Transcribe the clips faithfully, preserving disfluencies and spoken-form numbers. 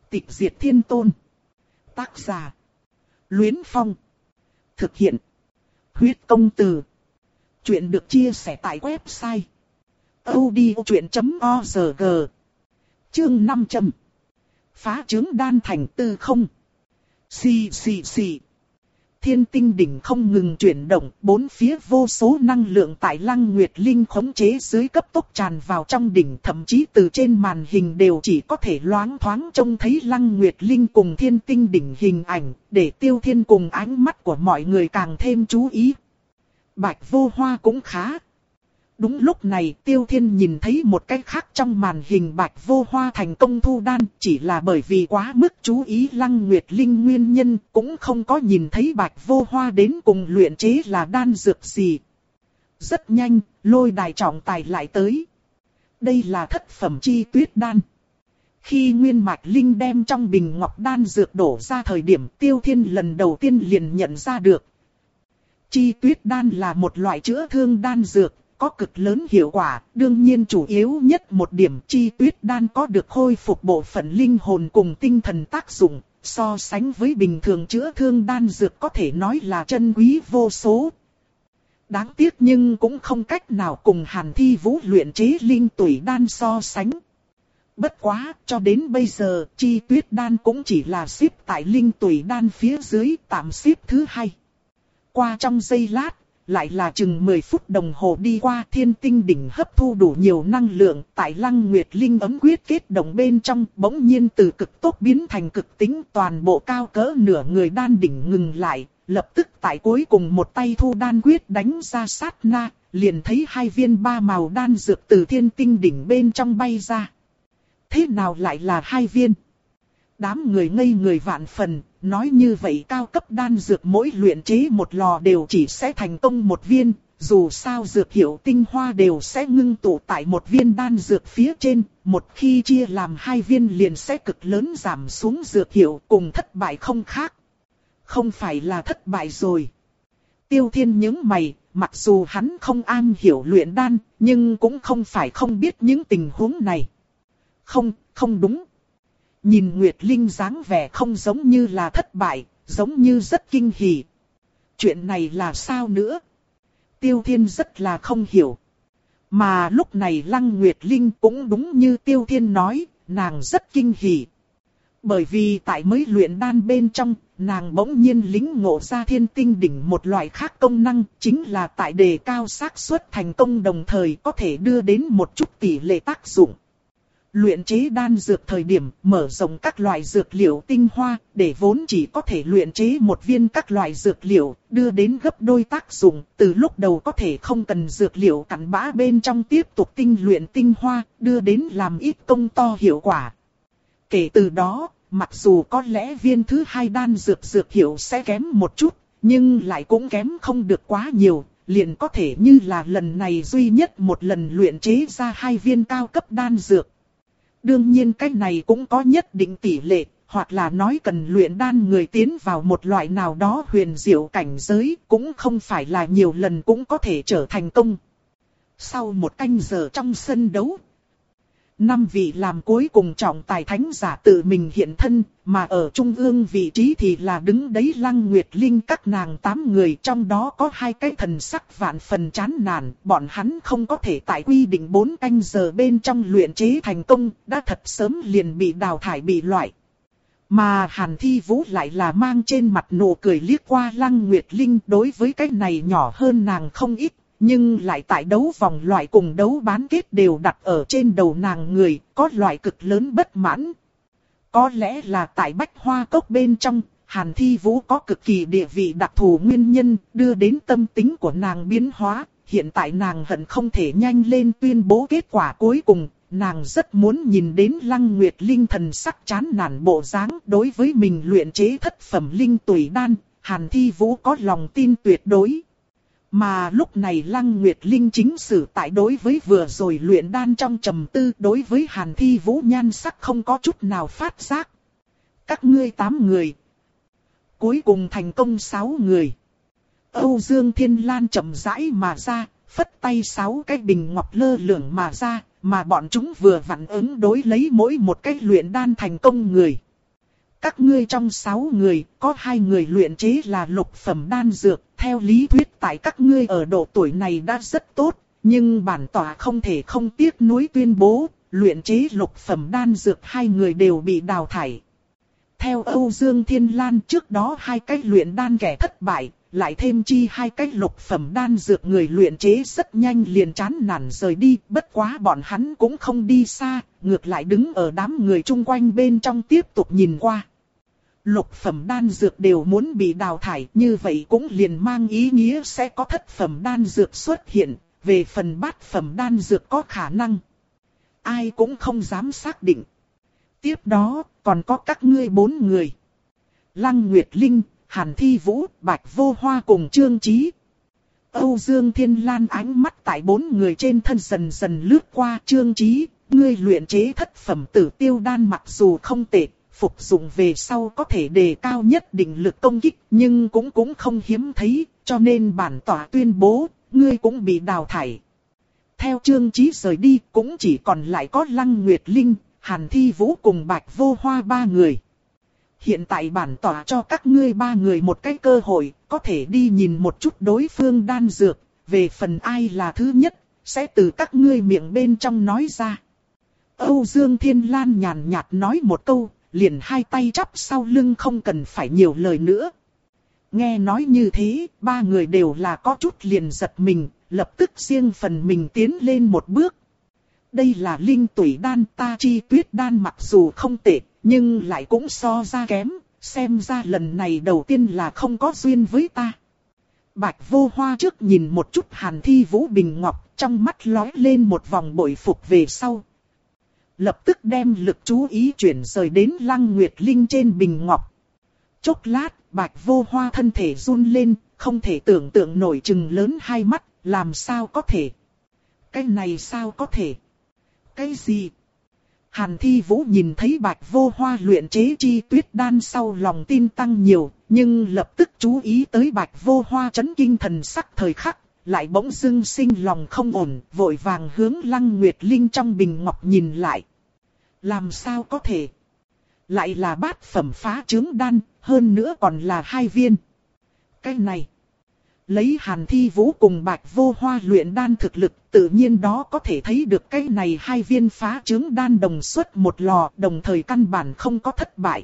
Tịch diệt thiên tôn. Tác giả. Luyến Phong. Thực hiện. Huyết công từ. Chuyện được chia sẻ tại website audiochuyện chấm org. Chương năm trăm. Phá trướng đan thành tư không. Xì xì xì. Thiên tinh đỉnh không ngừng chuyển động, bốn phía vô số năng lượng tại Lăng Nguyệt Linh khống chế dưới cấp tốc tràn vào trong đỉnh, thậm chí từ trên màn hình đều chỉ có thể loáng thoáng trông thấy Lăng Nguyệt Linh cùng thiên tinh đỉnh hình ảnh, để Tiêu Thiên cùng ánh mắt của mọi người càng thêm chú ý. Bạch Vô Hoa cũng khá. Đúng lúc này Tiêu Thiên nhìn thấy một cái khác trong màn hình Bạch Vô Hoa thành công thu đan, chỉ là bởi vì quá mức chú ý Lăng Nguyệt Linh nguyên nhân, cũng không có nhìn thấy Bạch Vô Hoa đến cùng luyện chế là đan dược gì. Rất nhanh, lôi đài trọng tài lại tới. Đây là thất phẩm chi tuyết đan. Khi Nguyên Mạch Linh đem trong bình ngọc đan dược đổ ra thời điểm, Tiêu Thiên lần đầu tiên liền nhận ra được. Chi tuyết đan là một loại chữa thương đan dược, có cực lớn hiệu quả, đương nhiên chủ yếu nhất một điểm chi tuyết đan có được khôi phục bộ phận linh hồn cùng tinh thần tác dụng, so sánh với bình thường chữa thương đan dược có thể nói là chân quý vô số. Đáng tiếc nhưng cũng không cách nào cùng Hàn Thi Vũ luyện chế linh tủy đan so sánh. Bất quá, cho đến bây giờ, chi tuyết đan cũng chỉ là xếp tại linh tủy đan phía dưới, tạm xếp thứ hai. Qua trong giây lát, lại là chừng mười phút đồng hồ đi qua, thiên tinh đỉnh hấp thu đủ nhiều năng lượng, tại Lăng Nguyệt Linh ấm quyết kết động bên trong, bỗng nhiên từ cực tốc biến thành cực tính, toàn bộ cao cỡ nửa người đan đỉnh ngừng lại, lập tức tại cuối cùng một tay thu đan quyết đánh ra sát na, liền thấy hai viên ba màu đan dược từ thiên tinh đỉnh bên trong bay ra. Thế nào lại là hai viên? Đám người ngây người vạn phần, nói như vậy cao cấp đan dược mỗi luyện chế một lò đều chỉ sẽ thành công một viên, dù sao dược hiệu tinh hoa đều sẽ ngưng tụ tại một viên đan dược phía trên, một khi chia làm hai viên liền sẽ cực lớn giảm xuống dược hiệu, cùng thất bại không khác. Không phải là thất bại rồi. Tiêu Thiên nhướng mày, mặc dù hắn không am hiểu luyện đan, nhưng cũng không phải không biết những tình huống này. Không, không đúng. Nhìn Nguyệt Linh dáng vẻ không giống như là thất bại, giống như rất kinh hỉ. Chuyện này là sao nữa? Tiêu Thiên rất là không hiểu. Mà lúc này Lăng Nguyệt Linh cũng đúng như Tiêu Thiên nói, nàng rất kinh hỉ. Bởi vì tại mới luyện đan bên trong, nàng bỗng nhiên lĩnh ngộ ra thiên tinh đỉnh một loại khác công năng, chính là tại đề cao xác suất thành công đồng thời có thể đưa đến một chút tỷ lệ tác dụng. Luyện chế đan dược thời điểm mở rộng các loại dược liệu tinh hoa, để vốn chỉ có thể luyện chế một viên các loại dược liệu, đưa đến gấp đôi tác dụng, từ lúc đầu có thể không cần dược liệu cặn bã bên trong tiếp tục tinh luyện tinh hoa, đưa đến làm ít công to hiệu quả. Kể từ đó, mặc dù có lẽ viên thứ hai đan dược dược hiệu sẽ kém một chút, nhưng lại cũng kém không được quá nhiều, liền có thể như là lần này duy nhất một lần luyện chế ra hai viên cao cấp đan dược. Đương nhiên cái này cũng có nhất định tỷ lệ, hoặc là nói cần luyện đan người tiến vào một loại nào đó huyền diệu cảnh giới, cũng không phải là nhiều lần cũng có thể trở thành công. Sau một canh giờ trong sân đấu, năm vị làm cuối cùng trọng tài thánh giả tự mình hiện thân, mà ở trung ương vị trí thì là đứng đấy Lăng Nguyệt Linh các nàng tám người, trong đó có hai cái thần sắc vạn phần chán nản, bọn hắn không có thể tại quy định bốn canh giờ bên trong luyện chế thành công, đã thật sớm liền bị đào thải bị loại. Mà Hàn Thi Vũ lại là mang trên mặt nụ cười liếc qua Lăng Nguyệt Linh, đối với cái này nhỏ hơn nàng không ít. Nhưng lại tại đấu vòng loại cùng đấu bán kết đều đặt ở trên đầu nàng người, có loại cực lớn bất mãn. Có lẽ là tại Bách Hoa Cốc bên trong, Hàn Thi Vũ có cực kỳ địa vị đặc thù nguyên nhân, đưa đến tâm tính của nàng biến hóa. Hiện tại nàng hận không thể nhanh lên tuyên bố kết quả cuối cùng, nàng rất muốn nhìn đến Lăng Nguyệt Linh thần sắc chán nản bộ dáng. Đối với mình luyện chế thất phẩm linh tủy đan, Hàn Thi Vũ có lòng tin tuyệt đối. Mà lúc này Lăng Nguyệt Linh chính sử tại đối với vừa rồi luyện đan trong trầm tư, đối với Hàn Thi Vũ nhan sắc không có chút nào phát giác. Các ngươi tám người. Cuối cùng thành công sáu người. Âu Dương Thiên Lan chậm rãi mà ra, phất tay sáu cái bình ngọc lơ lửng mà ra, mà bọn chúng vừa vặn ứng đối lấy mỗi một cái luyện đan thành công người. các ngươi trong sáu người, có hai người luyện chế là lục phẩm đan dược, theo lý thuyết tại các ngươi ở độ tuổi này đã rất tốt, nhưng bản tỏa không thể không tiếc nuối tuyên bố, luyện chế lục phẩm đan dược hai người đều bị đào thải. Theo Âu Dương Thiên Lan trước đó hai cái luyện đan kẻ thất bại, lại thêm chi hai cái lục phẩm đan dược người luyện chế rất nhanh liền chán nản rời đi, bất quá bọn hắn cũng không đi xa, ngược lại đứng ở đám người chung quanh bên trong tiếp tục nhìn qua. Lục phẩm đan dược đều muốn bị đào thải, như vậy cũng liền mang ý nghĩa sẽ có thất phẩm đan dược xuất hiện, về phần bát phẩm đan dược có khả năng. Ai cũng không dám xác định. Tiếp đó, còn có các ngươi bốn người. Lăng Nguyệt Linh, Hàn Thi Vũ, Bạch Vô Hoa cùng Trương Chí. Âu Dương Thiên Lan ánh mắt tại bốn người trên thân dần dần lướt qua. Trương Chí, ngươi luyện chế thất phẩm tử tiêu đan mặc dù không tệ, phục dụng về sau có thể đề cao nhất định lực công kích, nhưng cũng cũng không hiếm thấy, cho nên bản tỏa tuyên bố, ngươi cũng bị đào thải. Theo Trương Chí rời đi, cũng chỉ còn lại có Lăng Nguyệt Linh, Hàn Thi Vũ cùng Bạch Vô Hoa ba người. Hiện tại bản tỏa cho các ngươi ba người một cái cơ hội, có thể đi nhìn một chút đối phương đan dược, về phần ai là thứ nhất, sẽ từ các ngươi miệng bên trong nói ra. Âu Dương Thiên Lan nhàn nhạt nói một câu, liền hai tay chắp sau lưng không cần phải nhiều lời nữa. Nghe nói như thế, ba người đều là có chút liền giật mình, lập tức riêng phần mình tiến lên một bước. Đây là linh tủy đan, ta chi tuyết đan mặc dù không tệ, nhưng lại cũng so ra kém, xem ra lần này đầu tiên là không có duyên với ta. Bạch Vô Hoa trước nhìn một chút Hàn Thi Vũ bình ngọc, trong mắt lóe lên một vòng bội phục về sau. Lập tức đem lực chú ý chuyển rời đến Lăng Nguyệt Linh trên bình ngọc. Chốc lát, Bạch Vô Hoa thân thể run lên, không thể tưởng tượng nổi chừng lớn hai mắt, làm sao có thể? Cái này sao có thể? Cái gì? Hàn Thi Vũ nhìn thấy Bạch Vô Hoa luyện chế chi tuyết đan sau lòng tin tăng nhiều, nhưng lập tức chú ý tới Bạch Vô Hoa chấn kinh thần sắc thời khắc, lại bỗng dưng sinh lòng không ổn, vội vàng hướng Lăng Nguyệt Linh trong bình ngọc nhìn lại. Làm sao có thể? Lại là bát phẩm phá trướng đan, hơn nữa còn là hai viên. Cái này, lấy Hàn Thi Vũ cùng Bạch Vô Hoa luyện đan thực lực, tự nhiên đó có thể thấy được cái này hai viên phá trướng đan đồng xuất một lò, đồng thời căn bản không có thất bại.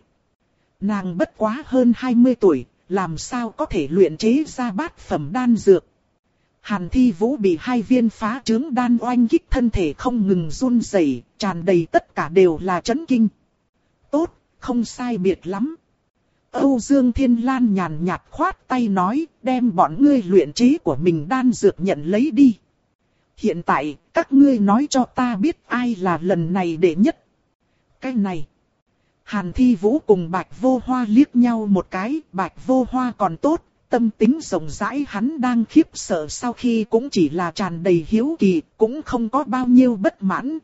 Nàng bất quá hơn hai mươi tuổi, làm sao có thể luyện chế ra bát phẩm đan dược. Hàn Thi Vũ bị hai viên phá trướng đan oanh kích, thân thể không ngừng run rẩy, tràn đầy tất cả đều là chấn kinh. Tốt, không sai biệt lắm. Âu Dương Thiên Lan nhàn nhạt khoát tay nói, đem bọn ngươi luyện chế của mình đan dược nhận lấy đi. Hiện tại, các ngươi nói cho ta biết ai là lần này đệ nhất. Cái này. Hàn Thi Vũ cùng Bạch Vô Hoa liếc nhau một cái, Bạch Vô Hoa còn tốt, tâm tính rộng rãi, hắn đang khiếp sợ sau khi cũng chỉ là tràn đầy hiếu kỳ, cũng không có bao nhiêu bất mãn.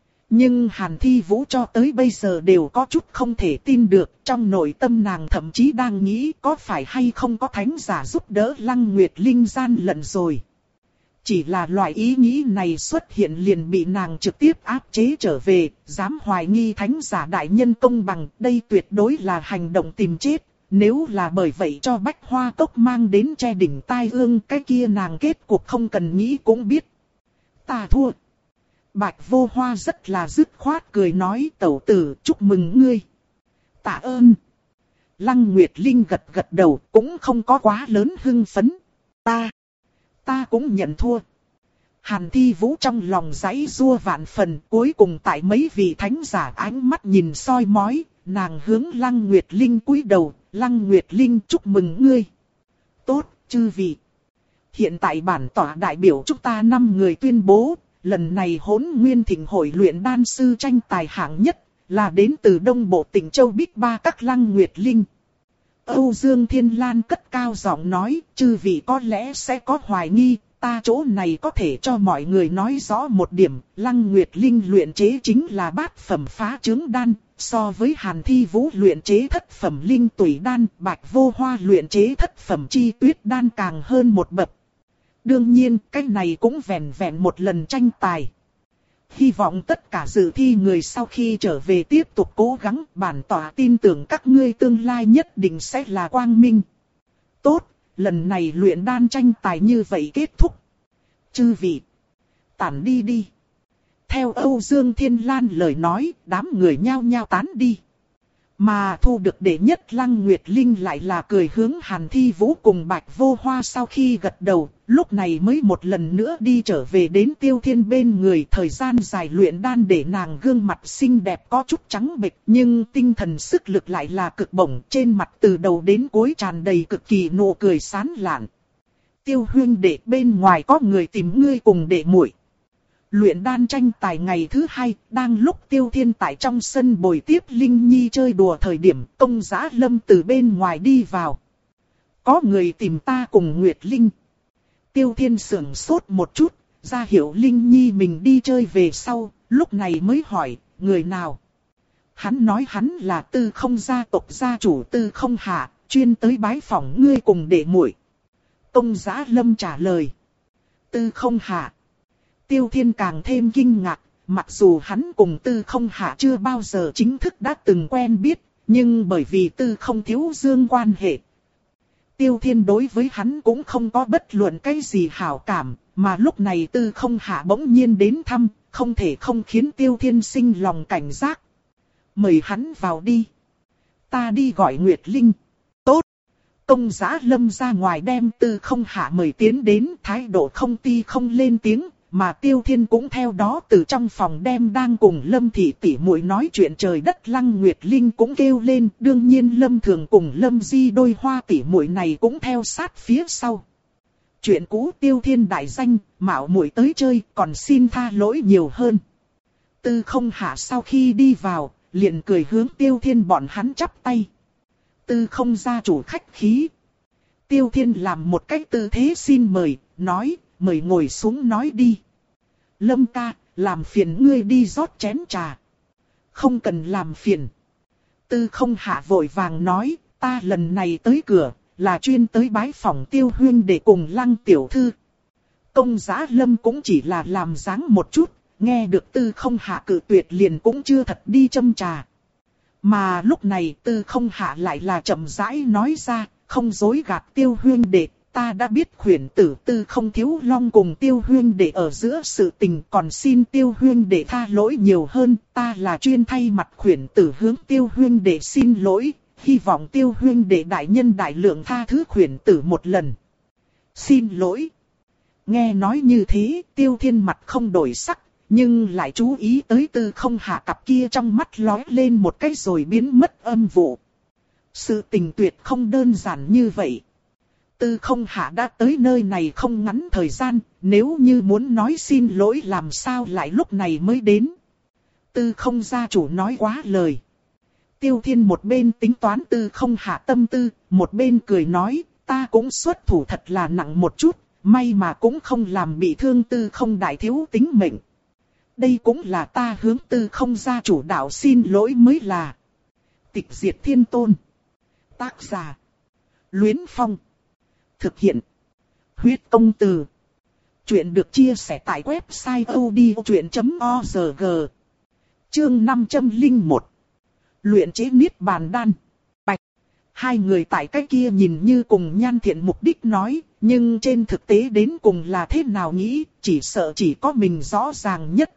Nhưng Hàn Thi Vũ cho tới bây giờ đều có chút không thể tin được, trong nội tâm nàng thậm chí đang nghĩ có phải hay không có thánh giả giúp đỡ Lăng Nguyệt Linh gian lận rồi. Chỉ là loại ý nghĩ này xuất hiện liền bị nàng trực tiếp áp chế trở về, dám hoài nghi thánh giả đại nhân công bằng, đây tuyệt đối là hành động tìm chết. Nếu là bởi vậy cho Bách Hoa Cốc mang đến che đỉnh tai ương, cái kia nàng kết cuộc không cần nghĩ cũng biết. Ta thua. Bạch Vô Hoa rất là dứt khoát cười nói, tẩu tử chúc mừng ngươi. Tạ ơn. Lăng Nguyệt Linh gật gật đầu, cũng không có quá lớn hưng phấn. Ta, ta cũng nhận thua. Hàn Thi Vũ trong lòng giãy giụa vạn phần, cuối cùng tại mấy vị thánh giả ánh mắt nhìn soi mói, nàng hướng Lăng Nguyệt Linh cúi đầu, Lăng Nguyệt Linh chúc mừng ngươi. Tốt, chư vị. Hiện tại bản tỏa đại biểu chúng ta năm người tuyên bố, lần này Hỗn Nguyên Thịnh hội luyện đan sư tranh tài hạng nhất, là đến từ Đông Bộ tỉnh Châu Bích Ba các Lăng Nguyệt Linh. Âu Dương Thiên Lan cất cao giọng nói, chư vị có lẽ sẽ có hoài nghi, ta chỗ này có thể cho mọi người nói rõ một điểm, Lăng Nguyệt Linh luyện chế chính là bát phẩm phá trướng đan, so với Hàn Thi Vũ luyện chế thất phẩm linh tủy đan, Bạch Vô Hoa luyện chế thất phẩm chi tuyết đan càng hơn một bậc. Đương nhiên, cái này cũng vẹn vẹn một lần tranh tài. hy vọng tất cả dự thi người sau khi trở về tiếp tục cố gắng, bản tỏa tin tưởng các ngươi tương lai nhất định sẽ là quang minh. Tốt, lần này luyện đan tranh tài như vậy kết thúc. Chư vị, tản đi đi. Theo Âu Dương Thiên Lan lời nói, đám người nhao nhao tán đi. Mà thu được đệ nhất Lăng Nguyệt Linh lại là cười hướng Hàn Thi Vũ cùng Bạch Vô Hoa, sau khi gật đầu, lúc này mới một lần nữa đi trở về đến Tiêu Thiên bên người. Thời gian dài luyện đan để nàng gương mặt xinh đẹp có chút trắng bệch, nhưng tinh thần sức lực lại là cực bổng, trên mặt từ đầu đến cuối tràn đầy cực kỳ nụ cười sán lạn. Tiêu huynh đệ, bên ngoài có người tìm ngươi cùng đệ muội. Luyện đan tranh tài ngày thứ hai, đang lúc Tiêu Thiên tại trong sân bồi tiếp Linh Nhi chơi đùa thời điểm, Công Giá Lâm từ bên ngoài đi vào. Có người tìm ta cùng Nguyệt Linh. Tiêu Thiên sững sốt một chút, ra hiệu Linh Nhi mình đi chơi về sau, lúc này mới hỏi, người nào? Hắn nói hắn là Tư Không gia tộc gia chủ Tư Không Hạ, chuyên tới bái phỏng ngươi cùng đệ muội. Công Giá Lâm trả lời. Tư Không Hạ. Tiêu Thiên càng thêm kinh ngạc, mặc dù hắn cùng Tư Không Hạ chưa bao giờ chính thức đã từng quen biết, nhưng bởi vì Tư Không Thiếu Dương quan hệ, Tiêu Thiên đối với hắn cũng không có bất luận cái gì hảo cảm, mà lúc này Tư Không Hạ bỗng nhiên đến thăm, không thể không khiến Tiêu Thiên sinh lòng cảnh giác. Mời hắn vào đi. Ta đi gọi Nguyệt Linh. Tốt. Công Giá Lâm ra ngoài đem Tư Không Hạ mời tiến đến, thái độ không ti không lên tiếng. Mà Tiêu Thiên cũng theo đó từ trong phòng đem đang cùng Lâm Thị tỷ muội nói chuyện trời đất Lăng Nguyệt Linh cũng kêu lên. Đương nhiên Lâm Thường cùng Lâm Di đôi hoa tỷ muội này cũng theo sát phía sau. Chuyện cũ Tiêu Thiên đại danh, mạo muội tới chơi, còn xin tha lỗi nhiều hơn. Tư Không Hạ sau khi đi vào, liền cười hướng Tiêu Thiên bọn hắn chắp tay. Tư Không gia chủ khách khí. Tiêu Thiên làm một cách tư thế xin mời, nói. Mời ngồi xuống nói đi. Lâm ca, làm phiền ngươi đi rót chén trà. Không cần làm phiền. Tư Không Hạ vội vàng nói, ta lần này tới cửa, là chuyên tới bái phỏng Tiêu huynh để cùng Lăng tiểu thư. Công Giá Lâm cũng chỉ là làm dáng một chút, nghe được Tư Không Hạ cự tuyệt liền cũng chưa thật đi châm trà. Mà lúc này Tư Không Hạ lại là chậm rãi nói ra, không dối gạt Tiêu huynh đệ. Ta đã biết khuyển tử Tư Không Thiếu Long cùng Tiêu huynh đệ ở giữa sự tình, còn xin Tiêu huynh đệ tha lỗi nhiều hơn. Ta là chuyên thay mặt khuyển tử hướng Tiêu huynh đệ xin lỗi, hy vọng Tiêu huynh đệ đại nhân đại lượng tha thứ khuyển tử một lần. Xin lỗi. Nghe nói như thế, Tiêu Thiên mặt không đổi sắc, nhưng lại chú ý tới Tư Không Hạ cặp kia trong mắt lóe lên một cái rồi biến mất âm vụ. Sự tình tuyệt không đơn giản như vậy. Tư Không Hạ đã tới nơi này không ngắn thời gian, nếu như muốn nói xin lỗi làm sao lại lúc này mới đến. Tư Không gia chủ nói quá lời. Tiêu Thiên một bên tính toán Tư Không Hạ tâm tư, một bên cười nói, ta cũng xuất thủ thật là nặng một chút, may mà cũng không làm bị thương Tư Không đại thiếu tính mệnh. Đây cũng là ta hướng Tư Không gia chủ đạo xin lỗi mới là. Tịch Diệt Thiên Tôn. Tác giả. Luyến Phong. Thực hiện. Huyết Công Từ. Chuyện được chia sẻ tại website odchuyện chấm org. Chương năm trăm lẻ một. Luyện chế Niết Bàn Đan. Bạch. Hai người tại cái kia nhìn như cùng nhan thiện mục đích nói, nhưng trên thực tế đến cùng là thế nào nghĩ, chỉ sợ chỉ có mình rõ ràng nhất.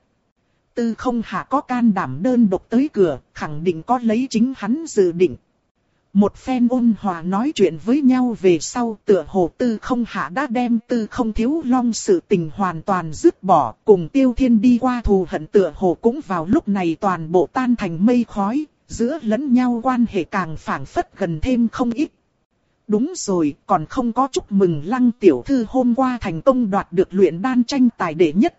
Tư Không Hạ có can đảm đơn độc tới cửa, khẳng định có lấy chính hắn dự định. Một phen ôn hòa nói chuyện với nhau về sau, tựa hồ Tư Không Hạ đã đem Tư Không Thiếu Long sự tình hoàn toàn dứt bỏ, cùng Tiêu Thiên đi qua thù hận tựa hồ cũng vào lúc này toàn bộ tan thành mây khói, giữa lẫn nhau quan hệ càng phảng phất gần thêm không ít. Đúng rồi, còn không có chúc mừng Lăng tiểu thư hôm qua thành công đoạt được luyện đan tranh tài đệ nhất.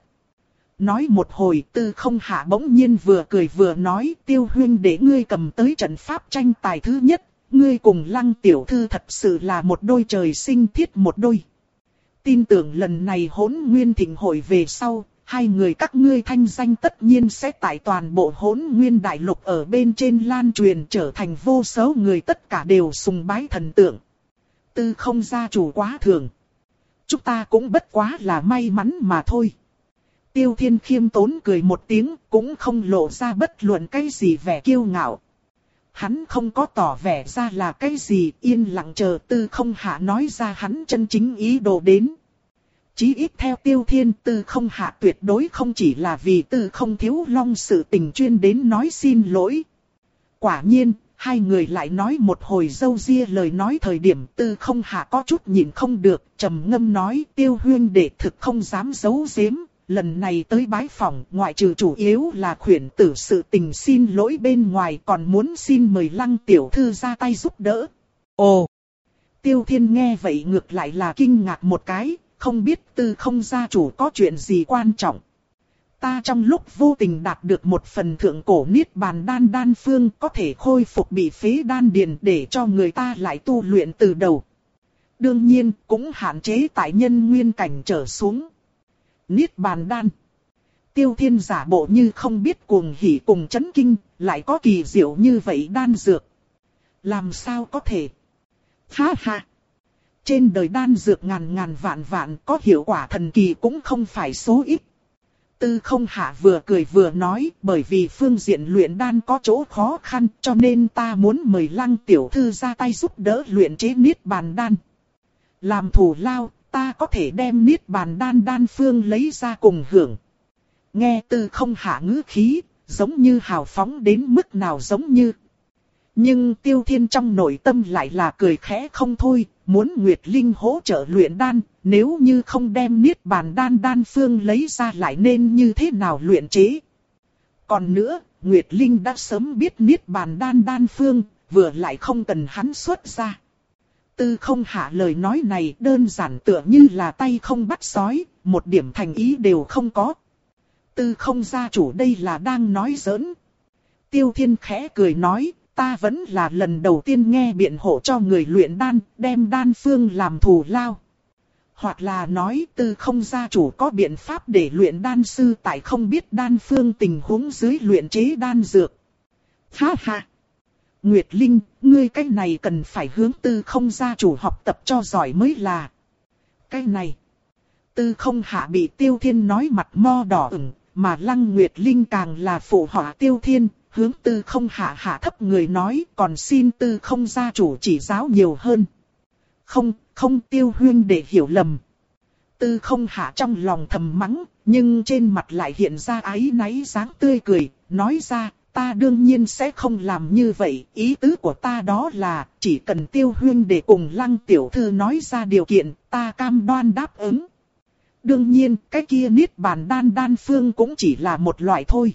Nói một hồi Tư Không Hạ bỗng nhiên vừa cười vừa nói, Tiêu huynh để ngươi cầm tới trận pháp tranh tài thứ nhất. Ngươi cùng Lăng tiểu thư thật sự là một đôi trời sinh thiết một đôi. Tin tưởng lần này Hỗn Nguyên Thịnh hội về sau, hai người các ngươi thanh danh tất nhiên sẽ tại toàn bộ Hỗn Nguyên Đại Lục ở bên trên lan truyền, trở thành vô số người tất cả đều sùng bái thần tượng. Tư Không gia chủ quá thường. Chúng ta cũng bất quá là may mắn mà thôi. Tiêu Thiên khiêm tốn cười một tiếng, cũng không lộ ra bất luận cái gì vẻ kiêu ngạo. Hắn không có tỏ vẻ ra là cái gì, yên lặng chờ Tư Không Hạ nói ra hắn chân chính ý đồ đến. Chí ít theo Tiêu Thiên, Tư Không Hạ tuyệt đối không chỉ là vì Tư Không Thiếu Long sự tình chuyên đến nói xin lỗi. Quả nhiên, hai người lại nói một hồi dâu ria lời nói thời điểm Tư Không Hạ có chút nhịn không được, trầm ngâm nói Tiêu huynh đệ thực không dám giấu giếm. Lần này tới bái phỏng, ngoại trừ chủ yếu là khuyển tử sự tình xin lỗi bên ngoài, còn muốn xin mời Lăng tiểu thư ra tay giúp đỡ. Ồ! Tiêu Thiên nghe vậy ngược lại là kinh ngạc một cái, không biết Tư Không gia chủ có chuyện gì quan trọng. Ta trong lúc vô tình đạt được một phần thượng cổ niết bàn đan đan phương, có thể khôi phục bị phế đan điền để cho người ta lại tu luyện từ đầu. Đương nhiên cũng hạn chế tại nhân nguyên cảnh trở xuống. Niết bàn đan. Tiêu Thiên giả bộ như không biết cuồng hỉ cùng chấn kinh, lại có kỳ diệu như vậy đan dược. Làm sao có thể? Ha ha! Trên đời đan dược ngàn ngàn vạn vạn, có hiệu quả thần kỳ cũng không phải số ít. Tư Không Hạ vừa cười vừa nói, bởi vì phương diện luyện đan có chỗ khó khăn, cho nên ta muốn mời Lăng tiểu thư ra tay giúp đỡ luyện chế niết bàn đan. Làm thù lao, ta có thể đem niết bàn đan đan phương lấy ra cùng hưởng. Nghe Tư Không Hạ ngữ khí, giống như hào phóng đến mức nào giống như. Nhưng Tiêu Thiên trong nội tâm lại là cười khẽ không thôi, muốn Nguyệt Linh hỗ trợ luyện đan, nếu như không đem niết bàn đan đan phương lấy ra lại nên như thế nào luyện chế. Còn nữa, Nguyệt Linh đã sớm biết niết bàn đan đan phương, vừa lại không cần hắn xuất ra. Tư Không Hạ lời nói này đơn giản tựa như là tay không bắt sói, một điểm thành ý đều không có. Tư Không gia chủ đây là đang nói giỡn. Tiêu Thiên khẽ cười nói, ta vẫn là lần đầu tiên nghe biện hộ cho người luyện đan, đem đan phương làm thù lao. Hoặc là nói Tư Không gia chủ có biện pháp để luyện đan sư tại không biết đan phương tình huống dưới luyện chế đan dược. Ha ha! Nguyệt Linh, ngươi cái này cần phải hướng Tư Không gia chủ học tập cho giỏi mới là. Cái này, Tư Không Hạ bị Tiêu Thiên nói mặt mo đỏ ửng, mà Lăng Nguyệt Linh càng là phụ họa Tiêu Thiên, hướng Tư Không Hạ hạ thấp người nói, còn xin Tư Không gia chủ chỉ giáo nhiều hơn. Không, không Tiêu huynh để hiểu lầm. Tư Không Hạ trong lòng thầm mắng, nhưng trên mặt lại hiện ra áy náy dáng tươi cười, nói ra, ta đương nhiên sẽ không làm như vậy, ý tứ của ta đó là, chỉ cần Tiêu huynh để cùng Lăng tiểu thư nói ra điều kiện, ta cam đoan đáp ứng. Đương nhiên, cái kia niết bàn đan đan phương cũng chỉ là một loại thôi.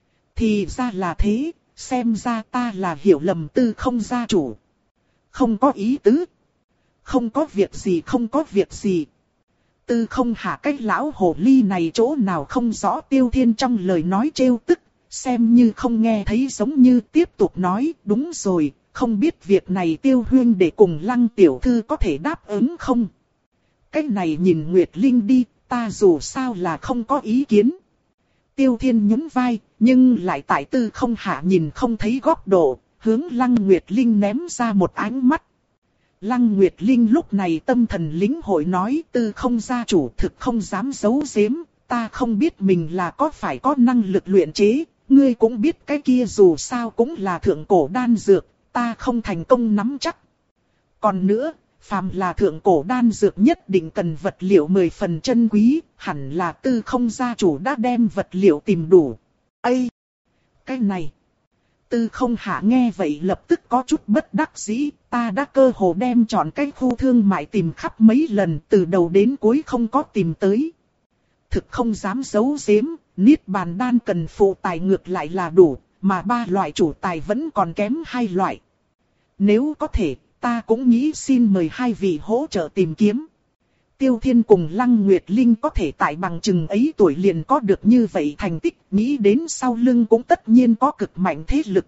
Thì ra là thế, xem ra ta là hiểu lầm Tư Không gia chủ. Không có ý tứ. Không có việc gì không có việc gì. Tư Không Hạ cái lão hồ ly này chỗ nào không rõ Tiêu Thiên trong lời nói trêu tức, xem như không nghe thấy giống như tiếp tục nói, đúng rồi, không biết việc này Tiêu huynh để cùng Lăng tiểu thư có thể đáp ứng không? Cái này nhìn Nguyệt Linh đi, ta dù sao là không có ý kiến. Tiêu Thiên nhún vai, nhưng lại tại Tư Không Hạ nhìn không thấy góc độ, hướng Lăng Nguyệt Linh ném ra một ánh mắt. Lăng Nguyệt Linh lúc này tâm thần lĩnh hội nói, Tư Không gia chủ thực không dám giấu giếm, ta không biết mình là có phải có năng lực luyện chế, ngươi cũng biết cái kia dù sao cũng là thượng cổ đan dược, ta không thành công nắm chắc. Còn nữa, phàm là thượng cổ đan dược nhất định cần vật liệu mười phần chân quý, hẳn là Tư Không gia chủ đã đem vật liệu tìm đủ. Ây! Cái này! Tư Không Hạ nghe vậy lập tức có chút bất đắc dĩ, ta đã cơ hồ đem chọn cái khu thương mại tìm khắp mấy lần, từ đầu đến cuối không có tìm tới. Thực không dám giấu giếm, niết bàn đan cần phụ tài ngược lại là đủ, mà ba loại chủ tài vẫn còn kém hai loại. Nếu có thể, ta cũng nghĩ xin mời hai vị hỗ trợ tìm kiếm. Tiêu Thiên cùng Lăng Nguyệt Linh có thể tại bằng chừng ấy tuổi liền có được như vậy thành tích, nghĩ đến sau lưng cũng tất nhiên có cực mạnh thế lực.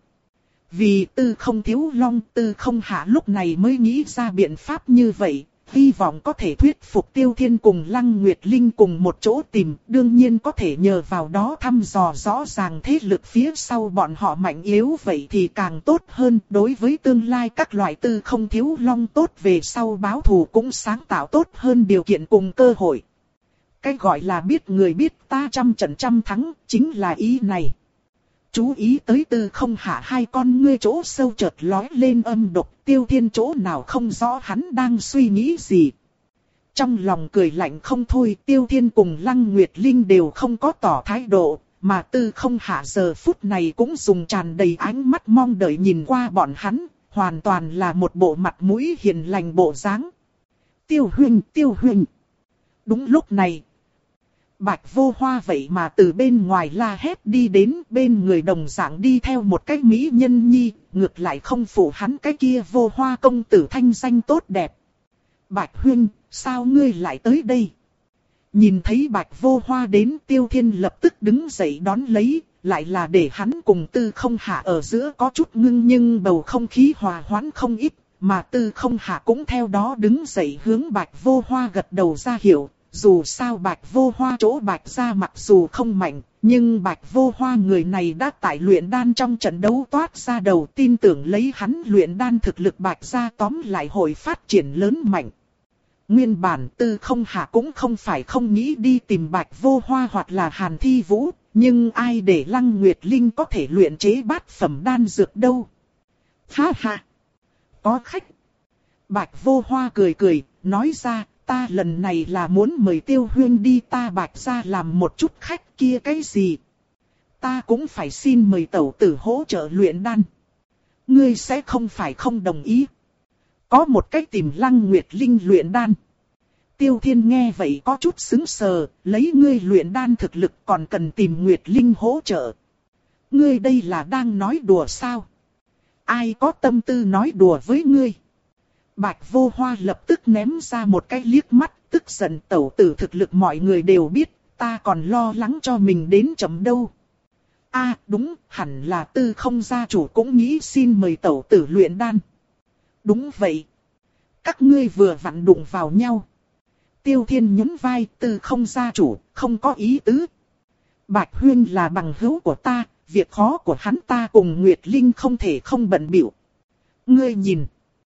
Vì Tư Không Thiếu Long, Tư Không Hạ lúc này mới nghĩ ra biện pháp như vậy, hy vọng có thể thuyết phục Tiêu Thiên cùng Lăng Nguyệt Linh cùng một chỗ tìm, đương nhiên có thể nhờ vào đó thăm dò rõ ràng thế lực phía sau bọn họ mạnh yếu, vậy thì càng tốt hơn, đối với tương lai các loại Tư Không Thiếu Long tốt về sau báo thù cũng sáng tạo tốt hơn điều kiện cùng cơ hội. Cái gọi là biết người biết ta trăm trận trăm thắng, chính là ý này. Chú ý tới Tư Không Hạ hai con ngươi chỗ sâu chợt lói lên âm độc, Tiêu Thiên chỗ nào không rõ hắn đang suy nghĩ gì. Trong lòng cười lạnh không thôi, Tiêu Thiên cùng Lăng Nguyệt Linh đều không có tỏ thái độ, mà Tư Không Hạ giờ phút này cũng dùng tràn đầy ánh mắt mong đợi nhìn qua bọn hắn, hoàn toàn là một bộ mặt mũi hiền lành bộ dáng. Tiêu huynh, Tiêu huynh. Đúng lúc này, Bạch Vô Hoa vậy mà từ bên ngoài la hét đi đến, bên người đồng dạng đi theo một cái mỹ nhân nhi, ngược lại không phụ hắn cái kia Vô Hoa công tử thanh danh tốt đẹp. Bạch huynh, sao ngươi lại tới đây? Nhìn thấy Bạch Vô Hoa đến, Tiêu Thiên lập tức đứng dậy đón lấy, lại là để hắn cùng Tư Không Hạ ở giữa có chút ngưng nhưng bầu không khí hòa hoãn không ít, mà Tư Không Hạ cũng theo đó đứng dậy hướng Bạch Vô Hoa gật đầu ra hiệu. Dù sao Bạch Vô Hoa chỗ Bạch gia mặc dù không mạnh, nhưng Bạch Vô Hoa người này đã tại luyện đan trong trận đấu toát ra đầu, tin tưởng lấy hắn luyện đan thực lực Bạch gia tóm lại hội phát triển lớn mạnh. Nguyên bản Tư Không Hạ cũng không phải không nghĩ đi tìm Bạch Vô Hoa hoặc là Hàn Thi Vũ, nhưng ai để Lăng Nguyệt Linh có thể luyện chế bát phẩm đan dược đâu. Ha ha! Có khách! Bạch Vô Hoa cười cười, nói ra, ta lần này là muốn mời Tiêu huynh đi ta Bạch gia làm một chút khách kia cái gì. Ta cũng phải xin mời tẩu tử hỗ trợ luyện đan. Ngươi sẽ không phải không đồng ý. Có một cách tìm Lăng Nguyệt Linh luyện đan. Tiêu Thiên nghe vậy có chút sững sờ, lấy ngươi luyện đan thực lực còn cần tìm Nguyệt Linh hỗ trợ. Ngươi đây là đang nói đùa sao? Ai có tâm tư nói đùa với ngươi? Bạch Vô Hoa lập tức ném ra một cái liếc mắt, tức giận tẩu tử thực lực mọi người đều biết, ta còn lo lắng cho mình đến chậm đâu. A à, đúng, hẳn là Tư Không gia chủ cũng nghĩ xin mời tẩu tử luyện đan. Đúng vậy. Các ngươi vừa vặn đụng vào nhau. Tiêu Thiên nhún vai, Tư Không gia chủ, không có ý tứ. Bạch huynh là bằng hữu của ta, việc khó của hắn ta cùng Nguyệt Linh không thể không bận bịu. Ngươi nhìn.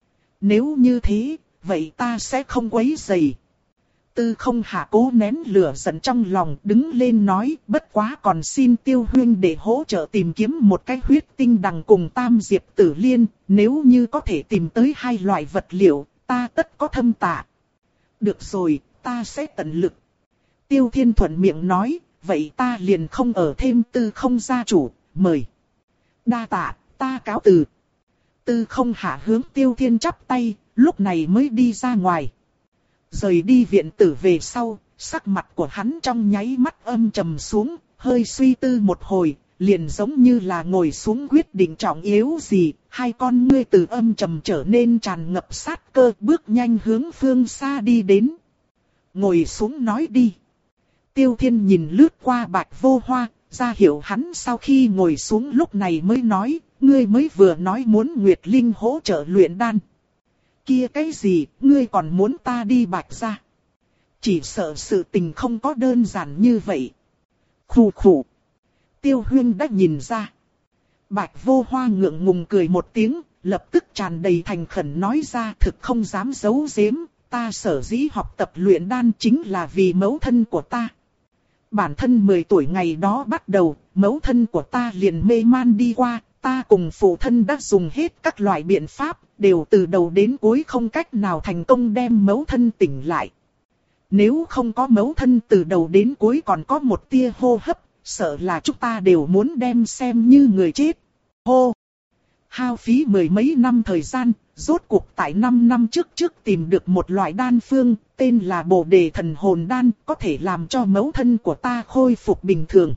Nếu như thế, vậy ta sẽ không quấy rầy. Tư Không Hạ cố nén lửa giận trong lòng, đứng lên nói, bất quá còn xin Tiêu huynh để hỗ trợ tìm kiếm một cái huyết tinh đằng cùng tam diệp tử liên, nếu như có thể tìm tới hai loại vật liệu, ta tất có thâm tạ. Được rồi, ta sẽ tận lực. Tiêu Thiên thuận miệng nói, vậy ta liền không ở thêm. Tư Không gia chủ, mời. Đa tạ, ta cáo từ. Tư Không Hạ hướng Tiêu Thiên chắp tay, lúc này mới đi ra ngoài. Rời đi viện tử về sau, sắc mặt của hắn trong nháy mắt âm trầm xuống, hơi suy tư một hồi, liền giống như là ngồi xuống quyết định trọng yếu gì, hai con ngươi từ âm trầm trở nên tràn ngập sát cơ, bước nhanh hướng phương xa đi đến. Ngồi xuống nói đi. Tiêu Thiên nhìn lướt qua Bạch Vô Hoa, ra hiệu hắn sau khi ngồi xuống lúc này mới nói, ngươi mới vừa nói muốn Nguyệt Linh hỗ trợ luyện đan. Kia cái gì, ngươi còn muốn ta đi Bạch gia? Chỉ sợ sự tình không có đơn giản như vậy. Khủ khủ. Tiêu huynh đã nhìn ra. Bạch Vô Hoa ngượng ngùng cười một tiếng, lập tức tràn đầy thành khẩn nói ra, thực không dám giấu giếm, ta sở dĩ học tập luyện đan chính là vì mẫu thân của ta. Bản thân mười tuổi ngày đó bắt đầu, mẫu thân của ta liền mê man đi qua, ta cùng phụ thân đã dùng hết các loại biện pháp, đều từ đầu đến cuối không cách nào thành công đem mẫu thân tỉnh lại. Nếu không có mẫu thân từ đầu đến cuối còn có một tia hô hấp, sợ là chúng ta đều muốn đem xem như người chết. Hô! Hao phí mười mấy năm thời gian, rốt cuộc tại năm năm trước trước tìm được một loại đan phương, tên là Bồ Đề Thần Hồn Đan, có thể làm cho mẫu thân của ta khôi phục bình thường.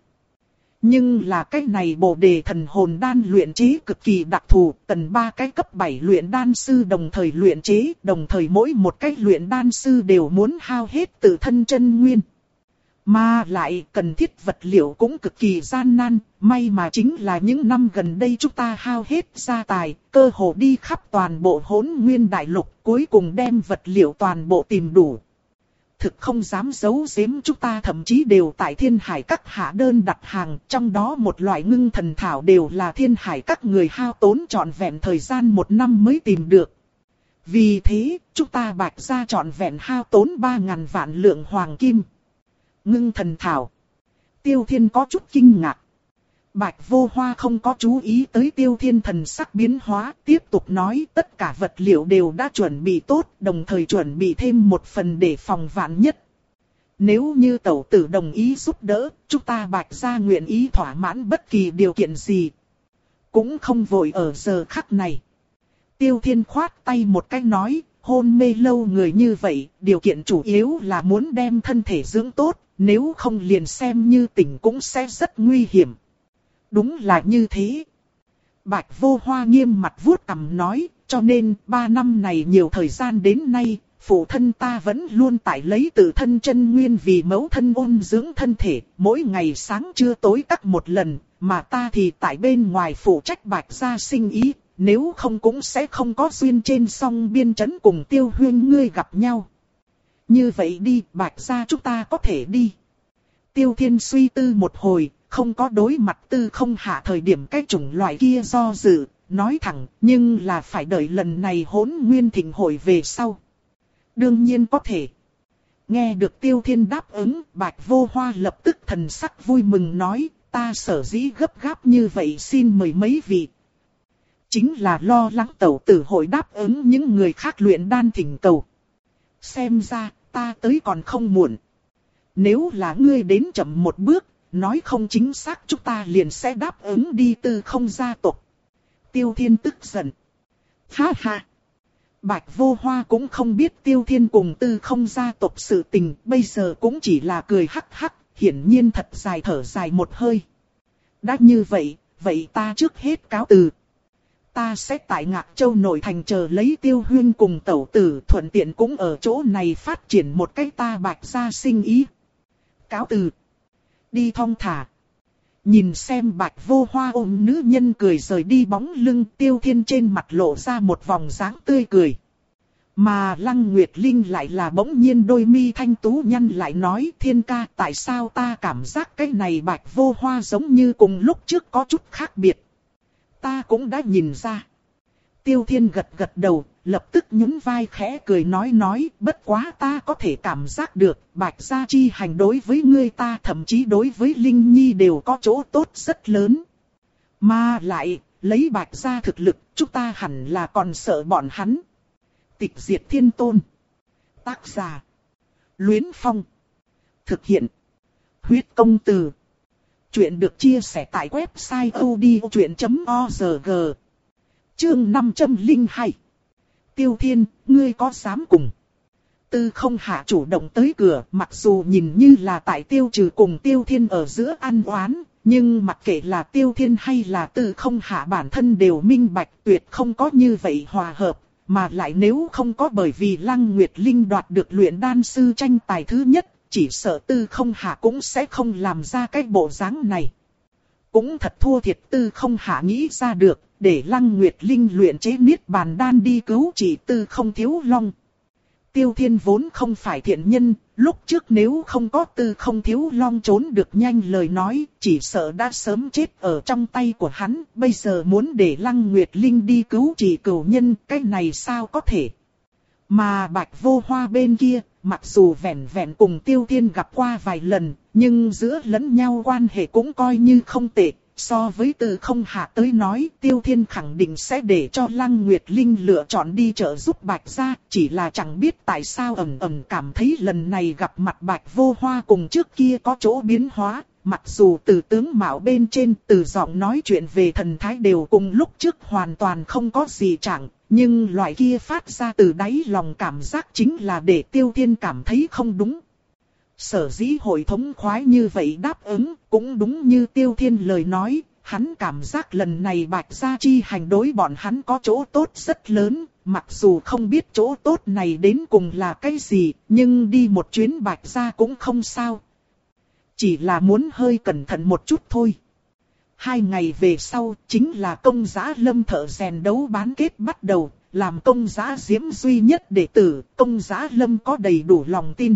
Nhưng là cái này Bồ Đề Thần Hồn Đan luyện chế cực kỳ đặc thù, cần ba cái cấp bảy luyện đan sư đồng thời luyện chế, đồng thời mỗi một cái luyện đan sư đều muốn hao hết tự thân chân nguyên. Mà lại cần thiết vật liệu cũng cực kỳ gian nan, may mà chính là những năm gần đây chúng ta hao hết gia tài, cơ hồ đi khắp toàn bộ Hỗn Nguyên Đại Lục, cuối cùng đem vật liệu toàn bộ tìm đủ. Thực không dám giấu giếm, chúng ta thậm chí đều tại Thiên Hải Các hạ đơn đặt hàng, trong đó một loại ngưng thần thảo đều là Thiên Hải Các người hao tốn trọn vẹn thời gian một năm mới tìm được. Vì thế, chúng ta Bạch gia trọn vẹn hao tốn ba ngàn vạn lượng hoàng kim. Ngưng thần thảo. Tiêu Thiên có chút kinh ngạc. Bạch Vô Hoa không có chú ý tới Tiêu Thiên thần sắc biến hóa, tiếp tục nói tất cả vật liệu đều đã chuẩn bị tốt, đồng thời chuẩn bị thêm một phần để phòng vạn nhất. Nếu như tẩu tử đồng ý giúp đỡ, chúng ta Bạch gia nguyện ý thỏa mãn bất kỳ điều kiện gì. Cũng không vội ở giờ khắc này. Tiêu Thiên khoát tay một cái nói, hôn mê lâu người như vậy, điều kiện chủ yếu là muốn đem thân thể dưỡng tốt, nếu không liền xem như tỉnh cũng sẽ rất nguy hiểm. Đúng là như thế. Bạch Vô Hoa nghiêm mặt vuốt cằm nói, cho nên ba năm này nhiều thời gian đến nay, phụ thân ta vẫn luôn tại lấy tự thân chân nguyên vì mẫu thân ôn dưỡng thân thể, mỗi ngày sáng trưa tối cắt một lần, mà ta thì tại bên ngoài phụ trách Bạch gia sinh ý, nếu không cũng sẽ không có duyên trên song biên trấn cùng Tiêu Huyên ngươi gặp nhau. Như vậy đi, Bạch gia chúng ta có thể đi. Tiêu Thiên suy tư một hồi, không có đối mặt Tư Không Hạ thời điểm cái chủng loại kia do dự, nói thẳng, nhưng là phải đợi lần này Hỗn Nguyên Thịnh hội về sau. Đương nhiên có thể. Nghe được Tiêu Thiên đáp ứng, Bạch Vô Hoa lập tức thần sắc vui mừng nói, ta sở dĩ gấp gáp như vậy xin mời mấy vị. Chính là lo lắng tẩu tử hội đáp ứng những người khác luyện đan thỉnh cầu. Xem ra, ta tới còn không muộn. Nếu là ngươi đến chậm một bước, nói không chính xác chúng ta liền sẽ đáp ứng đi Tư Không gia tộc. Tiêu Thiên tức giận. Ha ha. Bạch Vô Hoa cũng không biết Tiêu Thiên cùng Tư Không gia tộc sự tình, bây giờ cũng chỉ là cười hắc hắc, hiển nhiên thật dài thở dài một hơi. Đã như vậy, vậy ta trước hết cáo từ. Ta sẽ tại Ngạc Châu nội thành chờ lấy Tiêu Huyên cùng tẩu tử, thuận tiện cũng ở chỗ này phát triển một cách ta Bạch gia sinh ý. Cáo từ. Đi thong thả. Nhìn xem Bạch Vô Hoa ôm nữ nhân cười rời đi bóng lưng, Tiêu Thiên trên mặt lộ ra một vòng dáng tươi cười. Mà Lăng Nguyệt Linh lại là bỗng nhiên đôi mi thanh tú nhăn lại nói, Thiên ca, tại sao ta cảm giác cái này Bạch Vô Hoa giống như cùng lúc trước có chút khác biệt. Ta cũng đã nhìn ra. Tiêu Thiên gật gật đầu, lập tức nhún vai khẽ cười nói nói, bất quá ta có thể cảm giác được, Bạch gia chi hành đối với ngươi ta thậm chí đối với Linh Nhi đều có chỗ tốt rất lớn. Mà lại, lấy Bạch gia thực lực, chúng ta hẳn là còn sợ bọn hắn. Tịch Diệt Thiên Tôn. Tác giả. Luyến Phong. Thực hiện. Huyết Công Từ. Chuyện được chia sẻ tại website odchuyện chấm org. Chương năm trăm lẻ hai. Tiêu Thiên, ngươi có dám cùng? Tư Không Hạ chủ động tới cửa, mặc dù nhìn như là tại Tiêu Trừ cùng Tiêu Thiên ở giữa ăn oán, nhưng mặc kệ là Tiêu Thiên hay là Tư Không Hạ bản thân đều minh bạch tuyệt không có như vậy hòa hợp, mà lại nếu không có bởi vì Lăng Nguyệt Linh đoạt được luyện đan sư tranh tài thứ nhất, chỉ sợ Tư Không Hạ cũng sẽ không làm ra cái bộ dáng này. Cũng thật thua thiệt Tư Không Hạ nghĩ ra được, để Lăng Nguyệt Linh luyện chế niết bàn đan đi cứu trị Tư Không Thiếu Long. Tiêu Thiên vốn không phải thiện nhân, lúc trước nếu không có Tư Không Thiếu Long trốn được nhanh lời nói, chỉ sợ đã sớm chết ở trong tay của hắn, bây giờ muốn để Lăng Nguyệt Linh đi cứu trị cửu nhân, cái này sao có thể. Mà Bạch Vô Hoa bên kia, mặc dù vẹn vẹn cùng Tiêu Thiên gặp qua vài lần, nhưng giữa lẫn nhau quan hệ cũng coi như không tệ. So với Tư Không Hạ tới nói, Tiêu Thiên khẳng định sẽ để cho Lăng Nguyệt Linh lựa chọn đi trợ giúp Bạch gia, chỉ là chẳng biết tại sao ẩn ẩn cảm thấy lần này gặp mặt Bạch Vô Hoa cùng trước kia có chỗ biến hóa, mặc dù từ tướng mạo bên trên, từ giọng nói chuyện về thần thái đều cùng lúc trước hoàn toàn không có gì chẳng, nhưng loại kia phát ra từ đáy lòng cảm giác chính là để Tiêu Thiên cảm thấy không đúng. Sở dĩ hội thống khoái như vậy đáp ứng, cũng đúng như Tiêu Thiên lời nói, hắn cảm giác lần này Bạch gia chi hành đối bọn hắn có chỗ tốt rất lớn, mặc dù không biết chỗ tốt này đến cùng là cái gì, nhưng đi một chuyến Bạch gia cũng không sao. Chỉ là muốn hơi cẩn thận một chút thôi. Hai ngày về sau, chính là công giá Lâm thợ rèn đấu bán kết bắt đầu, làm công giá Diễm duy nhất đệ tử, công giá Lâm có đầy đủ lòng tin.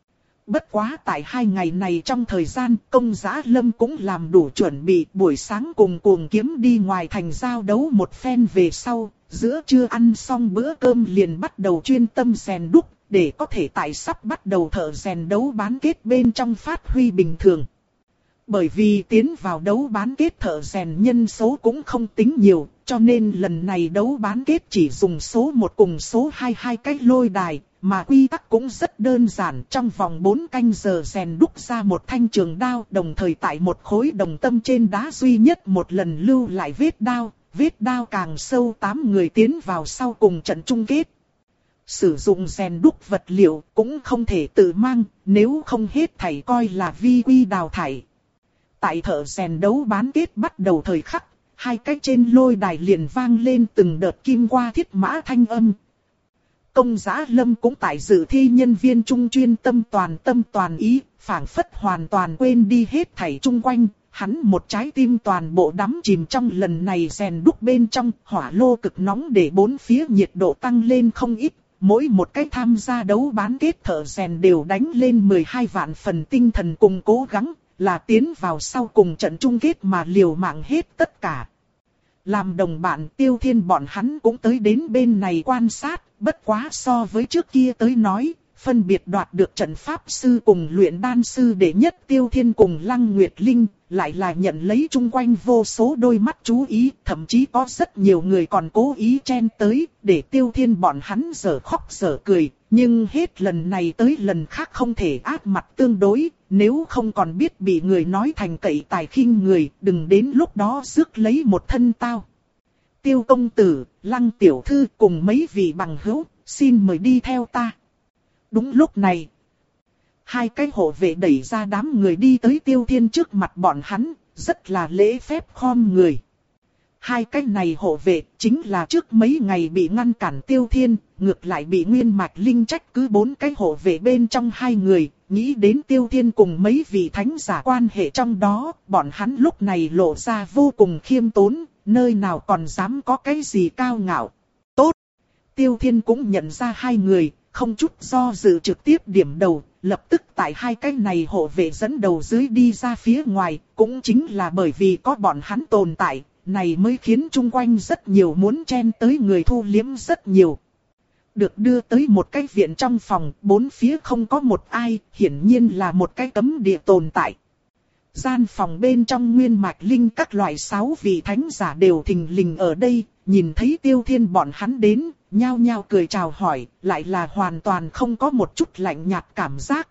Bất quá tại hai ngày này trong thời gian, công giá Lâm cũng làm đủ chuẩn bị, buổi sáng cùng Cuồng Kiếm đi ngoài thành giao đấu một phen về sau, giữa trưa ăn xong bữa cơm liền bắt đầu chuyên tâm rèn đúc, để có thể tại sắp bắt đầu thợ rèn đấu bán kết bên trong phát huy bình thường. Bởi vì tiến vào đấu bán kết thợ rèn nhân số cũng không tính nhiều, cho nên lần này đấu bán kết chỉ dùng số một cùng số hai hai cách lôi đài, mà quy tắc cũng rất đơn giản. Trong vòng bốn canh giờ rèn đúc ra một thanh trường đao, đồng thời tại một khối đồng tâm trên đá duy nhất một lần lưu lại vết đao, vết đao càng sâu tám người tiến vào sau cùng trận chung kết. Sử dụng rèn đúc vật liệu cũng không thể tự mang, nếu không hết thảy coi là vi quy đào thải. Tại thợ rèn đấu bán kết bắt đầu thời khắc, hai cái trên lôi đài liền vang lên từng đợt kim qua thiết mã thanh âm. Công Giá Lâm cũng tại dự thi nhân viên trung chuyên tâm toàn tâm toàn ý, phảng phất hoàn toàn quên đi hết thảy chung quanh. Hắn một trái tim toàn bộ đắm chìm trong lần này rèn đúc bên trong, hỏa lô cực nóng để bốn phía nhiệt độ tăng lên không ít. Mỗi một cái tham gia đấu bán kết thợ rèn đều đánh lên mười hai vạn phần tinh thần cùng cố gắng, là tiến vào sau cùng trận chung kết mà liều mạng hết tất cả. Làm đồng bạn Tiêu Thiên bọn hắn cũng tới đến bên này quan sát, bất quá so với trước kia tới nói, phân biệt đoạt được trận pháp sư cùng luyện đan sư đệ nhất Tiêu Thiên cùng Lăng Nguyệt Linh, lại là nhận lấy chung quanh vô số đôi mắt chú ý, thậm chí có rất nhiều người còn cố ý chen tới, để Tiêu Thiên bọn hắn dở khóc dở cười, nhưng hết lần này tới lần khác không thể áp mặt tương đối, nếu không còn biết bị người nói thành cậy tài khinh người, đừng đến lúc đó rước lấy một thân tao. Tiêu công tử, Lăng tiểu thư cùng mấy vị bằng hữu, xin mời đi theo ta. Đúng lúc này, hai cái hộ vệ đẩy ra đám người đi tới Tiêu Thiên trước mặt bọn hắn, rất là lễ phép khom người. Hai cái này hộ vệ chính là trước mấy ngày bị ngăn cản Tiêu Thiên, ngược lại bị Nguyên Mạch Linh trách cứ bốn cái hộ vệ bên trong hai người, nghĩ đến Tiêu Thiên cùng mấy vị thánh giả quan hệ trong đó, bọn hắn lúc này lộ ra vô cùng khiêm tốn, nơi nào còn dám có cái gì cao ngạo. Tốt! Tiêu Thiên cũng nhận ra hai người, không chút do dự trực tiếp điểm đầu, lập tức tại hai cái này hộ vệ dẫn đầu dưới đi ra phía ngoài, cũng chính là bởi vì có bọn hắn tồn tại, này mới khiến chung quanh rất nhiều muốn chen tới người thu liếm rất nhiều. Được đưa tới một cái viện trong phòng, bốn phía không có một ai, hiển nhiên là một cái cấm địa tồn tại. Gian phòng bên trong Nguyên Mạch Linh các loại sáu vị thánh giả đều thình lình ở đây, nhìn thấy Tiêu Thiên bọn hắn đến, nhao nhao cười chào hỏi, lại là hoàn toàn không có một chút lạnh nhạt cảm giác.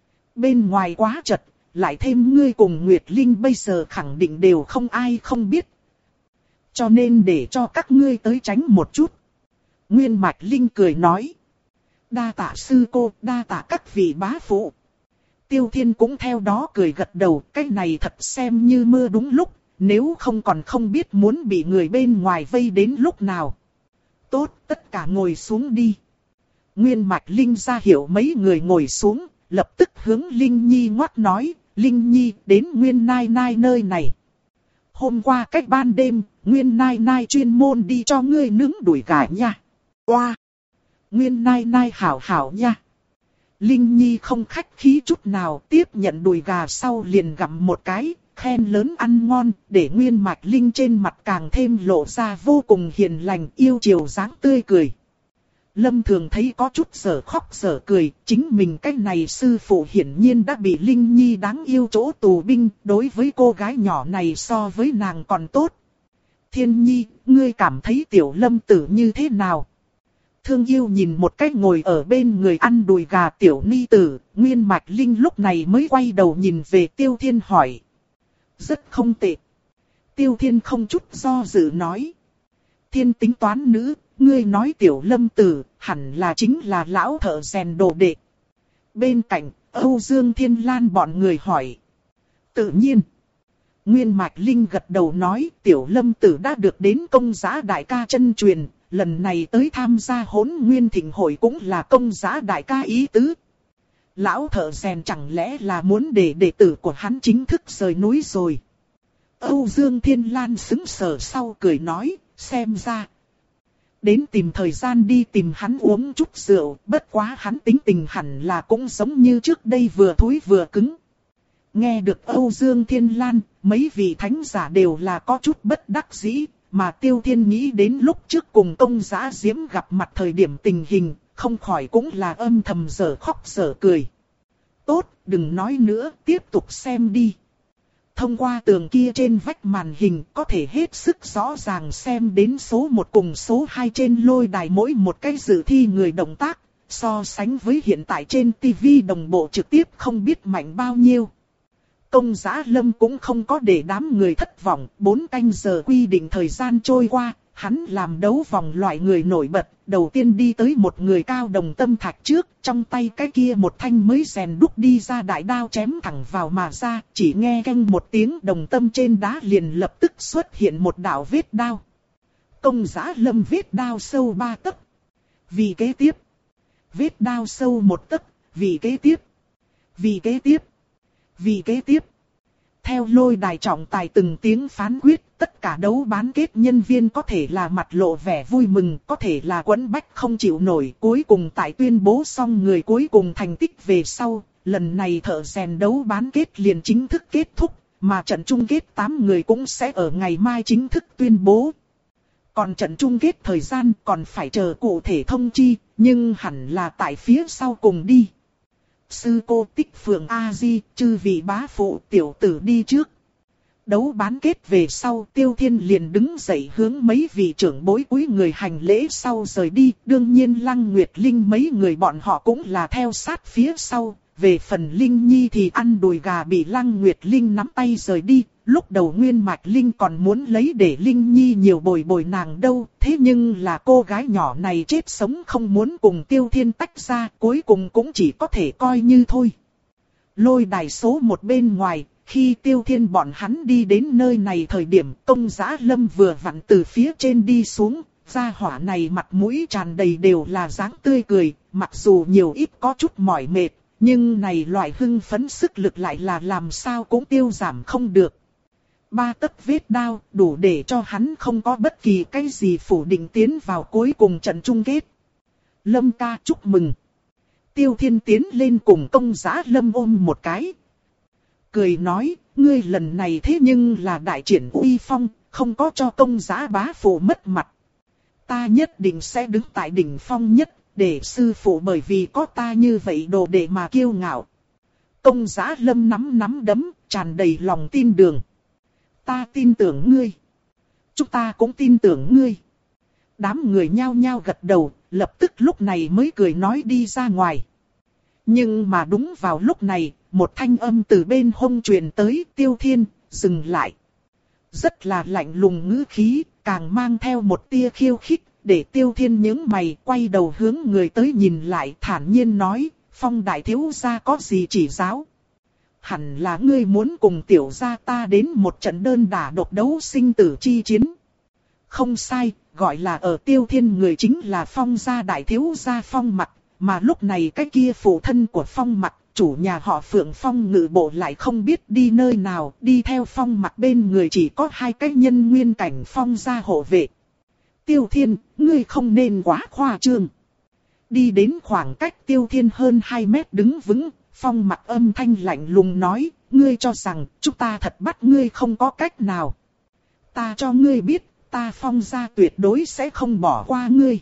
Bên ngoài quá chật, lại thêm ngươi cùng Nguyệt Linh bây giờ khẳng định đều không ai không biết. Cho nên để cho các ngươi tới tránh một chút. Nguyên Mạch Linh cười nói. Đa tạ sư cô, đa tạ các vị bá phụ. Tiêu Thiên cũng theo đó cười gật đầu, cái này thật xem như mưa đúng lúc, nếu không còn không biết muốn bị người bên ngoài vây đến lúc nào. Tốt, tất cả ngồi xuống đi. Nguyên Mạch Linh ra hiệu mấy người ngồi xuống, lập tức hướng Linh Nhi ngoắc nói, Linh Nhi đến Nguyên Nai Nai nơi này. Hôm qua cách ban đêm, Nguyên Nai Nai chuyên môn đi cho ngươi nướng đùi gà nha. Oa! Wow. Nguyên Nai Nai hảo hảo nha. Linh Nhi không khách khí chút nào, tiếp nhận đùi gà sau liền gặm một cái, khen lớn ăn ngon, để Nguyên Mạch Linh trên mặt càng thêm lộ ra vô cùng hiền lành, yêu chiều dáng tươi cười. Lâm Thường thấy có chút sở khóc sở cười, chính mình cái này sư phụ hiển nhiên đã bị Linh Nhi đáng yêu chỗ tù binh, đối với cô gái nhỏ này so với nàng còn tốt. Thiên Nhi, ngươi cảm thấy tiểu Lâm tử như thế nào? Thương yêu nhìn một cách ngồi ở bên người ăn đùi gà tiểu ni tử, Nguyên Mạch Linh lúc này mới quay đầu nhìn về Tiêu Thiên hỏi. Rất không tệ. Tiêu Thiên không chút do dự nói. Thiên tính toán nữ, ngươi nói tiểu Lâm tử, hẳn là chính là lão thợ rèn đồ đệ. Bên cạnh, Âu Dương Thiên Lan bọn người hỏi. Tự nhiên. Nguyên Mạch Linh gật đầu nói tiểu Lâm tử đã được đến Công Giá đại ca chân truyền. Lần này tới tham gia Hỗn Nguyên Thịnh hội cũng là Công Giá đại ca ý tứ. Lão thợ rèn chẳng lẽ là muốn để đệ tử của hắn chính thức rời núi rồi. Âu Dương Thiên Lan sững sờ sau cười nói, xem ra. Đến tìm thời gian đi tìm hắn uống chút rượu, bất quá hắn tính tình hẳn là cũng giống như trước đây vừa thúi vừa cứng. Nghe được Âu Dương Thiên Lan, mấy vị thánh giả đều là có chút bất đắc dĩ. Mà Tiêu Thiên nghĩ đến lúc trước cùng Công Giá Diễm gặp mặt thời điểm tình hình, không khỏi cũng là âm thầm dở khóc dở cười. Tốt, đừng nói nữa, tiếp tục xem đi. Thông qua tường kia trên vách màn hình có thể hết sức rõ ràng xem đến số một cùng số hai trên lôi đài mỗi một cái dự thi người động tác, so sánh với hiện tại trên tivi đồng bộ trực tiếp không biết mạnh bao nhiêu. Công Giá Lâm cũng không có để đám người thất vọng, bốn canh giờ quy định thời gian trôi qua, hắn làm đấu vòng loại người nổi bật, đầu tiên đi tới một người cao đồng tâm thạch trước, trong tay cái kia một thanh mới rèn đúc đi ra đại đao chém thẳng vào mà ra, chỉ nghe canh một tiếng đồng tâm trên đá liền lập tức xuất hiện một đạo vết đao. Công Giá Lâm vết đao sâu ba tấc. Vì kế tiếp. Vết đao sâu một tấc, vì kế tiếp. Vì kế tiếp. Vì kế tiếp. Theo lôi đài trọng tài từng tiếng phán quyết, tất cả đấu bán kết nhân viên có thể là mặt lộ vẻ vui mừng, có thể là quẫn bách không chịu nổi. Cuối cùng tại tuyên bố xong người cuối cùng thành tích về sau, lần này thợ rèn đấu bán kết liền chính thức kết thúc, mà trận chung kết tám người cũng sẽ ở ngày mai chính thức tuyên bố. Còn trận chung kết thời gian còn phải chờ cụ thể thông chi, nhưng hẳn là tại phía sau cùng đi. Sư cô Tích Phượng A-di, chư vị bá phụ tiểu tử đi trước. Đấu bán kết về sau, Tiêu Thiên liền đứng dậy hướng mấy vị trưởng bối cúi người hành lễ sau rời đi. Đương nhiên Lăng Nguyệt Linh mấy người bọn họ cũng là theo sát phía sau. Về phần Linh Nhi thì ăn đùi gà bị Lăng Nguyệt Linh nắm tay rời đi. Lúc đầu Nguyên Mạch Linh còn muốn lấy để Linh Nhi nhiều bồi bồi nàng đâu. Thế nhưng là cô gái nhỏ này chết sống không muốn cùng Tiêu Thiên tách ra. Cuối cùng cũng chỉ có thể coi như thôi. Lôi đài số một bên ngoài. Khi Tiêu Thiên bọn hắn đi đến nơi này thời điểm Công Giá Lâm vừa vặn từ phía trên đi xuống. Gia hỏa này mặt mũi tràn đầy đều là dáng tươi cười. Mặc dù nhiều ít có chút mỏi mệt. Nhưng này loại hưng phấn sức lực lại là làm sao cũng tiêu giảm không được. Ba tấc vết đao đủ để cho hắn không có bất kỳ cái gì phủ định tiến vào cuối cùng trận chung kết. Lâm ca chúc mừng. Tiêu Thiên tiến lên cùng Công Giá Lâm ôm một cái. Cười nói, ngươi lần này thế nhưng là đại triển uy phong, không có cho Công Giá bá phụ mất mặt. Ta nhất định sẽ đứng tại đỉnh phong nhất. Để sư phụ bởi vì có ta như vậy đồ để mà kiêu ngạo. Công Giá Lâm nắm nắm đấm, tràn đầy lòng tin đường. Ta tin tưởng ngươi. Chúng ta cũng tin tưởng ngươi. Đám người nhao nhao gật đầu, lập tức lúc này mới cười nói đi ra ngoài. Nhưng mà đúng vào lúc này, một thanh âm từ bên hông truyền tới. Tiêu Thiên, dừng lại. Rất là lạnh lùng ngữ khí, càng mang theo một tia khiêu khích. Để Tiêu Thiên nhướng mày quay đầu hướng người tới nhìn lại thản nhiên nói, Phong đại thiếu gia có gì chỉ giáo? Hẳn là ngươi muốn cùng tiểu gia ta đến một trận đơn đả độc đấu sinh tử chi chiến. Không sai, gọi là ở Tiêu Thiên người chính là Phong gia đại thiếu gia Phong Mặc, mà lúc này cái kia phụ thân của Phong Mặc, chủ nhà họ Phượng Phong Ngự Bộ lại không biết đi nơi nào, đi theo Phong Mặc bên người chỉ có hai cái nhân nguyên cảnh Phong gia hộ vệ. Tiêu Thiên, ngươi không nên quá khoa trương. Đi đến khoảng cách Tiêu Thiên hơn hai mét đứng vững, Phong Mặc âm thanh lạnh lùng nói, ngươi cho rằng chúng ta thật bắt ngươi không có cách nào. Ta cho ngươi biết, ta Phong gia tuyệt đối sẽ không bỏ qua ngươi.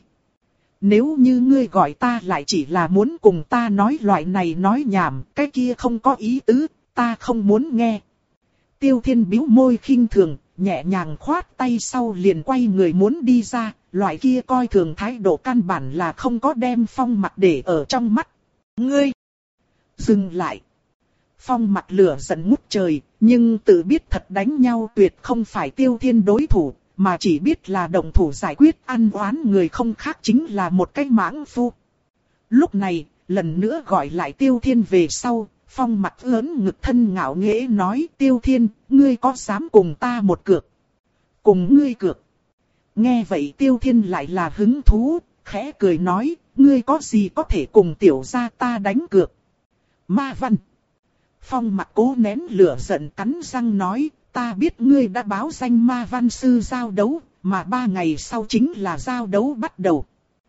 Nếu như ngươi gọi ta lại chỉ là muốn cùng ta nói loại này nói nhảm, cái kia không có ý tứ, ta không muốn nghe. Tiêu Thiên bĩu môi khinh thường. Nhẹ nhàng khoát tay sau liền quay người muốn đi ra, loại kia coi thường thái độ căn bản là không có đem Phong Mặc để ở trong mắt. Ngươi! Dừng lại! Phong Mặc lửa giận ngút trời, nhưng tự biết thật đánh nhau tuyệt không phải Tiêu Thiên đối thủ, mà chỉ biết là động thủ giải quyết ăn oán người không khác chính là một cái mãng phu. Lúc này, lần nữa gọi lại Tiêu Thiên về sau. Phong Mặc lớn ngực thân ngạo nghễ nói Tiêu Thiên, ngươi có dám cùng ta một cược? Cùng ngươi cược. Nghe vậy Tiêu Thiên lại là hứng thú, khẽ cười nói, ngươi có gì có thể cùng tiểu gia ta đánh cược? Ma Văn. Phong Mặc cố nén lửa giận cắn răng nói, ta biết ngươi đã báo danh Ma Văn sư giao đấu, mà ba ngày sau chính là giao đấu bắt đầu.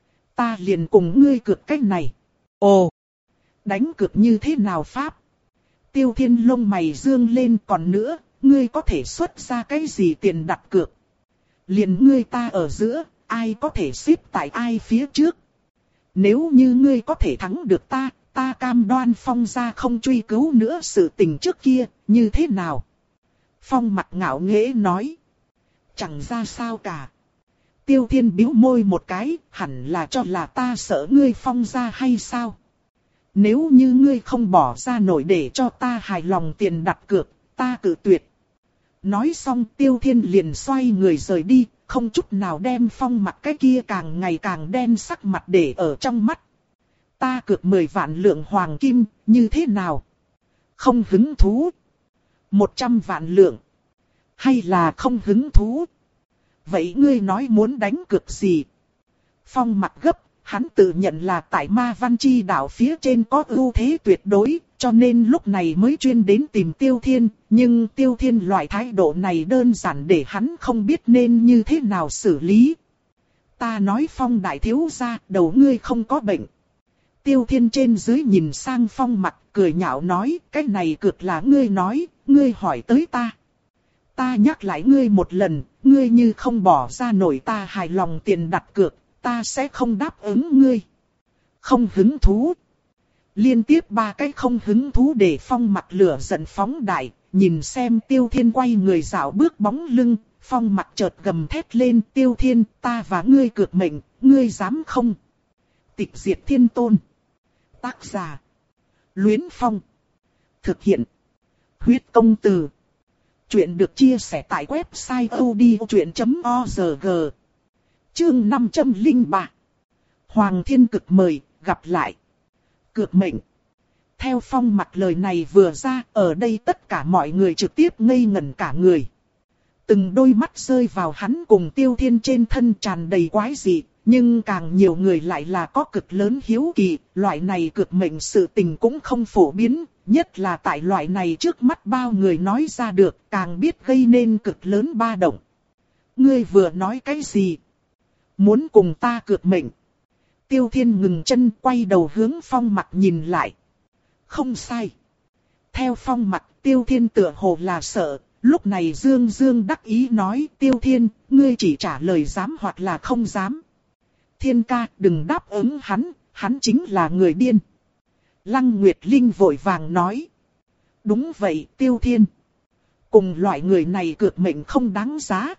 Ta liền cùng ngươi cược cách này. Ồ! Đánh cược như thế nào pháp? Tiêu Thiên lông mày dương lên còn nữa, ngươi có thể xuất ra cái gì tiền đặt cược? Liền ngươi ta ở giữa, ai có thể xếp tại ai phía trước? Nếu như ngươi có thể thắng được ta, ta cam đoan Phong gia không truy cứu nữa sự tình trước kia, như thế nào? Phong mặt ngạo nghễ nói. Chẳng ra sao cả. Tiêu Thiên bĩu môi một cái, hẳn là cho là ta sợ ngươi Phong gia hay sao? Nếu như ngươi không bỏ ra nổi để cho ta hài lòng tiền đặt cược, ta cự tuyệt. Nói xong Tiêu Thiên liền xoay người rời đi, không chút nào đem Phong mặt cái kia càng ngày càng đen sắc mặt để ở trong mắt. Ta cược mười vạn lượng hoàng kim, như thế nào? Không hứng thú. Một trăm vạn lượng. Hay là không hứng thú? Vậy ngươi nói muốn đánh cược gì? Phong mặt gấp, hắn tự nhận là tại Ma Văn Chi đảo phía trên có ưu thế tuyệt đối, cho nên lúc này mới chuyên đến tìm Tiêu Thiên. Nhưng Tiêu Thiên loại thái độ này đơn giản để hắn không biết nên như thế nào xử lý. Ta nói Phong đại thiếu gia, đầu ngươi không có bệnh. Tiêu Thiên trên dưới nhìn sang Phong mặt, cười nhạo nói, cái này cược là ngươi nói, ngươi hỏi tới ta. Ta nhắc lại ngươi một lần, ngươi như không bỏ ra nổi ta hài lòng tiền đặt cược, ta sẽ không đáp ứng ngươi. Không hứng thú. Liên tiếp ba cái không hứng thú để Phong mặt lửa giận phóng đại, nhìn xem Tiêu Thiên quay người dạo bước bóng lưng, Phong mặt chợt gầm thét lên, Tiêu Thiên, ta và ngươi cược mệnh, ngươi dám không? Tịch diệt thiên tôn. Tác giả. Luyến Phong. Thực hiện. Huyết công từ. Chuyện được chia sẻ tại website odchuyện chấm org. Chương năm trăm lẻ ba. Hoàng Thiên Cực mời, gặp lại. Cược mệnh. Theo Phong mặt lời này vừa ra, ở đây tất cả mọi người trực tiếp ngây ngẩn cả người. Từng đôi mắt rơi vào hắn cùng Tiêu Thiên trên thân tràn đầy quái dị. Nhưng càng nhiều người lại là có cực lớn hiếu kỳ, loại này cược mệnh sự tình cũng không phổ biến, nhất là tại loại này trước mắt bao người nói ra được, càng biết gây nên cực lớn ba động. Ngươi vừa nói cái gì? Muốn cùng ta cược mệnh? Tiêu Thiên ngừng chân quay đầu hướng Phong mặt nhìn lại. Không sai. Theo Phong mặt, Tiêu Thiên tựa hồ là sợ, lúc này Dương Dương đắc ý nói, Tiêu Thiên, ngươi chỉ trả lời dám hoặc là không dám. Thiên ca, đừng đáp ứng hắn, hắn chính là người điên. Lăng Nguyệt Linh vội vàng nói. Đúng vậy, Tiêu Thiên. Cùng loại người này cược mệnh không đáng giá.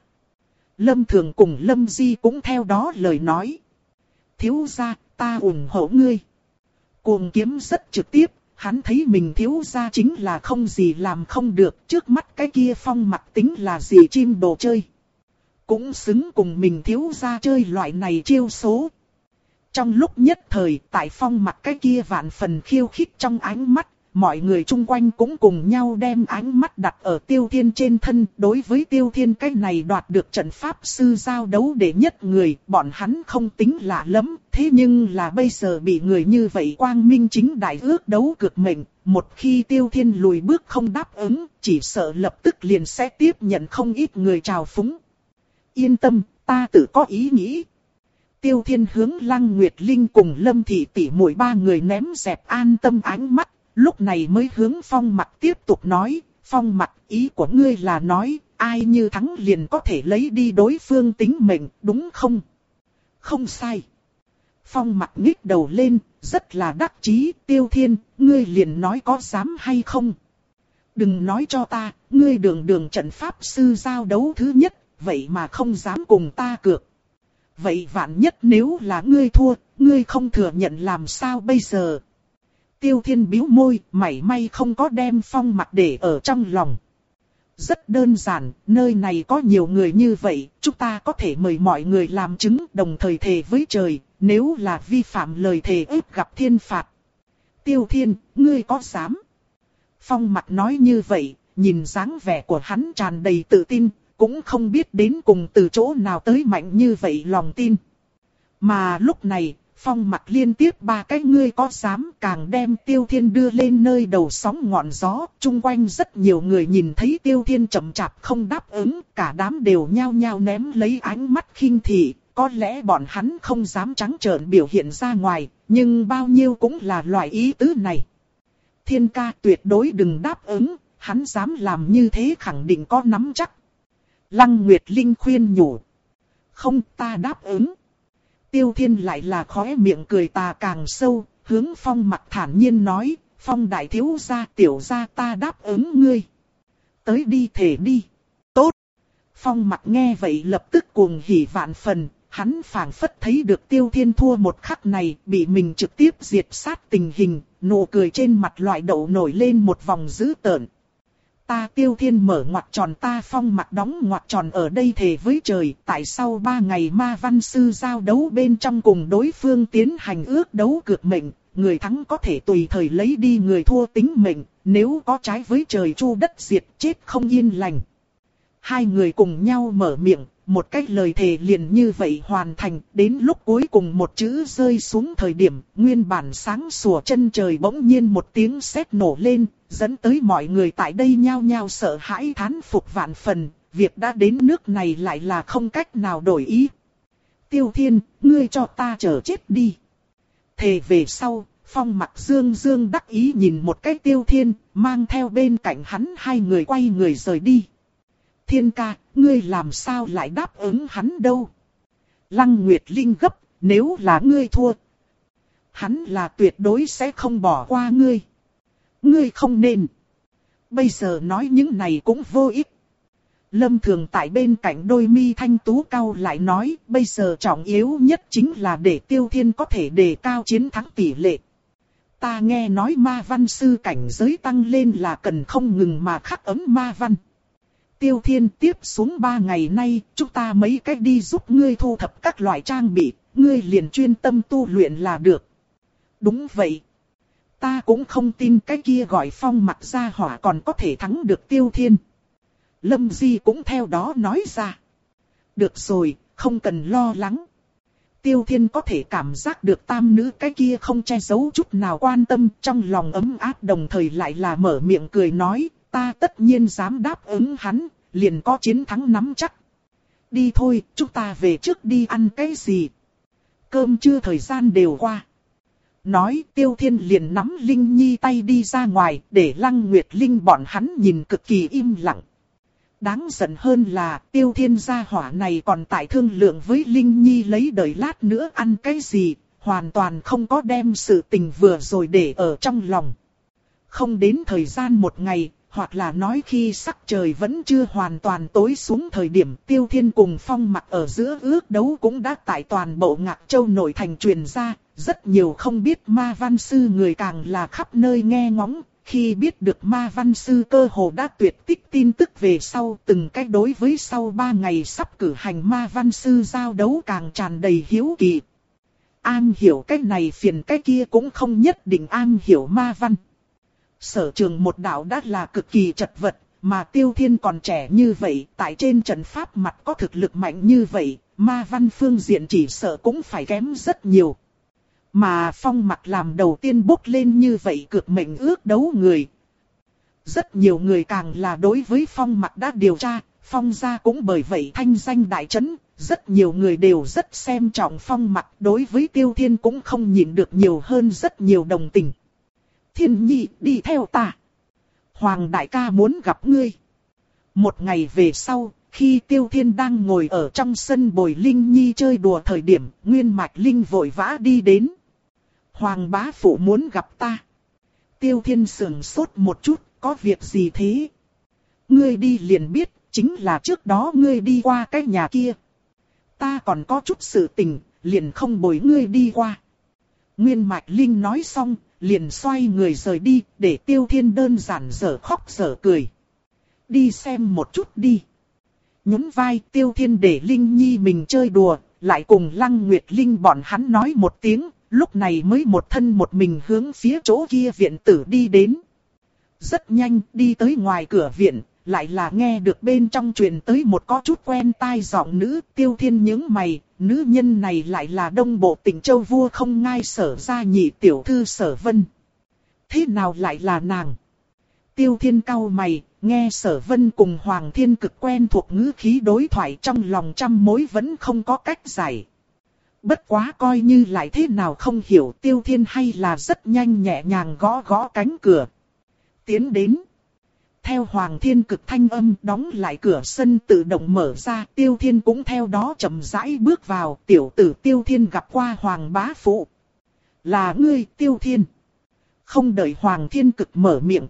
Lâm Thường cùng Lâm Di cũng theo đó lời nói. Thiếu gia, ta ủng hộ ngươi. Cuồng Kiếm rất trực tiếp, hắn thấy mình thiếu gia chính là không gì làm không được. Trước mắt cái kia Phong mặt tính là gì chim đồ chơi. Cũng xứng cùng mình thiếu gia chơi loại này chiêu số. Trong lúc nhất thời, tại Phong mặt cái kia vạn phần khiêu khích trong ánh mắt, mọi người chung quanh cũng cùng nhau đem ánh mắt đặt ở Tiêu Thiên trên thân. Đối với Tiêu Thiên cái này đoạt được trận pháp sư giao đấu đệ nhất người, bọn hắn không tính lạ lắm. Thế nhưng là bây giờ bị người như vậy quang minh chính đại ước đấu cực mệnh. Một khi Tiêu Thiên lùi bước không đáp ứng, chỉ sợ lập tức liền sẽ tiếp nhận không ít người trào phúng. Yên tâm, ta tự có ý nghĩ. Tiêu Thiên hướng Lăng Nguyệt Linh cùng Lâm Thị tỷ muội ba người ném dẹp an tâm ánh mắt, lúc này mới hướng Phong mặt tiếp tục nói, Phong mặt, ý của ngươi là nói, ai như thắng liền có thể lấy đi đối phương tính mệnh, đúng không? Không sai. Phong mặt nhích đầu lên, rất là đắc chí, Tiêu Thiên, ngươi liền nói có dám hay không? Đừng nói cho ta, ngươi đường đường trận pháp sư giao đấu thứ nhất, vậy mà không dám cùng ta cược. Vậy vạn nhất nếu là ngươi thua, ngươi không thừa nhận làm sao bây giờ? Tiêu Thiên bĩu môi, mảy may không có đem Phong mặt để ở trong lòng. Rất đơn giản, nơi này có nhiều người như vậy, chúng ta có thể mời mọi người làm chứng đồng thời thề với trời, nếu là vi phạm lời thề ước gặp thiên phạt. Tiêu Thiên, ngươi có dám? Phong mặt nói như vậy, nhìn dáng vẻ của hắn tràn đầy tự tin, cũng không biết đến cùng từ chỗ nào tới mạnh như vậy lòng tin. Mà lúc này, Phong mặt liên tiếp ba cái ngươi có dám càng đem Tiêu Thiên đưa lên nơi đầu sóng ngọn gió. Chung quanh rất nhiều người nhìn thấy Tiêu Thiên chậm chạp không đáp ứng, cả đám đều nhao nhao ném lấy ánh mắt khinh thị. Có lẽ bọn hắn không dám trắng trợn biểu hiện ra ngoài, nhưng bao nhiêu cũng là loại ý tứ này. Thiên ca tuyệt đối đừng đáp ứng, hắn dám làm như thế khẳng định có nắm chắc. Lăng Nguyệt Linh khuyên nhủ. Không, ta đáp ứng. Tiêu Thiên lại là khóe miệng cười tà càng sâu, hướng Phong Mặc thản nhiên nói, Phong đại thiếu gia tiểu gia ta đáp ứng ngươi. Tới đi thể đi. Tốt. Phong Mặc nghe vậy lập tức cuồng hỉ vạn phần, hắn phảng phất thấy được Tiêu Thiên thua một khắc này bị mình trực tiếp diệt sát tình hình, nụ cười trên mặt loại đậu nổi lên một vòng dữ tợn. Ta Tiêu Thiên mở ngoặc tròn ta Phong Mặc đóng ngoặc tròn ở đây thề với trời, tại sau ba ngày ma văn sư giao đấu bên trong cùng đối phương tiến hành ước đấu cược mệnh, người thắng có thể tùy thời lấy đi người thua tính mệnh, nếu có trái với trời chu đất diệt chết không yên lành. Hai người cùng nhau mở miệng, một cách lời thề liền như vậy hoàn thành, đến lúc cuối cùng một chữ rơi xuống thời điểm, nguyên bản sáng sủa chân trời bỗng nhiên một tiếng sét nổ lên, dẫn tới mọi người tại đây nhao nhao sợ hãi thán phục vạn phần, việc đã đến nước này lại là không cách nào đổi ý. Tiêu Thiên, ngươi cho ta chờ chết đi. Thề về sau, Phong Mặc dương dương đắc ý nhìn một cái Tiêu Thiên, mang theo bên cạnh hắn hai người quay người rời đi. Thiên ca, ngươi làm sao lại đáp ứng hắn đâu? Lăng Nguyệt Linh gấp, nếu là ngươi thua, hắn là tuyệt đối sẽ không bỏ qua ngươi. Ngươi không nên. Bây giờ nói những này cũng vô ích. Lâm Thường tại bên cạnh đôi mi thanh tú cau lại nói, bây giờ trọng yếu nhất chính là để Tiêu Thiên có thể đề cao chiến thắng tỷ lệ. Ta nghe nói ma văn sư cảnh giới tăng lên là cần không ngừng mà khắc ấm ma văn. Tiêu Thiên, tiếp xuống ba ngày nay, chúng ta mấy cách đi giúp ngươi thu thập các loại trang bị, ngươi liền chuyên tâm tu luyện là được. Đúng vậy. Ta cũng không tin cái kia gọi Phong Mặc gia hỏa còn có thể thắng được Tiêu Thiên. Lâm Di cũng theo đó nói ra. Được rồi, không cần lo lắng. Tiêu Thiên có thể cảm giác được tam nữ cái kia không che giấu chút nào quan tâm, trong lòng ấm áp đồng thời lại là mở miệng cười nói, ta tất nhiên dám đáp ứng hắn, liền có chiến thắng nắm chắc. Đi thôi, chúng ta về trước đi ăn cái gì. Cơm trưa thời gian đều qua. Nói Tiêu Thiên liền nắm Linh Nhi tay đi ra ngoài, để Lăng Nguyệt Linh bọn hắn nhìn cực kỳ im lặng. Đáng giận hơn là Tiêu Thiên gia hỏa này còn tại thương lượng với Linh Nhi lấy đợi lát nữa ăn cái gì, hoàn toàn không có đem sự tình vừa rồi để ở trong lòng. Không đến thời gian một ngày, hoặc là nói khi sắc trời vẫn chưa hoàn toàn tối xuống thời điểm Tiêu Thiên cùng Phong Mặc ở giữa ước đấu cũng đã tại toàn bộ Ngạc Châu nội thành truyền ra, rất nhiều không biết ma văn sư người càng là khắp nơi nghe ngóng. Khi biết được ma văn sư cơ hồ đã tuyệt tích tin tức về sau, từng cách đối với sau ba ngày sắp cử hành ma văn sư giao đấu càng tràn đầy hiếu kỳ. An hiểu cái này phiền cái kia cũng không nhất định an hiểu ma văn. Sở trường một đạo đã là cực kỳ chật vật, mà Tiêu Thiên còn trẻ như vậy, tại trên trận pháp mặt có thực lực mạnh như vậy, ma văn phương diện chỉ sợ cũng phải kém rất nhiều. Mà Phong Mặc làm đầu tiên bốc lên như vậy cược mệnh ước đấu người. Rất nhiều người càng là đối với Phong Mặc đã điều tra, Phong gia cũng bởi vậy thanh danh đại chấn, rất nhiều người đều rất xem trọng Phong Mặc, đối với Tiêu Thiên cũng không nhịn được nhiều hơn rất nhiều đồng tình. Thiên Nhi, đi theo ta. Hoàng đại ca muốn gặp ngươi. Một ngày về sau, khi Tiêu Thiên đang ngồi ở trong sân bồi Linh Nhi chơi đùa thời điểm, Nguyên Mạch Linh vội vã đi đến. Hoàng bá phụ muốn gặp ta. Tiêu Thiên sững sốt một chút, có việc gì thế? Ngươi đi liền biết, chính là trước đó ngươi đi qua cái nhà kia. Ta còn có chút sự tình, liền không bồi ngươi đi qua. Nguyên Mạch Linh nói xong, liền xoay người rời đi, để Tiêu Thiên đơn giản dở khóc dở cười. Đi xem một chút đi. Nhún vai Tiêu Thiên để Linh Nhi mình chơi đùa, lại cùng Lăng Nguyệt Linh bọn hắn nói một tiếng, lúc này mới một thân một mình hướng phía chỗ kia viện tử đi đến. Rất nhanh đi tới ngoài cửa viện, lại là nghe được bên trong truyền tới một có chút quen tai giọng nữ. Tiêu Thiên nhướng mày, nữ nhân này lại là Đông Bộ Tỉnh Châu vua không ngai Sở gia nhị tiểu thư Sở Vân. Thế nào lại là nàng? Tiêu Thiên cau mày, nghe Sở Vân cùng Hoàng Thiên Cực quen thuộc ngữ khí đối thoại trong lòng trăm mối vẫn không có cách giải. Bất quá coi như lại thế nào không hiểu, Tiêu Thiên hay là rất nhanh nhẹ nhàng gõ gõ cánh cửa. Tiến đến. Theo Hoàng Thiên Cực thanh âm đóng lại cửa sân tự động mở ra, Tiêu Thiên cũng theo đó chậm rãi bước vào. Tiểu tử Tiêu Thiên gặp qua Hoàng bá phụ. Là ngươi Tiêu Thiên. Không đợi Hoàng Thiên Cực mở miệng,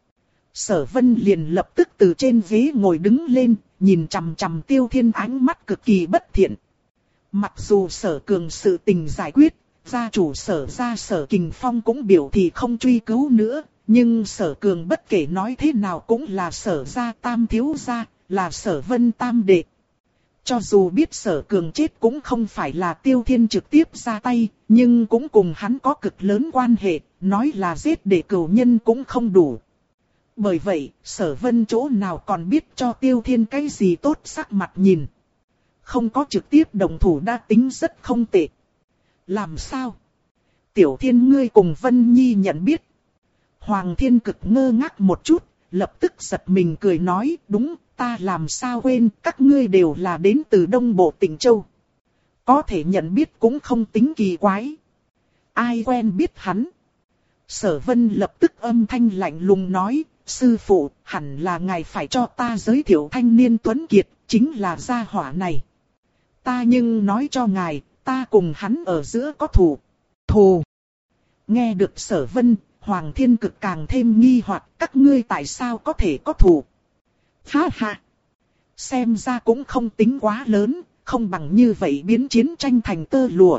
Sở Vân liền lập tức từ trên ghế ngồi đứng lên, nhìn chằm chằm Tiêu Thiên ánh mắt cực kỳ bất thiện. Mặc dù Sở Cường sự tình giải quyết, gia chủ Sở gia Sở Kình Phong cũng biểu thị không truy cứu nữa, nhưng Sở Cường bất kể nói thế nào cũng là Sở gia tam thiếu gia, là Sở Vân tam đệ. Cho dù biết Sở Cường chết cũng không phải là Tiêu Thiên trực tiếp ra tay, nhưng cũng cùng hắn có cực lớn quan hệ, nói là giết để cửu nhân cũng không đủ. Bởi vậy, Sở Vân chỗ nào còn biết cho Tiêu Thiên cái gì tốt sắc mặt nhìn. Không có trực tiếp đồng thủ đã tính rất không tệ. Làm sao? Tiểu Thiên ngươi cùng Vân Nhi nhận biết. Hoàng Thiên Cực ngơ ngác một chút, lập tức giật mình cười nói, đúng, ta làm sao quên, các ngươi đều là đến từ Đông Bộ Tỉnh Châu. Có thể nhận biết cũng không tính kỳ quái. Ai quen biết hắn? Sở Vân lập tức âm thanh lạnh lùng nói, sư phụ, hẳn là ngài phải cho ta giới thiệu thanh niên tuấn kiệt, chính là gia hỏa này. Ta nhưng nói cho ngài, ta cùng hắn ở giữa có thù. Thù. Nghe được Sở Vân, Hoàng Thiên Cực càng thêm nghi hoặc, các ngươi tại sao có thể có thù? Ha ha. Xem ra cũng không tính quá lớn, không bằng như vậy biến chiến tranh thành tơ lụa.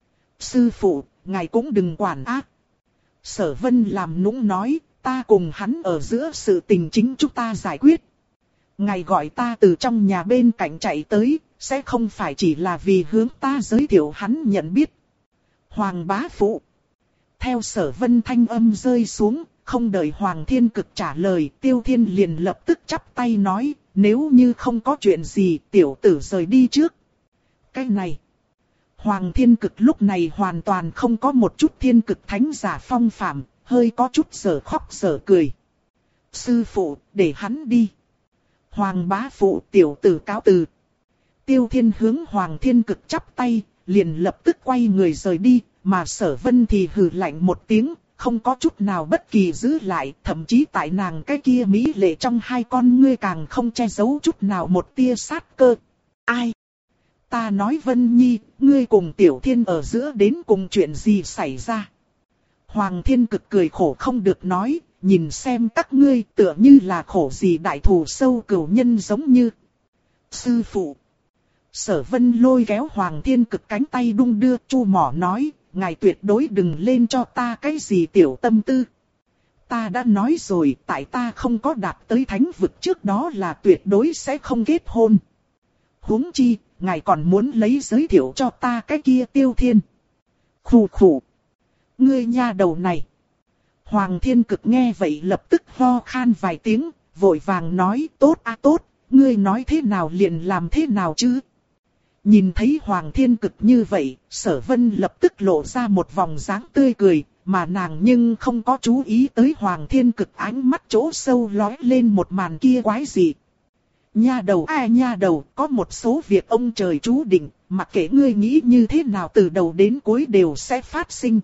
Sư phụ, ngài cũng đừng quản ác. Sở Vân làm nũng nói, ta cùng hắn ở giữa sự tình chính chúng ta giải quyết. Ngài gọi ta từ trong nhà bên cạnh chạy tới, sẽ không phải chỉ là vì hướng ta giới thiệu hắn nhận biết. Hoàng bá phụ. Theo Sở Vân thanh âm rơi xuống, không đợi Hoàng Thiên Cực trả lời, Tiêu Thiên liền lập tức chắp tay nói, nếu như không có chuyện gì, tiểu tử rời đi trước. Cái này. Hoàng Thiên Cực lúc này hoàn toàn không có một chút thiên cực thánh giả phong phạm, hơi có chút sở khóc sở cười. Sư phụ, để hắn đi. Hoàng bá phụ, tiểu tử cáo từ. Tiêu Thiên hướng Hoàng Thiên Cực chắp tay, liền lập tức quay người rời đi, mà Sở Vân thì hừ lạnh một tiếng, không có chút nào bất kỳ giữ lại, thậm chí tại nàng cái kia mỹ lệ trong hai con ngươi càng không che giấu chút nào một tia sát cơ. Ai? Ta nói Vân Nhi, ngươi cùng Tiểu Thiên ở giữa đến cùng chuyện gì xảy ra? Hoàng Thiên Cực cười khổ không được nói, nhìn xem các ngươi tựa như là khổ gì đại thù sâu cửu nhân giống như. Sư phụ. Sở Vân lôi kéo Hoàng Thiên Cực cánh tay đung đưa, chu mỏ nói, ngài tuyệt đối đừng lên cho ta cái gì tiểu tâm tư. Ta đã nói rồi, tại ta không có đạt tới thánh vực trước đó là tuyệt đối sẽ không kết hôn. Huống chi, ngài còn muốn lấy giới thiệu cho ta cái kia Tiêu Thiên. Khù khù. Ngươi nha đầu này. Hoàng Thiên Cực nghe vậy lập tức ho khan vài tiếng, vội vàng nói tốt a tốt, ngươi nói thế nào liền làm thế nào chứ. Nhìn thấy Hoàng Thiên Cực như vậy, Sở Vân lập tức lộ ra một vòng dáng tươi cười, mà nàng nhưng không có chú ý tới Hoàng Thiên Cực ánh mắt chỗ sâu lóe lên một màn kia quái dị. Nha đầu ai nha đầu, có một số việc ông trời chú định, mặc kệ ngươi nghĩ như thế nào từ đầu đến cuối đều sẽ phát sinh.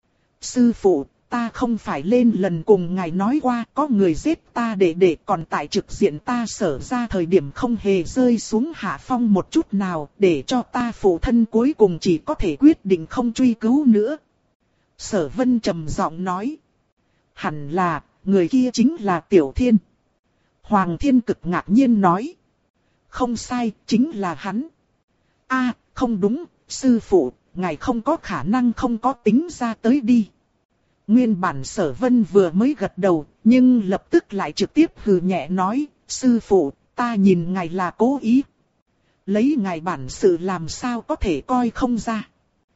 Sư phụ, ta không phải lên lần cùng ngài nói qua có người giết ta để để còn tại trực diện ta Sở ra thời điểm không hề rơi xuống hạ phong một chút nào, để cho ta phụ thân cuối cùng chỉ có thể quyết định không truy cứu nữa. Sở Vân trầm giọng nói. Hẳn là, người kia chính là Tiểu Thiên. Hoàng Thiên Cực ngạc nhiên nói. Không sai, chính là hắn. A, không đúng, sư phụ, ngài không có khả năng không có tính ra tới đi. Nguyên bản Sở Vân vừa mới gật đầu, nhưng lập tức lại trực tiếp hừ nhẹ nói, sư phụ, ta nhìn ngài là cố ý. Lấy ngài bản sự làm sao có thể coi không ra.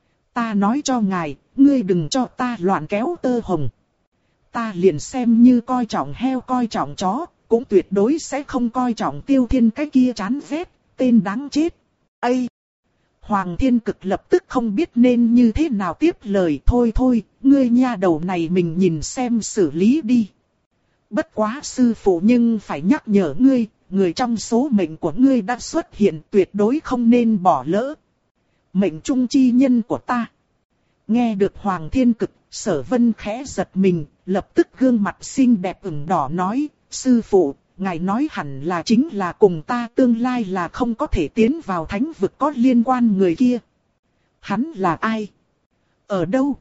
Ta nói cho ngài, ngươi đừng cho ta loạn kéo tơ hồng. Ta liền xem như coi trọng heo coi trọng chó, cũng tuyệt đối sẽ không coi trọng Tiêu Thiên cái kia chán ghét, tên đáng chết. Ây! Hoàng Thiên Cực lập tức không biết nên như thế nào tiếp lời. Thôi thôi, ngươi nha đầu này mình nhìn xem xử lý đi. Bất quá sư phụ nhưng phải nhắc nhở ngươi, người trong số mệnh của ngươi đã xuất hiện tuyệt đối không nên bỏ lỡ. Mệnh trung chi nhân của ta. Nghe được Hoàng Thiên Cực, Sở Vân khẽ giật mình, lập tức gương mặt xinh đẹp ửng đỏ nói, sư phụ, ngài nói hẳn là chính là cùng ta tương lai là không có thể tiến vào thánh vực có liên quan người kia. Hắn là ai? Ở đâu?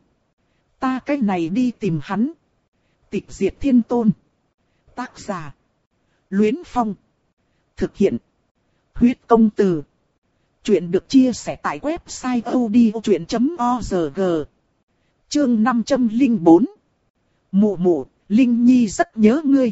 Ta cái này đi tìm hắn. Tịch Diệt Thiên Tôn. Tác giả. Luyến Phong. Thực hiện. Huyết Công Từ. Chuyện được chia sẻ tại website odchuyện chấm org. Chương năm trăm lẻ bốn. Mụ mụ, Linh Nhi rất nhớ ngươi.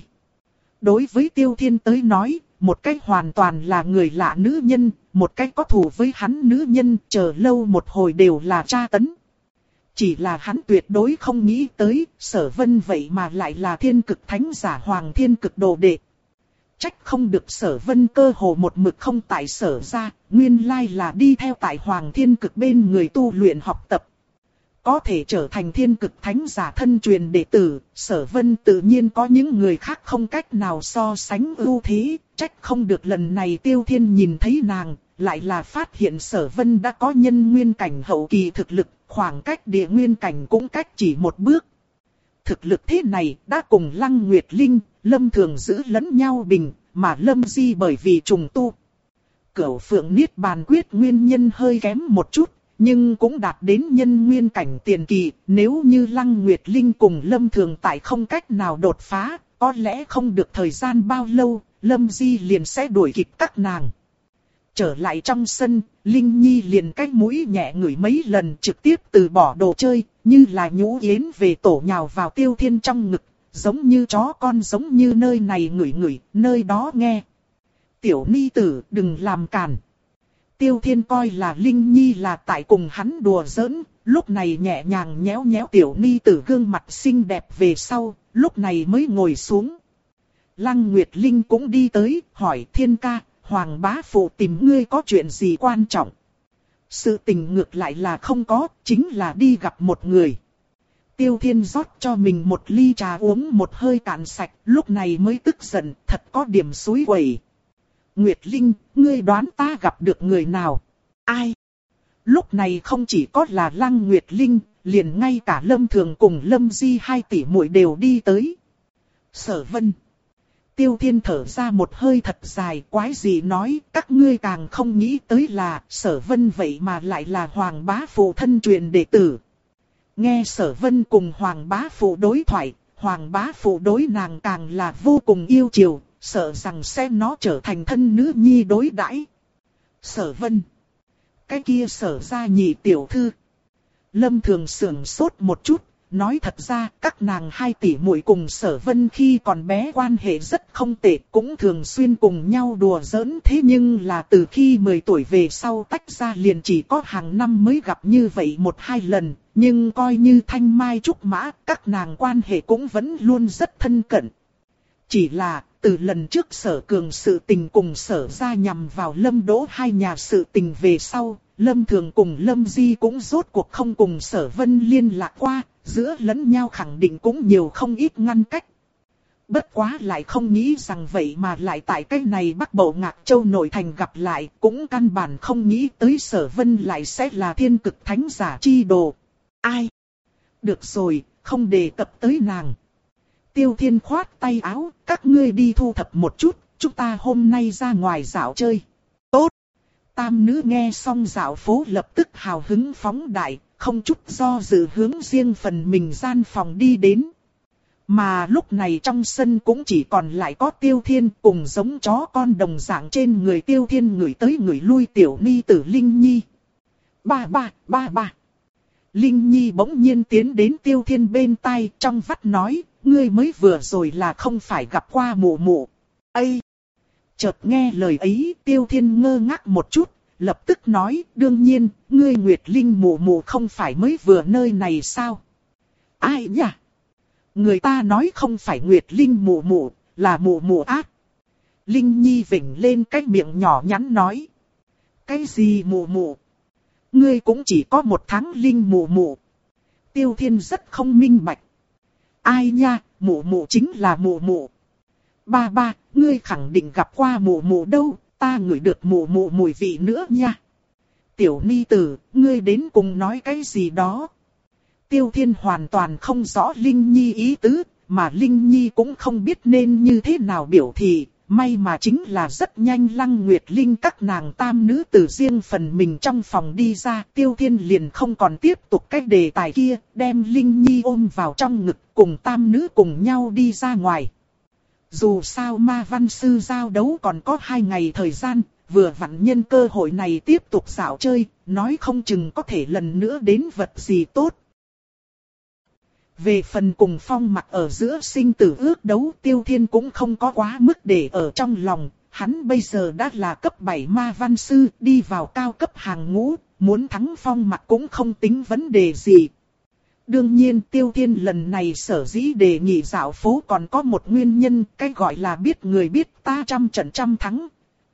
Đối với Tiêu Thiên tới nói, một cách hoàn toàn là người lạ nữ nhân, một cách có thù với hắn nữ nhân, chờ lâu một hồi đều là tra tấn. Chỉ là hắn tuyệt đối không nghĩ tới, Sở Vân vậy mà lại là thiên cực thánh giả Hoàng Thiên Cực đồ đệ. Trách không được Sở Vân cơ hồ một mực không tại Sở ra, nguyên lai là đi theo tại Hoàng Thiên Cực bên người tu luyện học tập. Có thể trở thành thiên cực thánh giả thân truyền đệ tử, Sở Vân tự nhiên có những người khác không cách nào so sánh ưu thế, trách không được lần này Tiêu Thiên nhìn thấy nàng, lại là phát hiện Sở Vân đã có nhân nguyên cảnh hậu kỳ thực lực, khoảng cách địa nguyên cảnh cũng cách chỉ một bước. Thực lực thế này đã cùng Lăng Nguyệt Linh, Lâm Thường giữ lẫn nhau bình, mà Lâm Di bởi vì trùng tu. Cửu Phượng Niết Bàn Quyết nguyên nhân hơi kém một chút, nhưng cũng đạt đến nhân nguyên cảnh tiền kỳ, nếu như Lăng Nguyệt Linh cùng Lâm Thường tại không cách nào đột phá, có lẽ không được thời gian bao lâu, Lâm Di liền sẽ đuổi kịp các nàng. Trở lại trong sân, Linh Nhi liền cách mũi nhẹ ngửi mấy lần trực tiếp từ bỏ đồ chơi, như là nhũ yến về tổ nhào vào Tiêu Thiên trong ngực, giống như chó con giống như nơi này ngửi ngửi, nơi đó nghe. Tiểu ni tử đừng làm cản. Tiêu Thiên coi là Linh Nhi là tại cùng hắn đùa giỡn, lúc này nhẹ nhàng nhéo nhéo tiểu ni tử gương mặt xinh đẹp về sau, lúc này mới ngồi xuống. Lăng Nguyệt Linh cũng đi tới, hỏi Thiên ca, Hoàng bá phụ tìm ngươi có chuyện gì quan trọng? Sự tình ngược lại là không có, chính là đi gặp một người. Tiêu Thiên rót cho mình một ly trà uống một hơi cạn sạch, lúc này mới tức giận, thật có điểm xúi quẩy. Nguyệt Linh, ngươi đoán ta gặp được người nào? Ai? Lúc này không chỉ có là Lăng Nguyệt Linh, liền ngay cả Lâm Thường cùng Lâm Di hai tỷ muội đều đi tới. Sở Vân. Tiêu Thiên thở ra một hơi thật dài, quái gì nói, các ngươi càng không nghĩ tới là Sở Vân vậy mà lại là Hoàng bá phụ thân truyền đệ tử. Nghe Sở Vân cùng Hoàng bá phụ đối thoại, Hoàng bá phụ đối nàng càng là vô cùng yêu chiều, sợ rằng xem nó trở thành thân nữ nhi đối đãi. Sở Vân. Cái kia Sở gia nhị tiểu thư. Lâm Thường sưởng sốt một chút, nói thật ra các nàng hai tỷ muội cùng Sở Vân khi còn bé quan hệ rất không tệ, cũng thường xuyên cùng nhau đùa giỡn, thế nhưng là từ khi mười tuổi về sau tách ra liền chỉ có hàng năm mới gặp như vậy một hai lần, nhưng coi như thanh mai trúc mã, các nàng quan hệ cũng vẫn luôn rất thân cận. Chỉ là, từ lần trước Sở Cường sự tình cùng Sở gia nhằm vào Lâm Đỗ hai nhà sự tình về sau, Lâm Thường cùng Lâm Di cũng rốt cuộc không cùng Sở Vân liên lạc qua, giữa lẫn nhau khẳng định cũng nhiều không ít ngăn cách. Bất quá lại không nghĩ rằng vậy mà lại tại cái này Bắc Bộ Ngạc Châu nội thành gặp lại, cũng căn bản không nghĩ tới Sở Vân lại sẽ là thiên cực thánh giả chi đồ. Ai? Được rồi, không đề cập tới nàng. Tiêu Thiên khoát tay áo, các ngươi đi thu thập một chút, chúng ta hôm nay ra ngoài dạo chơi. Tốt! Tam nữ nghe xong dạo phố lập tức hào hứng phóng đại, không chút do dự hướng riêng phần mình gian phòng đi đến. Mà lúc này trong sân cũng chỉ còn lại có Tiêu Thiên cùng giống chó con đồng dạng trên người Tiêu Thiên ngửi tới ngửi lui tiểu ni tử Linh Nhi. Ba ba, ba ba. Linh Nhi bỗng nhiên tiến đến Tiêu Thiên bên tai trong vắt nói, ngươi mới vừa rồi là không phải gặp qua mụ mụ. Ây! Chợt nghe lời ấy, Tiêu Thiên ngơ ngác một chút, lập tức nói, đương nhiên, ngươi Nguyệt Linh mụ mụ không phải mới vừa nơi này sao? Ai nhỉ? Người ta nói không phải Nguyệt Linh mụ mụ, là mụ mụ ác. Linh Nhi vểnh lên cái miệng nhỏ nhắn nói. Cái gì mụ mụ? Ngươi cũng chỉ có một tháng Linh mụ mụ. Tiêu Thiên rất không minh bạch. Ai nha, mụ mụ chính là mụ mụ. Ba ba, ngươi khẳng định gặp qua mụ mụ đâu, ta ngửi được mụ mụ mùi vị nữa nha. Tiểu ni tử, ngươi đến cùng nói cái gì đó. Tiêu Thiên hoàn toàn không rõ Linh Nhi ý tứ, mà Linh Nhi cũng không biết nên như thế nào biểu thị. May mà chính là rất nhanh Lăng Nguyệt Linh các nàng tam nữ từ riêng phần mình trong phòng đi ra. Tiêu Thiên liền không còn tiếp tục cái đề tài kia, đem Linh Nhi ôm vào trong ngực cùng tam nữ cùng nhau đi ra ngoài. Dù sao ma văn sư giao đấu còn có hai ngày thời gian, vừa vặn nhân cơ hội này tiếp tục dạo chơi, nói không chừng có thể lần nữa đến vật gì tốt. Về phần cùng Phong Mặc ở giữa sinh tử ước đấu, Tiêu Thiên cũng không có quá mức để ở trong lòng. Hắn bây giờ đã là cấp bảy ma văn sư, đi vào cao cấp hàng ngũ, muốn thắng Phong Mặc cũng không tính vấn đề gì. Đương nhiên Tiêu Thiên lần này sở dĩ đề nghị dạo phố còn có một nguyên nhân, cái gọi là biết người biết ta trăm trận trăm thắng.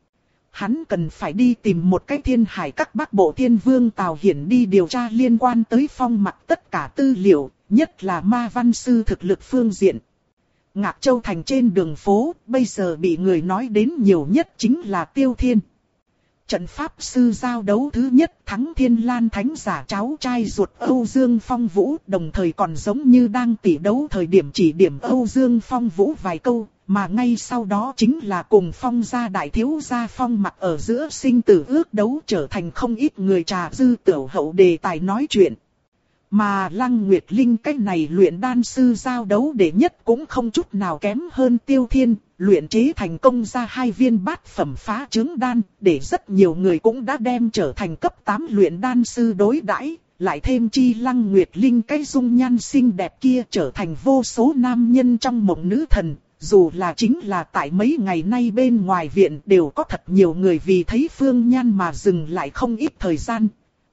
Hắn cần phải đi tìm một cái Thiên Hải các Bắc Bộ Thiên Vương Tào Hiển đi điều tra liên quan tới Phong Mặc tất cả tư liệu, nhất là ma văn sư thực lực phương diện. Ngạc Châu thành trên đường phố, bây giờ bị người nói đến nhiều nhất chính là Tiêu Thiên. Trận pháp sư giao đấu thứ nhất thắng Thiên Lan Thánh giả cháu trai ruột Âu Dương Phong Vũ, đồng thời còn giống như đang tỉ đấu thời điểm chỉ điểm Âu Dương Phong Vũ vài câu, mà ngay sau đó chính là cùng Phong gia đại thiếu gia Phong Mặc ở giữa sinh tử ước đấu, trở thành không ít người trà dư tiểu hậu đề tài nói chuyện. Mà Lăng Nguyệt Linh cách này luyện đan sư giao đấu đệ nhất cũng không chút nào kém hơn Tiêu Thiên, luyện chế thành công ra hai viên bát phẩm phá trứng đan, để rất nhiều người cũng đã đem trở thành cấp tám luyện đan sư đối đãi, lại thêm chi Lăng Nguyệt Linh cái dung nhan xinh đẹp kia trở thành vô số nam nhân trong mộng nữ thần, dù là chính là tại mấy ngày nay bên ngoài viện đều có thật nhiều người vì thấy Phương Nhan mà dừng lại không ít thời gian.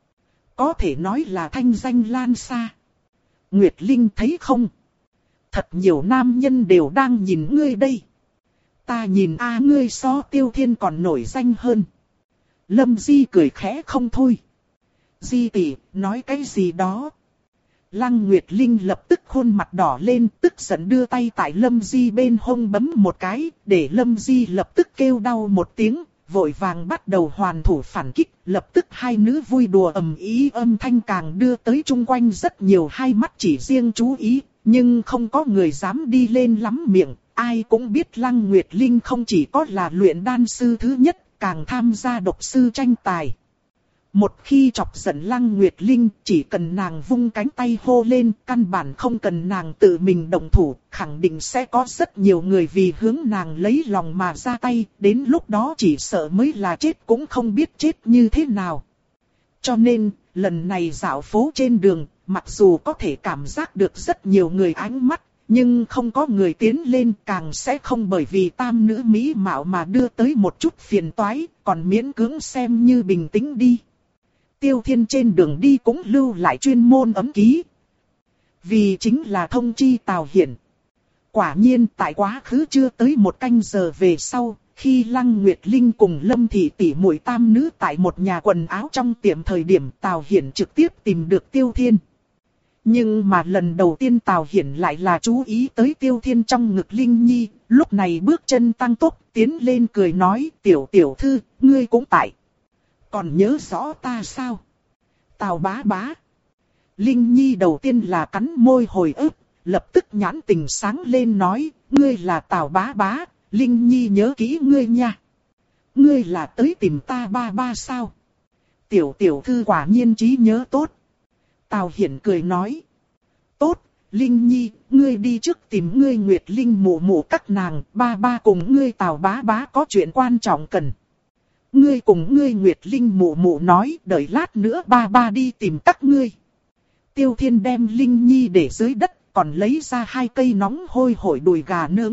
Có thể nói là thanh danh lan xa. Nguyệt Linh thấy không? Thật nhiều nam nhân đều đang nhìn ngươi đây. Ta nhìn a ngươi so Tiêu Thiên còn nổi danh hơn. Lâm Di cười khẽ không thôi. Di tỷ, nói cái gì đó? Lăng Nguyệt Linh lập tức khuôn mặt đỏ lên, tức giận đưa tay tại Lâm Di bên hông bấm một cái, để Lâm Di lập tức kêu đau một tiếng. Vội vàng bắt đầu hoàn thủ phản kích, lập tức hai nữ vui đùa ầm ĩ, âm thanh càng đưa tới chung quanh rất nhiều hai mắt chỉ riêng chú ý, nhưng không có người dám đi lên lắm miệng, ai cũng biết Lăng Nguyệt Linh không chỉ có là luyện đan sư thứ nhất, càng tham gia độc sư tranh tài. Một khi chọc giận Lăng Nguyệt Linh, chỉ cần nàng vung cánh tay hô lên, căn bản không cần nàng tự mình động thủ, khẳng định sẽ có rất nhiều người vì hướng nàng lấy lòng mà ra tay, đến lúc đó chỉ sợ mới là chết cũng không biết chết như thế nào. Cho nên, lần này dạo phố trên đường, mặc dù có thể cảm giác được rất nhiều người ánh mắt, nhưng không có người tiến lên, càng sẽ không bởi vì tam nữ mỹ mạo mà đưa tới một chút phiền toái, còn miễn cưỡng xem như bình tĩnh đi. Tiêu Thiên trên đường đi cũng lưu lại chuyên môn ấm ký. Vì chính là thông chi Tào Hiển. Quả nhiên tại quá khứ chưa tới một canh giờ về sau, khi Lăng Nguyệt Linh cùng Lâm Thị tỷ muội tam nữ tại một nhà quần áo trong tiệm thời điểm, Tào Hiển trực tiếp tìm được Tiêu Thiên. Nhưng mà lần đầu tiên Tào Hiển lại là chú ý tới Tiêu Thiên trong ngực Linh Nhi, lúc này bước chân tăng tốc, tiến lên cười nói, tiểu tiểu thư, ngươi cũng tại. Còn nhớ rõ ta sao? Tào bá bá. Linh Nhi đầu tiên là cắn môi hồi ức, lập tức nhãn tình sáng lên nói, ngươi là Tào bá bá, Linh Nhi nhớ kỹ ngươi nha. Ngươi là tới tìm ta ba ba sao? Tiểu tiểu thư quả nhiên trí nhớ tốt. Tào Hiển cười nói. Tốt, Linh Nhi, ngươi đi trước tìm ngươi Nguyệt Linh mụ mụ các nàng, ba ba cùng ngươi Tào bá bá có chuyện quan trọng cần. Ngươi cùng ngươi Nguyệt Linh mụ mụ nói, đợi lát nữa ba ba đi tìm các ngươi. Tiêu Thiên đem Linh Nhi để dưới đất, còn lấy ra hai cây nóng hôi hổi đùi gà nướng.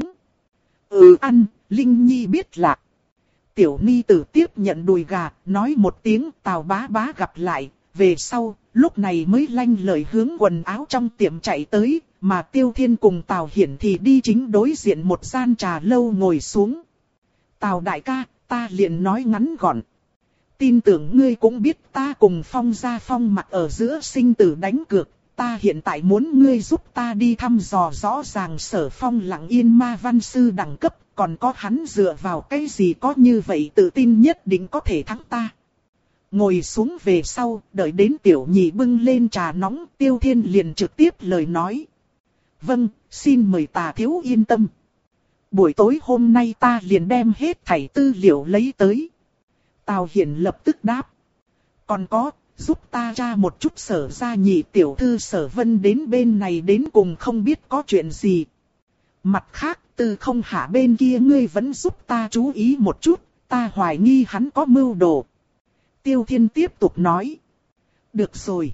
Ừ ăn, Linh Nhi biết lạc. Tiểu Ni tử tiếp nhận đùi gà, nói một tiếng Tào bá bá gặp lại, về sau, lúc này mới lanh lời hướng quần áo trong tiệm chạy tới, mà Tiêu Thiên cùng Tào Hiển thì đi chính đối diện một gian trà lâu ngồi xuống. Tào đại ca, ta liền nói ngắn gọn. Tin tưởng ngươi cũng biết ta cùng Phong gia Phong Mặc ở giữa sinh tử đánh cược, ta hiện tại muốn ngươi giúp ta đi thăm dò rõ ràng Sở Phong Lặng Yên ma văn sư đẳng cấp, còn có hắn dựa vào cái gì có như vậy tự tin nhất định có thể thắng ta. Ngồi xuống về sau, đợi đến tiểu nhị bưng lên trà nóng, Tiêu Thiên liền trực tiếp lời nói. Vâng, xin mời Tà thiếu yên tâm. Buổi tối hôm nay ta liền đem hết thảy tư liệu lấy tới. Tào Hiển lập tức đáp. Còn có, giúp ta tra một chút Sở gia nhị tiểu thư Sở Vân đến bên này đến cùng không biết có chuyện gì. Mặt khác, Từ Không Hạ bên kia ngươi vẫn giúp ta chú ý một chút, ta hoài nghi hắn có mưu đồ. Tiêu Thiên tiếp tục nói. Được rồi.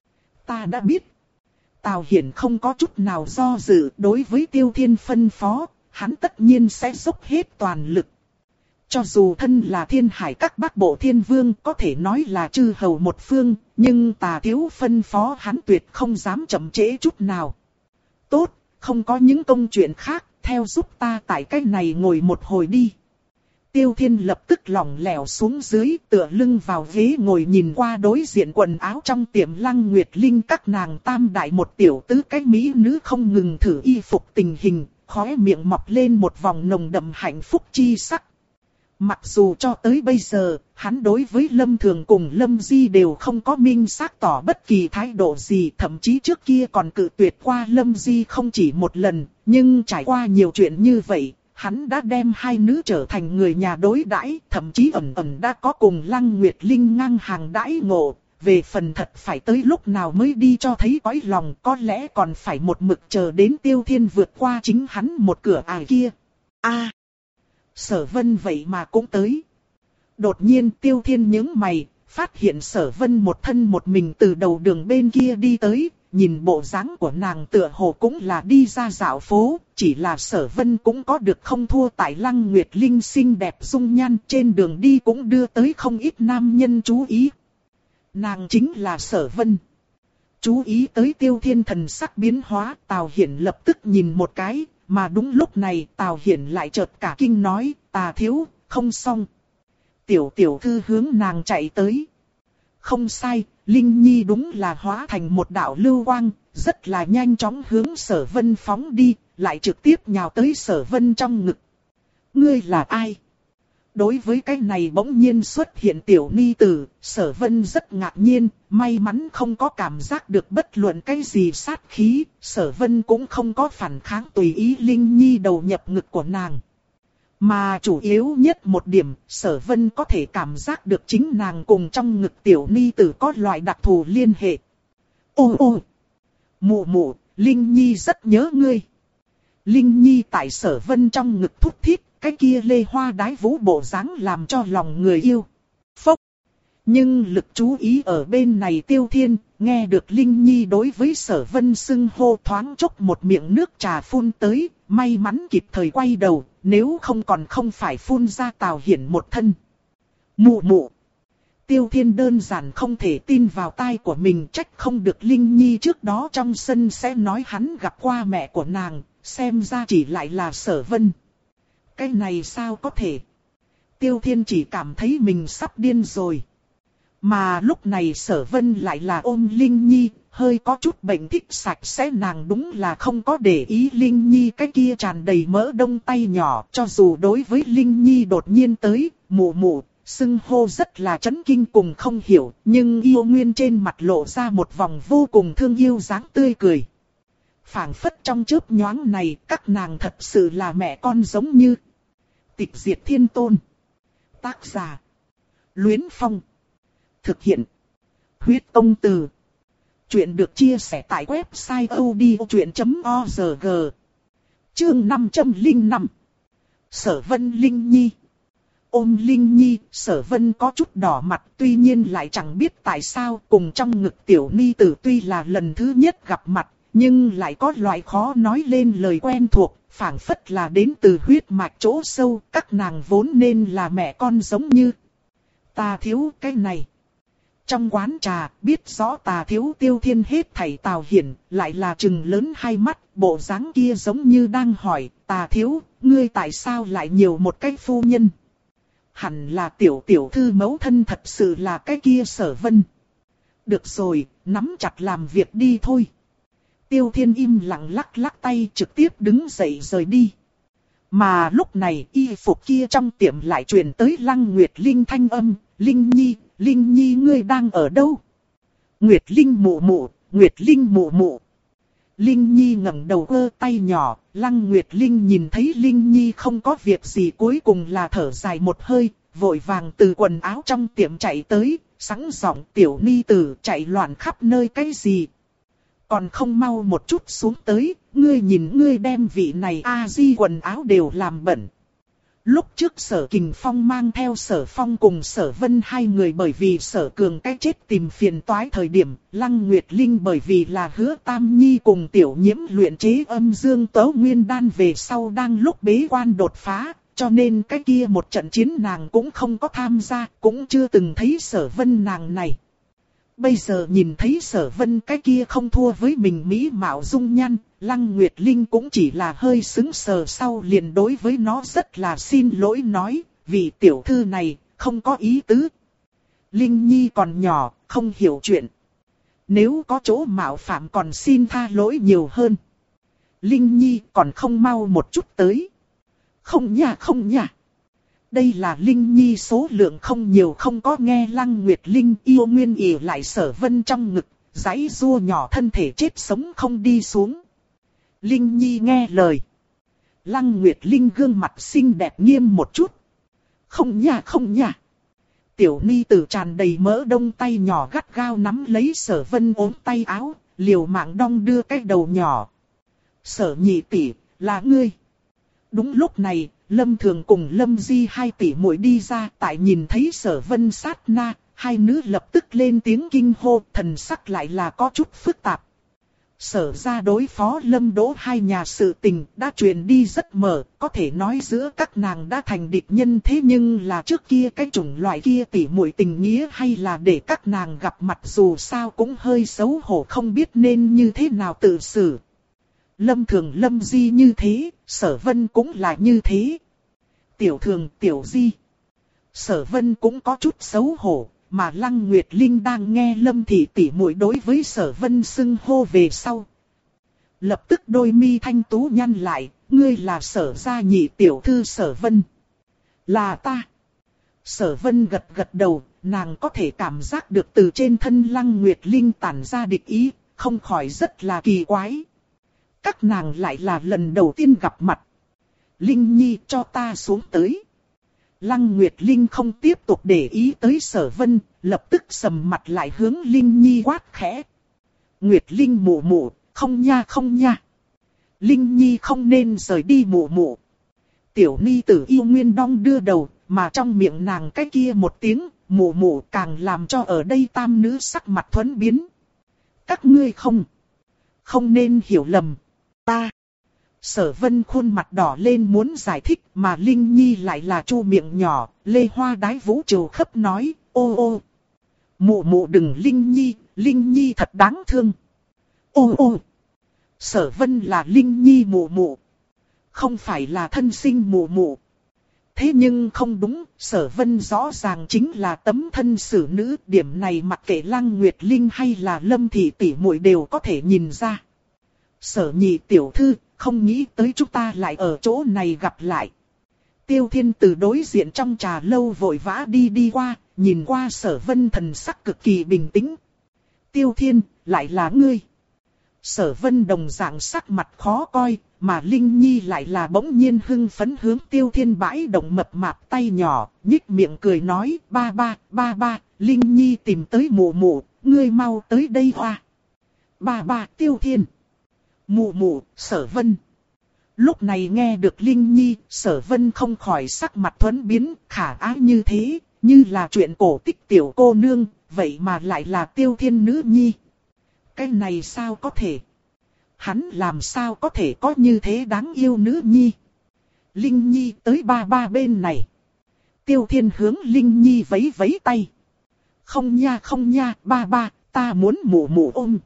Ta đã biết. Tào Hiển không có chút nào do dự, đối với Tiêu Thiên phân phó, hắn tất nhiên sẽ dốc hết toàn lực. Cho dù thân là Thiên Hải các Bắc Bộ Thiên Vương có thể nói là chư hầu một phương, nhưng Tà thiếu phân phó hắn tuyệt không dám chậm trễ chút nào. Tốt, không có những công chuyện khác, theo giúp ta tại cái này ngồi một hồi đi. Tiêu Thiên lập tức lỏng lẻo xuống dưới, tựa lưng vào ghế ngồi nhìn qua đối diện quần áo trong tiệm Lăng Nguyệt Linh các nàng tam đại một tiểu tứ cái mỹ nữ không ngừng thử y phục tình hình, khóe miệng mọc lên một vòng nồng đậm hạnh phúc chi sắc. Mặc dù cho tới bây giờ, hắn đối với Lâm Thường cùng Lâm Di đều không có minh xác tỏ bất kỳ thái độ gì, thậm chí trước kia còn cự tuyệt qua Lâm Di không chỉ một lần, nhưng trải qua nhiều chuyện như vậy, hắn đã đem hai nữ trở thành người nhà đối đãi, thậm chí ẩn ẩn đã có cùng Lăng Nguyệt Linh ngang hàng đãi ngộ. Về phần thật phải tới lúc nào mới đi cho thấy cõi lòng, có lẽ còn phải một mực chờ đến Tiêu Thiên vượt qua chính hắn một cửa ải kia. A, à, Sở Vân vậy mà cũng tới. Đột nhiên Tiêu Thiên nhướng mày, phát hiện Sở Vân một thân một mình từ đầu đường bên kia đi tới, nhìn bộ dáng của nàng tựa hồ cũng là đi ra dạo phố, chỉ là Sở Vân cũng có được không thua tại Lăng Nguyệt Linh xinh đẹp dung nhan, trên đường đi cũng đưa tới không ít nam nhân chú ý. Nàng chính là Sở Vân. Chú ý tới Tiêu Thiên thần sắc biến hóa, Tào Hiển lập tức nhìn một cái, mà đúng lúc này Tào Hiển lại chợt cả kinh nói, Tà thiếu, không xong. Tiểu tiểu thư hướng nàng chạy tới. Không sai, Linh Nhi đúng là hóa thành một đạo lưu quang, rất là nhanh chóng hướng Sở Vân phóng đi, lại trực tiếp nhào tới Sở Vân trong ngực. Ngươi là ai? Đối với cái này bỗng nhiên xuất hiện tiểu ni tử, Sở Vân rất ngạc nhiên, may mắn không có cảm giác được bất luận cái gì sát khí, Sở Vân cũng không có phản kháng tùy ý Linh Nhi đầu nhập ngực của nàng. Mà chủ yếu nhất một điểm, Sở Vân có thể cảm giác được chính nàng cùng trong ngực tiểu ni tử có loại đặc thù liên hệ. Ô ô! Mụ mụ, Linh Nhi rất nhớ ngươi. Linh Nhi tại Sở Vân trong ngực thút thít, cái kia lê hoa đái vũ bộ dáng làm cho lòng người yêu. Phốc! Nhưng lực chú ý ở bên này Tiêu Thiên, nghe được Linh Nhi đối với Sở Vân xưng hô thoáng chốc một miệng nước trà phun tới, may mắn kịp thời quay đầu, nếu không còn không phải phun ra Tào Hiển một thân. Mụ mụ! Tiêu Thiên đơn giản không thể tin vào tai của mình, trách không được Linh Nhi trước đó trong sân sẽ nói hắn gặp qua mẹ của nàng, xem ra chỉ lại là Sở Vân. Cái này sao có thể? Tiêu Thiên chỉ cảm thấy mình sắp điên rồi. Mà lúc này Sở Vân lại là ôm Linh Nhi, hơi có chút bệnh thích sạch sẽ, nàng đúng là không có để ý Linh Nhi cái kia tràn đầy mỡ đông tay nhỏ, cho dù đối với Linh Nhi đột nhiên tới, mụ mụ, xưng hô rất là chấn kinh cùng không hiểu, nhưng yêu nguyên trên mặt lộ ra một vòng vô cùng thương yêu dáng tươi cười. Phảng phất trong chớp nhoáng này, các nàng thật sự là mẹ con giống như. Tịch Diệt Thiên Tôn. Tác giả: Luyến Phong. Thực hiện: Huyết Tông Từ. Chuyện được chia sẻ tại website odchuyện chấm org. Chương năm trăm lẻ năm. Sở Vân Linh Nhi. Ôm Linh Nhi, Sở Vân có chút đỏ mặt, tuy nhiên lại chẳng biết tại sao, cùng trong ngực tiểu ni tử tuy là lần thứ nhất gặp mặt, nhưng lại có loại khó nói lên lời quen thuộc, phảng phất là đến từ huyết mạch chỗ sâu, các nàng vốn nên là mẹ con giống như. Ta thiếu cái này. Trong quán trà, biết rõ Tà thiếu Tiêu Thiên hết thảy Tào Hiển, lại là trừng lớn hai mắt, bộ dáng kia giống như đang hỏi, Tà thiếu, ngươi tại sao lại nhiều một cái phu nhân? Hẳn là tiểu tiểu thư mẫu thân thật sự là cái kia Sở Vân. Được rồi, nắm chặt làm việc đi thôi. Tiêu Thiên im lặng lắc lắc tay trực tiếp đứng dậy rời đi. Mà lúc này y phục kia trong tiệm lại truyền tới Lăng Nguyệt Linh thanh âm, Linh Nhi, Linh Nhi ngươi đang ở đâu? Nguyệt Linh mụ mụ, Nguyệt Linh mụ mụ. Linh Nhi ngẩng đầu ơ tay nhỏ, Lăng Nguyệt Linh nhìn thấy Linh Nhi không có việc gì cuối cùng là thở dài một hơi, vội vàng từ quần áo trong tiệm chạy tới, sẵn giọng tiểu ni tử chạy loạn khắp nơi cái gì. Còn không mau một chút xuống tới, ngươi nhìn ngươi đem vị này a di quần áo đều làm bẩn. Lúc trước Sở Kình Phong mang theo Sở Phong cùng Sở Vân hai người bởi vì Sở Cường cái chết tìm phiền toái thời điểm, Lăng Nguyệt Linh bởi vì là Hứa Tam Nhi cùng Tiểu Nhiễm luyện chế âm dương tấu nguyên đan về sau đang lúc bế quan đột phá, cho nên cái kia một trận chiến nàng cũng không có tham gia, cũng chưa từng thấy Sở Vân nàng này. Bây giờ nhìn thấy Sở Vân cái kia không thua với mình mỹ mạo dung nhan, Lăng Nguyệt Linh cũng chỉ là hơi sững sờ sau liền đối với nó rất là xin lỗi nói, vì tiểu thư này, không có ý tứ. Linh Nhi còn nhỏ, không hiểu chuyện. Nếu có chỗ mạo phạm còn xin tha lỗi nhiều hơn. Linh Nhi còn không mau một chút tới. Không nha không nha. Đây là Linh Nhi số lượng không nhiều không có nghe Lăng Nguyệt Linh yêu nguyên ỉ lại Sở Vân trong ngực, giãy giụa nhỏ thân thể chết sống không đi xuống. Linh Nhi nghe lời. Lăng Nguyệt Linh gương mặt xinh đẹp nghiêm một chút. Không nha không nha. Tiểu ni tử tràn đầy mỡ đông tay nhỏ gắt gao nắm lấy Sở Vân ốm tay áo, liều mạng đong đưa cái đầu nhỏ. Sở nhị tỷ, là ngươi. Đúng lúc này, Lâm Thường cùng Lâm Di hai tỷ muội đi ra, tại nhìn thấy Sở Vân sát na, hai nữ lập tức lên tiếng kinh hô, thần sắc lại là có chút phức tạp. Sở ra đối phó Lâm Đỗ hai nhà sự tình đã truyền đi rất mở, có thể nói giữa các nàng đã thành địch nhân, thế nhưng là trước kia cái chủng loại kia tỷ muội tình nghĩa hay là để các nàng gặp mặt dù sao cũng hơi xấu hổ không biết nên như thế nào tự xử. Lâm Thường Lâm Di như thế, Sở Vân cũng là như thế. Tiểu Thường Tiểu Di. Sở Vân cũng có chút xấu hổ, mà Lăng Nguyệt Linh đang nghe Lâm thị tỷ muội đối với Sở Vân xưng hô về sau. Lập tức đôi mi thanh tú nhăn lại, ngươi là Sở gia nhị tiểu thư Sở Vân. Là ta. Sở Vân gật gật đầu, nàng có thể cảm giác được từ trên thân Lăng Nguyệt Linh tản ra địch ý, không khỏi rất là kỳ quái. Các nàng lại là lần đầu tiên gặp mặt. Linh Nhi cho ta xuống tới. Lăng Nguyệt Linh không tiếp tục để ý tới Sở Vân, lập tức sầm mặt lại hướng Linh Nhi quát khẽ. Nguyệt Linh mụ mụ, không nha không nha. Linh Nhi không nên rời đi mụ mụ. Tiểu ni tử yêu nguyên đong đưa đầu, mà trong miệng nàng cái kia một tiếng, mụ mụ càng làm cho ở đây tam nữ sắc mặt thuẫn biến. Các ngươi không, không nên hiểu lầm, ta. Sở Vân khuôn mặt đỏ lên muốn giải thích mà Linh Nhi lại là chu miệng nhỏ, lê hoa đái vũ trầu khấp nói, ô ô. Mụ mụ đừng Linh Nhi, Linh Nhi thật đáng thương. Ô ô. Sở Vân là Linh Nhi mụ mụ, không phải là thân sinh mụ mụ. Thế nhưng không đúng, Sở Vân rõ ràng chính là tấm thân xử nữ, điểm này mặc kệ Lăng Nguyệt Linh hay là Lâm thị tỷ muội đều có thể nhìn ra. Sở nhị tiểu thư, không nghĩ tới chúng ta lại ở chỗ này gặp lại. Tiêu Thiên từ đối diện trong trà lâu vội vã đi đi qua, nhìn qua Sở Vân thần sắc cực kỳ bình tĩnh. Tiêu Thiên, lại là ngươi. Sở Vân đồng dạng sắc mặt khó coi, mà Linh Nhi lại là bỗng nhiên hưng phấn hướng Tiêu Thiên bãi động mập mạp tay nhỏ, nhích miệng cười nói, ba ba, ba ba, Linh Nhi tìm tới mụ mụ, ngươi mau tới đây hoa. Ba ba, Tiêu Thiên. Mụ mụ, Sở Vân. Lúc này nghe được Linh Nhi, Sở Vân không khỏi sắc mặt thuẫn biến, khả ái như thế, như là chuyện cổ tích tiểu cô nương, vậy mà lại là Tiêu Thiên nữ nhi. Cái này sao có thể? Hắn làm sao có thể có như thế đáng yêu nữ nhi? Linh Nhi tới ba ba bên này. Tiêu Thiên hướng Linh Nhi vẫy vẫy tay. Không nha không nha, ba ba, ta muốn mụ mụ ôm.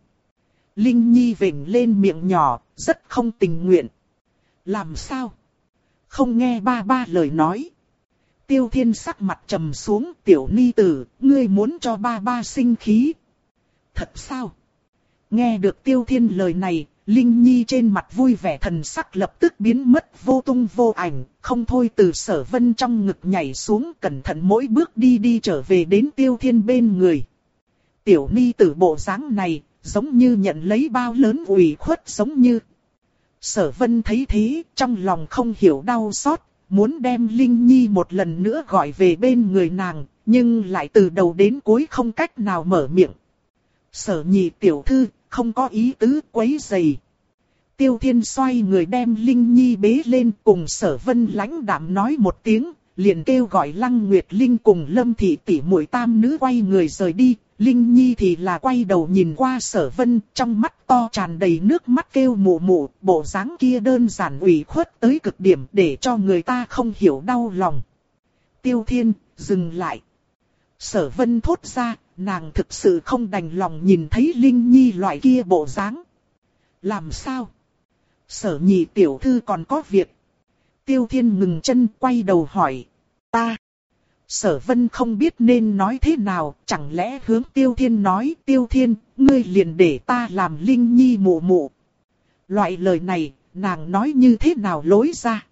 Linh Nhi vểnh lên miệng nhỏ, rất không tình nguyện. Làm sao? Không nghe ba ba lời nói. Tiêu Thiên sắc mặt trầm xuống, tiểu ni tử, ngươi muốn cho ba ba sinh khí. Thật sao? Nghe được Tiêu Thiên lời này, Linh Nhi trên mặt vui vẻ thần sắc lập tức biến mất vô tung vô ảnh, không thôi từ Sở Vân trong ngực nhảy xuống cẩn thận mỗi bước đi đi trở về đến Tiêu Thiên bên người. Tiểu ni tử bộ dáng này, giống như nhận lấy bao lớn ủy khuất giống như. Sở Vân thấy thế, trong lòng không hiểu đau xót, muốn đem Linh Nhi một lần nữa gọi về bên người nàng, nhưng lại từ đầu đến cuối không cách nào mở miệng. Sở Nhị tiểu thư, không có ý tứ quấy rầy. Tiêu Thiên xoay người đem Linh Nhi bế lên, cùng Sở Vân lãnh đạm nói một tiếng, liền kêu gọi Lăng Nguyệt Linh cùng Lâm Thị tỷ muội tam nữ quay người rời đi. Linh Nhi thì là quay đầu nhìn qua Sở Vân, trong mắt to tràn đầy nước mắt kêu mụ mụ, bộ dáng kia đơn giản ủy khuất tới cực điểm để cho người ta không hiểu đau lòng. Tiêu Thiên, dừng lại. Sở Vân thốt ra, nàng thực sự không đành lòng nhìn thấy Linh Nhi loại kia bộ dáng. Làm sao? Sở Nhị tiểu thư còn có việc. Tiêu Thiên ngừng chân quay đầu hỏi. Ta. Sở Vân không biết nên nói thế nào, chẳng lẽ hướng Tiêu Thiên nói, Tiêu Thiên, ngươi liền để ta làm Linh Nhi mụ mụ. Loại lời này, nàng nói như thế nào lối ra.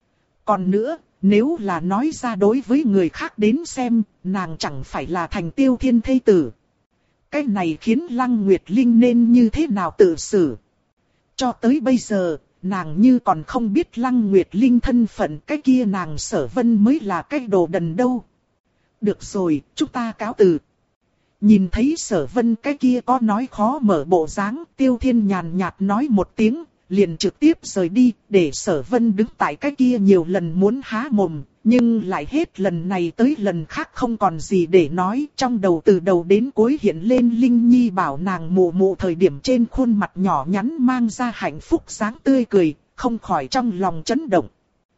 Còn nữa, nếu là nói ra đối với người khác đến xem, nàng chẳng phải là thành Tiêu Thiên thê tử. Cái này khiến Lăng Nguyệt Linh nên như thế nào tự xử. Cho tới bây giờ, nàng như còn không biết Lăng Nguyệt Linh thân phận, cái kia nàng Sở Vân mới là cái đồ đần đâu. Được rồi, chúng ta cáo từ. Nhìn thấy Sở Vân cái kia có nói khó mở bộ dáng, Tiêu Thiên nhàn nhạt nói một tiếng, liền trực tiếp rời đi, để Sở Vân đứng tại cái kia nhiều lần muốn há mồm, nhưng lại hết lần này tới lần khác không còn gì để nói, trong đầu từ đầu đến cuối hiện lên Linh Nhi bảo nàng mụ mụ thời điểm trên khuôn mặt nhỏ nhắn mang ra hạnh phúc dáng tươi cười, không khỏi trong lòng chấn động.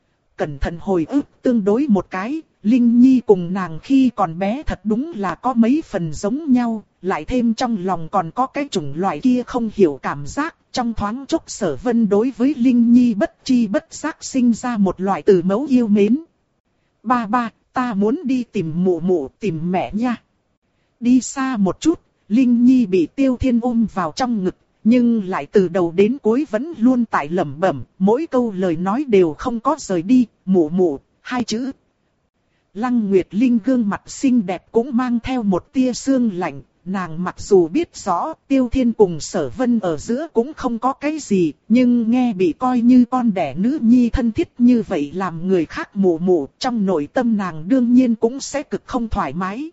Cẩn thận hồi ức tương đối một cái, Linh Nhi cùng nàng khi còn bé thật đúng là có mấy phần giống nhau, lại thêm trong lòng còn có cái chủng loại kia không hiểu cảm giác, trong thoáng chốc Sở Vân đối với Linh Nhi bất chi bất giác sinh ra một loại từ mẫu yêu mến. Ba ba, ta muốn đi tìm mụ mụ, tìm mẹ nha. Đi xa một chút, Linh Nhi bị Tiêu Thiên ôm vào trong ngực, nhưng lại từ đầu đến cuối vẫn luôn tại lẩm bẩm, mỗi câu lời nói đều không có rời đi, mụ mụ, hai chữ. Lăng Nguyệt Linh gương mặt xinh đẹp cũng mang theo một tia sương lạnh, nàng mặc dù biết rõ Tiêu Thiên cùng Sở Vân ở giữa cũng không có cái gì, nhưng nghe bị coi như con đẻ nữ nhi thân thiết như vậy làm người khác mụ mụ, trong nội tâm nàng đương nhiên cũng sẽ cực không thoải mái.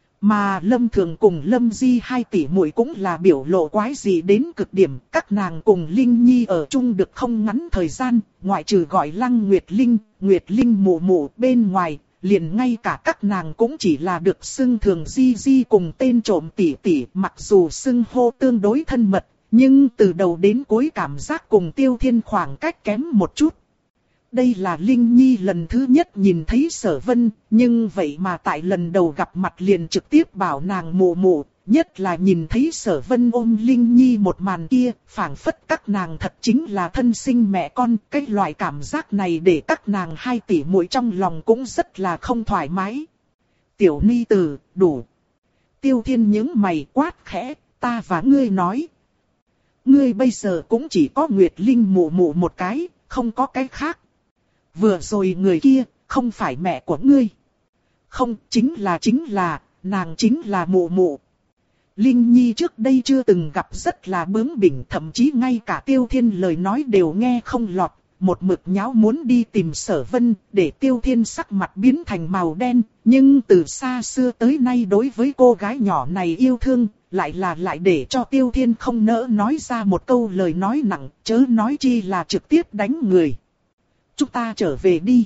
Mà Lâm Thường cùng Lâm Di hai tỷ muội cũng là biểu lộ quái dị đến cực điểm, các nàng cùng Linh Nhi ở chung được không ngắn thời gian, ngoại trừ gọi Lăng Nguyệt Linh, Nguyệt Linh mụ mụ bên ngoài. Liền ngay cả các nàng cũng chỉ là được xưng thường Di Di cùng tên trộm tỷ tỷ, mặc dù xưng hô tương đối thân mật, nhưng từ đầu đến cuối cảm giác cùng Tiêu Thiên khoảng cách kém một chút. Đây là Linh Nhi lần thứ nhất nhìn thấy Sở Vân, nhưng vậy mà tại lần đầu gặp mặt liền trực tiếp bảo nàng mụ mụ, nhất là nhìn thấy Sở Vân ôm Linh Nhi một màn kia, phảng phất các nàng thật chính là thân sinh mẹ con, cái loại cảm giác này để các nàng hai tỷ muội trong lòng cũng rất là không thoải mái. Tiểu Ni Tử, đủ. Tiêu Thiên nhướng mày quát khẽ, ta và ngươi nói. Ngươi bây giờ cũng chỉ có Nguyệt Linh mụ mụ một cái, không có cái khác. Vừa rồi người kia, không phải mẹ của ngươi. Không, chính là chính là, nàng chính là mụ mụ. Linh Nhi trước đây chưa từng gặp rất là bướng bỉnh, thậm chí ngay cả Tiêu Thiên lời nói đều nghe không lọt, một mực nháo muốn đi tìm Sở Vân, để Tiêu Thiên sắc mặt biến thành màu đen, nhưng từ xa xưa tới nay đối với cô gái nhỏ này yêu thương, lại là lại để cho Tiêu Thiên không nỡ nói ra một câu lời nói nặng, chớ nói chi là trực tiếp đánh người. Chúng ta trở về đi.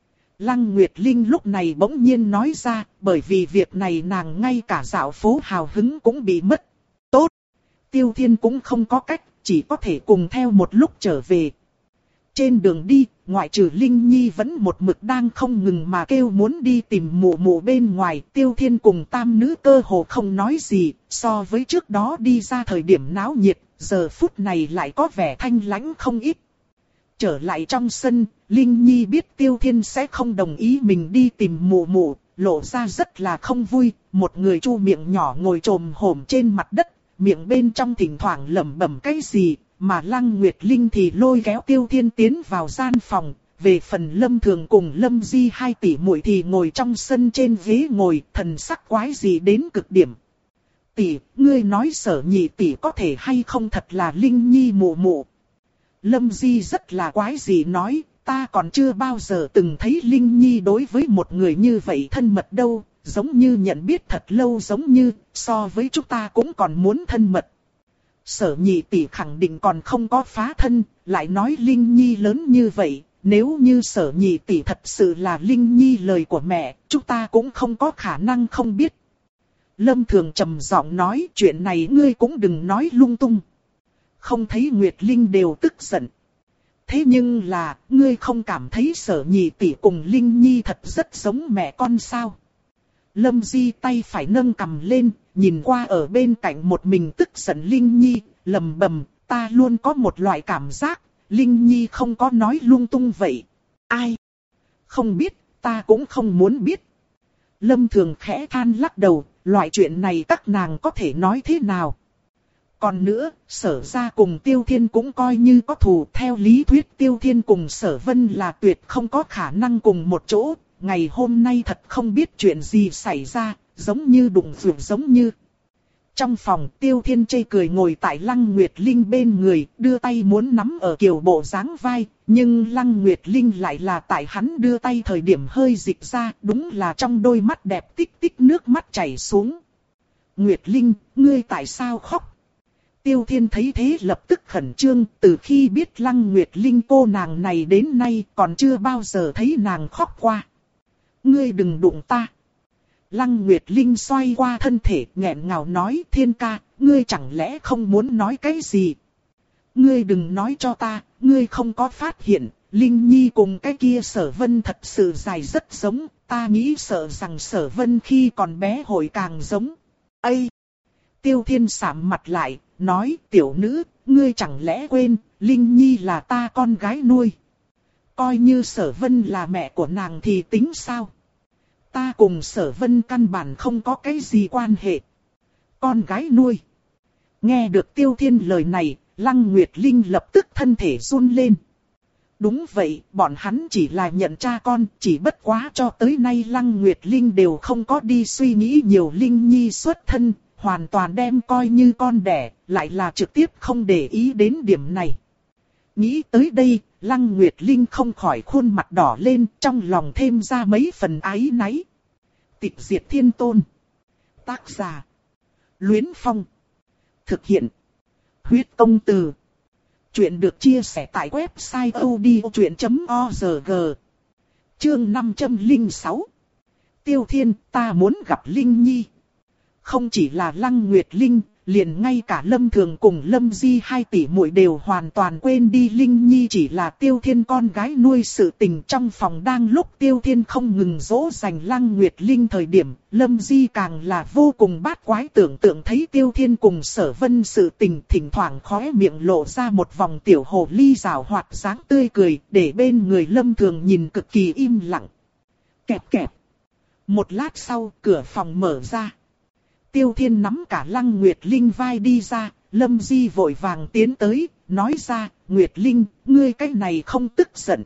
Lăng Nguyệt Linh lúc này bỗng nhiên nói ra, bởi vì việc này nàng ngay cả dạo phố hào hứng cũng bị mất. Tốt. Tiêu Thiên cũng không có cách, chỉ có thể cùng theo một lúc trở về. Trên đường đi, ngoại trừ Linh Nhi vẫn một mực đang không ngừng mà kêu muốn đi tìm mụ mụ bên ngoài. Tiêu Thiên cùng tam nữ cơ hồ không nói gì, so với trước đó đi ra thời điểm náo nhiệt, giờ phút này lại có vẻ thanh lãnh không ít. Trở lại trong sân, Linh Nhi biết Tiêu Thiên sẽ không đồng ý mình đi tìm mụ mụ, lộ ra rất là không vui, một người chu miệng nhỏ ngồi trồm hổm trên mặt đất, miệng bên trong thỉnh thoảng lẩm bẩm cái gì, mà Lăng Nguyệt Linh thì lôi kéo Tiêu Thiên tiến vào gian phòng, về phần Lâm Thường cùng Lâm Di hai tỷ muội thì ngồi trong sân trên ghế ngồi, thần sắc quái gì đến cực điểm. Tỷ, ngươi nói Sở nhị tỷ có thể hay không thật là Linh Nhi mụ mụ. Lâm Di rất là quái gì nói, ta còn chưa bao giờ từng thấy Linh Nhi đối với một người như vậy thân mật đâu, giống như nhận biết thật lâu, giống như so với chúng ta cũng còn muốn thân mật. Sở nhị tỷ khẳng định còn không có phá thân, lại nói Linh Nhi lớn như vậy, nếu như Sở nhị tỷ thật sự là Linh Nhi lời của mẹ, chúng ta cũng không có khả năng không biết. Lâm Thường trầm giọng nói, chuyện này ngươi cũng đừng nói lung tung. Không thấy Nguyệt Linh đều tức giận. Thế nhưng là, ngươi không cảm thấy Sở nhị tỷ cùng Linh Nhi thật rất giống mẹ con sao? Lâm Di tay phải nâng cầm lên, nhìn qua ở bên cạnh một mình tức giận Linh Nhi, lầm bầm, ta luôn có một loại cảm giác, Linh Nhi không có nói lung tung vậy. Ai? Không biết, ta cũng không muốn biết. Lâm Thường khẽ than lắc đầu, loại chuyện này các nàng có thể nói thế nào? Còn nữa, Sở gia cùng Tiêu Thiên cũng coi như có thù. Theo lý thuyết Tiêu Thiên cùng Sở Vân là tuyệt không có khả năng cùng một chỗ. Ngày hôm nay thật không biết chuyện gì xảy ra, giống như đụng vượt giống như. Trong phòng Tiêu Thiên chê cười ngồi tại Lăng Nguyệt Linh bên người, đưa tay muốn nắm ở Kiều Bộ dáng vai, nhưng Lăng Nguyệt Linh lại là tại hắn đưa tay thời điểm hơi dịch ra, đúng là trong đôi mắt đẹp tích tích nước mắt chảy xuống. Nguyệt Linh, ngươi tại sao khóc? Tiêu Thiên thấy thế lập tức khẩn trương, từ khi biết Lăng Nguyệt Linh cô nàng này đến nay còn chưa bao giờ thấy nàng khóc qua. Ngươi đừng đụng ta. Lăng Nguyệt Linh xoay qua thân thể nghẹn ngào nói, Thiên ca, ngươi chẳng lẽ không muốn nói cái gì? Ngươi đừng nói cho ta, ngươi không có phát hiện, Linh Nhi cùng cái kia Sở Vân thật sự dài rất giống, ta nghĩ sợ rằng Sở Vân khi còn bé hồi càng giống. Ây! Tiêu Thiên sạm mặt lại, nói, tiểu nữ, ngươi chẳng lẽ quên, Linh Nhi là ta con gái nuôi. Coi như Sở Vân là mẹ của nàng thì tính sao? Ta cùng Sở Vân căn bản không có cái gì quan hệ. Con gái nuôi. Nghe được Tiêu Thiên lời này, Lăng Nguyệt Linh lập tức thân thể run lên. Đúng vậy, bọn hắn chỉ là nhận cha con, chỉ bất quá cho tới nay Lăng Nguyệt Linh đều không có đi suy nghĩ nhiều Linh Nhi xuất thân, hoàn toàn đem coi như con đẻ, lại là trực tiếp không để ý đến điểm này. Nghĩ tới đây, Lăng Nguyệt Linh không khỏi khuôn mặt đỏ lên, trong lòng thêm ra mấy phần áy náy. Tịch diệt thiên tôn. Tác giả. Luyến Phong. Thực hiện. Huyết công từ. Chuyện được chia sẻ tại website odchuyện chấm org. Chương năm trăm lẻ sáu. Tiêu Thiên, ta muốn gặp Linh Nhi. Không chỉ là Lăng Nguyệt Linh, liền ngay cả Lâm Thường cùng Lâm Di hai tỷ muội đều hoàn toàn quên đi Linh Nhi chỉ là Tiêu Thiên con gái nuôi sự tình. Trong phòng đang lúc Tiêu Thiên không ngừng dỗ dành Lăng Nguyệt Linh thời điểm, Lâm Di càng là vô cùng bát quái tưởng tượng thấy Tiêu Thiên cùng Sở Vân sự tình, thỉnh thoảng khóe miệng lộ ra một vòng tiểu hồ ly rào hoạt dáng tươi cười, để bên người Lâm Thường nhìn cực kỳ im lặng. Kẹp kẹp. Một lát sau, cửa phòng mở ra. Tiêu Thiên nắm cả Lăng Nguyệt Linh vai đi ra, Lâm Di vội vàng tiến tới, nói ra, Nguyệt Linh, ngươi cái này không tức giận.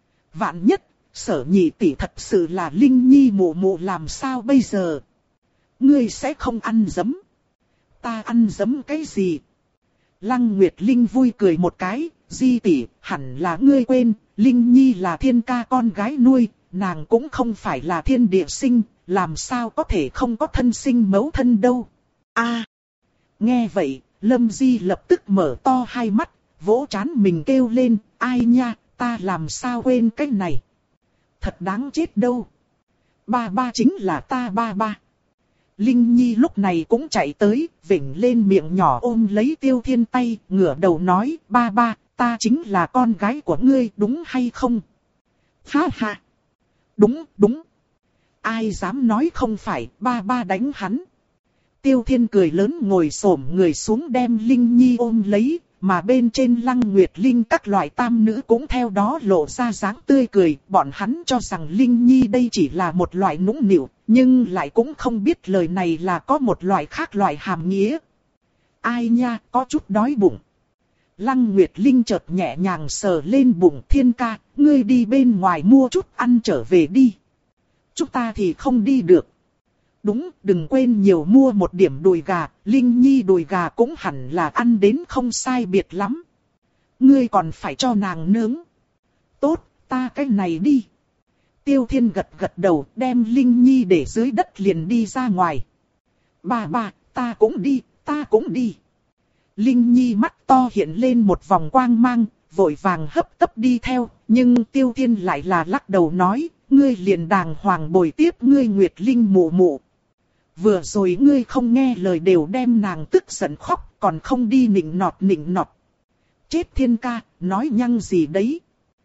Vạn nhất, Sở nhị tỷ thật sự là Linh Nhi mụ mụ làm sao bây giờ? Ngươi sẽ không ăn dấm. Ta ăn dấm cái gì? Lăng Nguyệt Linh vui cười một cái, Di tỷ, hẳn là ngươi quên, Linh Nhi là Thiên ca con gái nuôi, nàng cũng không phải là thiên địa sinh. Làm sao có thể không có thân sinh mẫu thân đâu. A, à, nghe vậy, Lâm Di lập tức mở to hai mắt, vỗ trán mình kêu lên, ai nha, ta làm sao quên cái này. Thật đáng chết đâu. Ba ba chính là ta ba ba. Linh Nhi lúc này cũng chạy tới, vểnh lên miệng nhỏ ôm lấy Tiêu Thiên tay, ngửa đầu nói, ba ba, ta chính là con gái của ngươi, đúng hay không? Ha ha. Đúng, đúng. Ai dám nói không phải, ba ba đánh hắn. Tiêu Thiên cười lớn ngồi xổm người xuống đem Linh Nhi ôm lấy, mà bên trên Lăng Nguyệt Linh các loại tam nữ cũng theo đó lộ ra dáng tươi cười. Bọn hắn cho rằng Linh Nhi đây chỉ là một loại nũng nịu, nhưng lại cũng không biết lời này là có một loại khác loại hàm nghĩa. Ai nha, có chút đói bụng. Lăng Nguyệt Linh chợt nhẹ nhàng sờ lên bụng, Thiên ca, ngươi đi bên ngoài mua chút ăn trở về đi. Chúng ta thì không đi được. Đúng, đừng quên nhiều mua một điểm đùi gà, Linh Nhi đùi gà cũng hẳn là ăn đến không sai biệt lắm. Ngươi còn phải cho nàng nướng. Tốt, ta cái này đi. Tiêu Thiên gật gật đầu, đem Linh Nhi để dưới đất liền đi ra ngoài. Bà bà, ta cũng đi, ta cũng đi. Linh Nhi mắt to hiện lên một vòng quang mang, vội vàng hấp tấp đi theo, nhưng Tiêu Thiên lại là lắc đầu nói, ngươi liền đàng hoàng bồi tiếp ngươi Nguyệt Linh mụ mụ. Vừa rồi ngươi không nghe lời đều đem nàng tức giận khóc, còn không đi nịnh nọt nịnh nọt. Chết Thiên ca, nói nhăng gì đấy.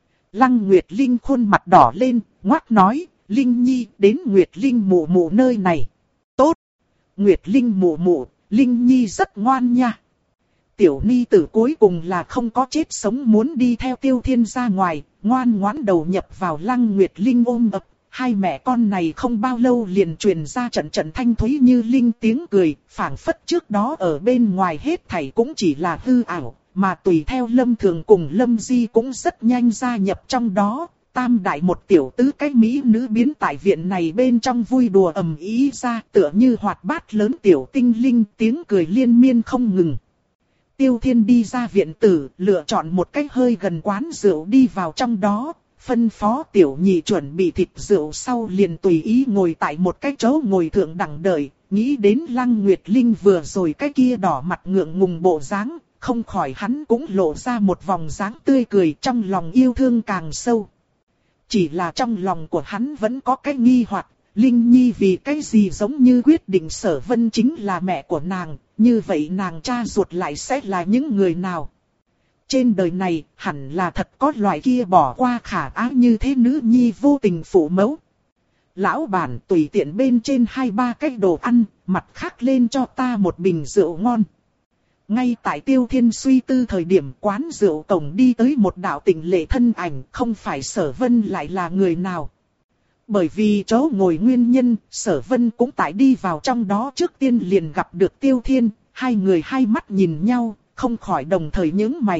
Lăng Nguyệt Linh khuôn mặt đỏ lên, ngoác nói, Linh Nhi đến Nguyệt Linh mụ mụ nơi này. Tốt. Nguyệt Linh mụ mụ, Linh Nhi rất ngoan nha. Tiểu ni tử cuối cùng là không có chết sống muốn đi theo Tiêu Thiên ra ngoài, ngoan ngoãn đầu nhập vào Lăng Nguyệt Linh ôm ấp. Hai mẹ con này không bao lâu liền truyền ra trận trận thanh thúy như linh tiếng cười, phảng phất trước đó ở bên ngoài hết thảy cũng chỉ là hư ảo, mà tùy theo Lâm Thường cùng Lâm Di cũng rất nhanh gia nhập trong đó. Tam đại một tiểu tứ cái mỹ nữ biến tại viện này bên trong vui đùa ầm ĩ ra, tựa như hoạt bát lớn tiểu tinh linh, tiếng cười liên miên không ngừng. Tiêu Thiên đi ra viện tử, lựa chọn một cái hơi gần quán rượu đi vào trong đó, phân phó tiểu nhị chuẩn bị thịt rượu sau liền tùy ý ngồi tại một cái chỗ ngồi thượng đẳng đợi, nghĩ đến Lăng Nguyệt Linh vừa rồi cái kia đỏ mặt ngượng ngùng bộ dáng, không khỏi hắn cũng lộ ra một vòng dáng tươi cười, trong lòng yêu thương càng sâu. Chỉ là trong lòng của hắn vẫn có cái nghi hoặc, Linh Nhi vì cái gì giống như quyết định Sở Vân chính là mẹ của nàng, như vậy nàng cha ruột lại sẽ là những người nào? Trên đời này hẳn là thật có loại kia bỏ qua khả ái như thế nữ nhi vô tình phụ mẫu. Lão bản tùy tiện bên trên hai ba cái đồ ăn, mặt khác lên cho ta một bình rượu ngon. Ngay tại Tiêu Thiên suy tư thời điểm quán rượu cổng đi tới một đạo tịnh lệ thân ảnh, không phải Sở Vân lại là người nào. Bởi vì chỗ ngồi nguyên nhân, Sở Vân cũng tại đi vào trong đó trước tiên liền gặp được Tiêu Thiên, hai người hai mắt nhìn nhau, không khỏi đồng thời nhướng mày.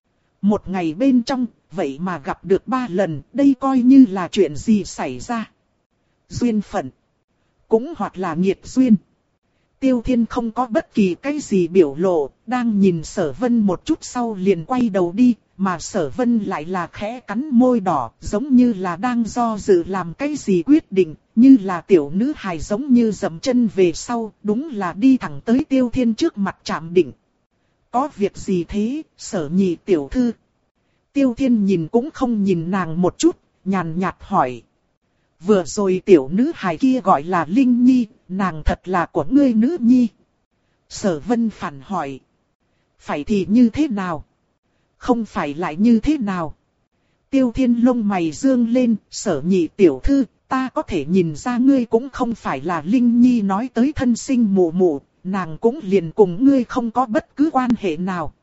Một ngày bên trong, vậy mà gặp được ba lần, đây coi như là chuyện gì xảy ra. Duyên phận, cũng hoặc là nghiệt duyên. Tiêu Thiên không có bất kỳ cái gì biểu lộ, đang nhìn Sở Vân một chút sau liền quay đầu đi, mà Sở Vân lại là khẽ cắn môi đỏ, giống như là đang do dự làm cái gì quyết định, như là tiểu nữ hài giống như dậm chân về sau, đúng là đi thẳng tới Tiêu Thiên trước mặt chạm định. Có việc gì thế, Sở nhị tiểu thư? Tiêu Thiên nhìn cũng không nhìn nàng một chút, nhàn nhạt hỏi. Vừa rồi tiểu nữ hài kia gọi là Linh Nhi, nàng thật là của ngươi nữ nhi. Sở Vân phản hỏi. Phải thì như thế nào? Không phải lại như thế nào? Tiêu Thiên lông mày dương lên, Sở nhị tiểu thư, ta có thể nhìn ra ngươi cũng không phải là Linh Nhi nói tới thân sinh mụ mụ, nàng cũng liền cùng ngươi không có bất cứ quan hệ nào.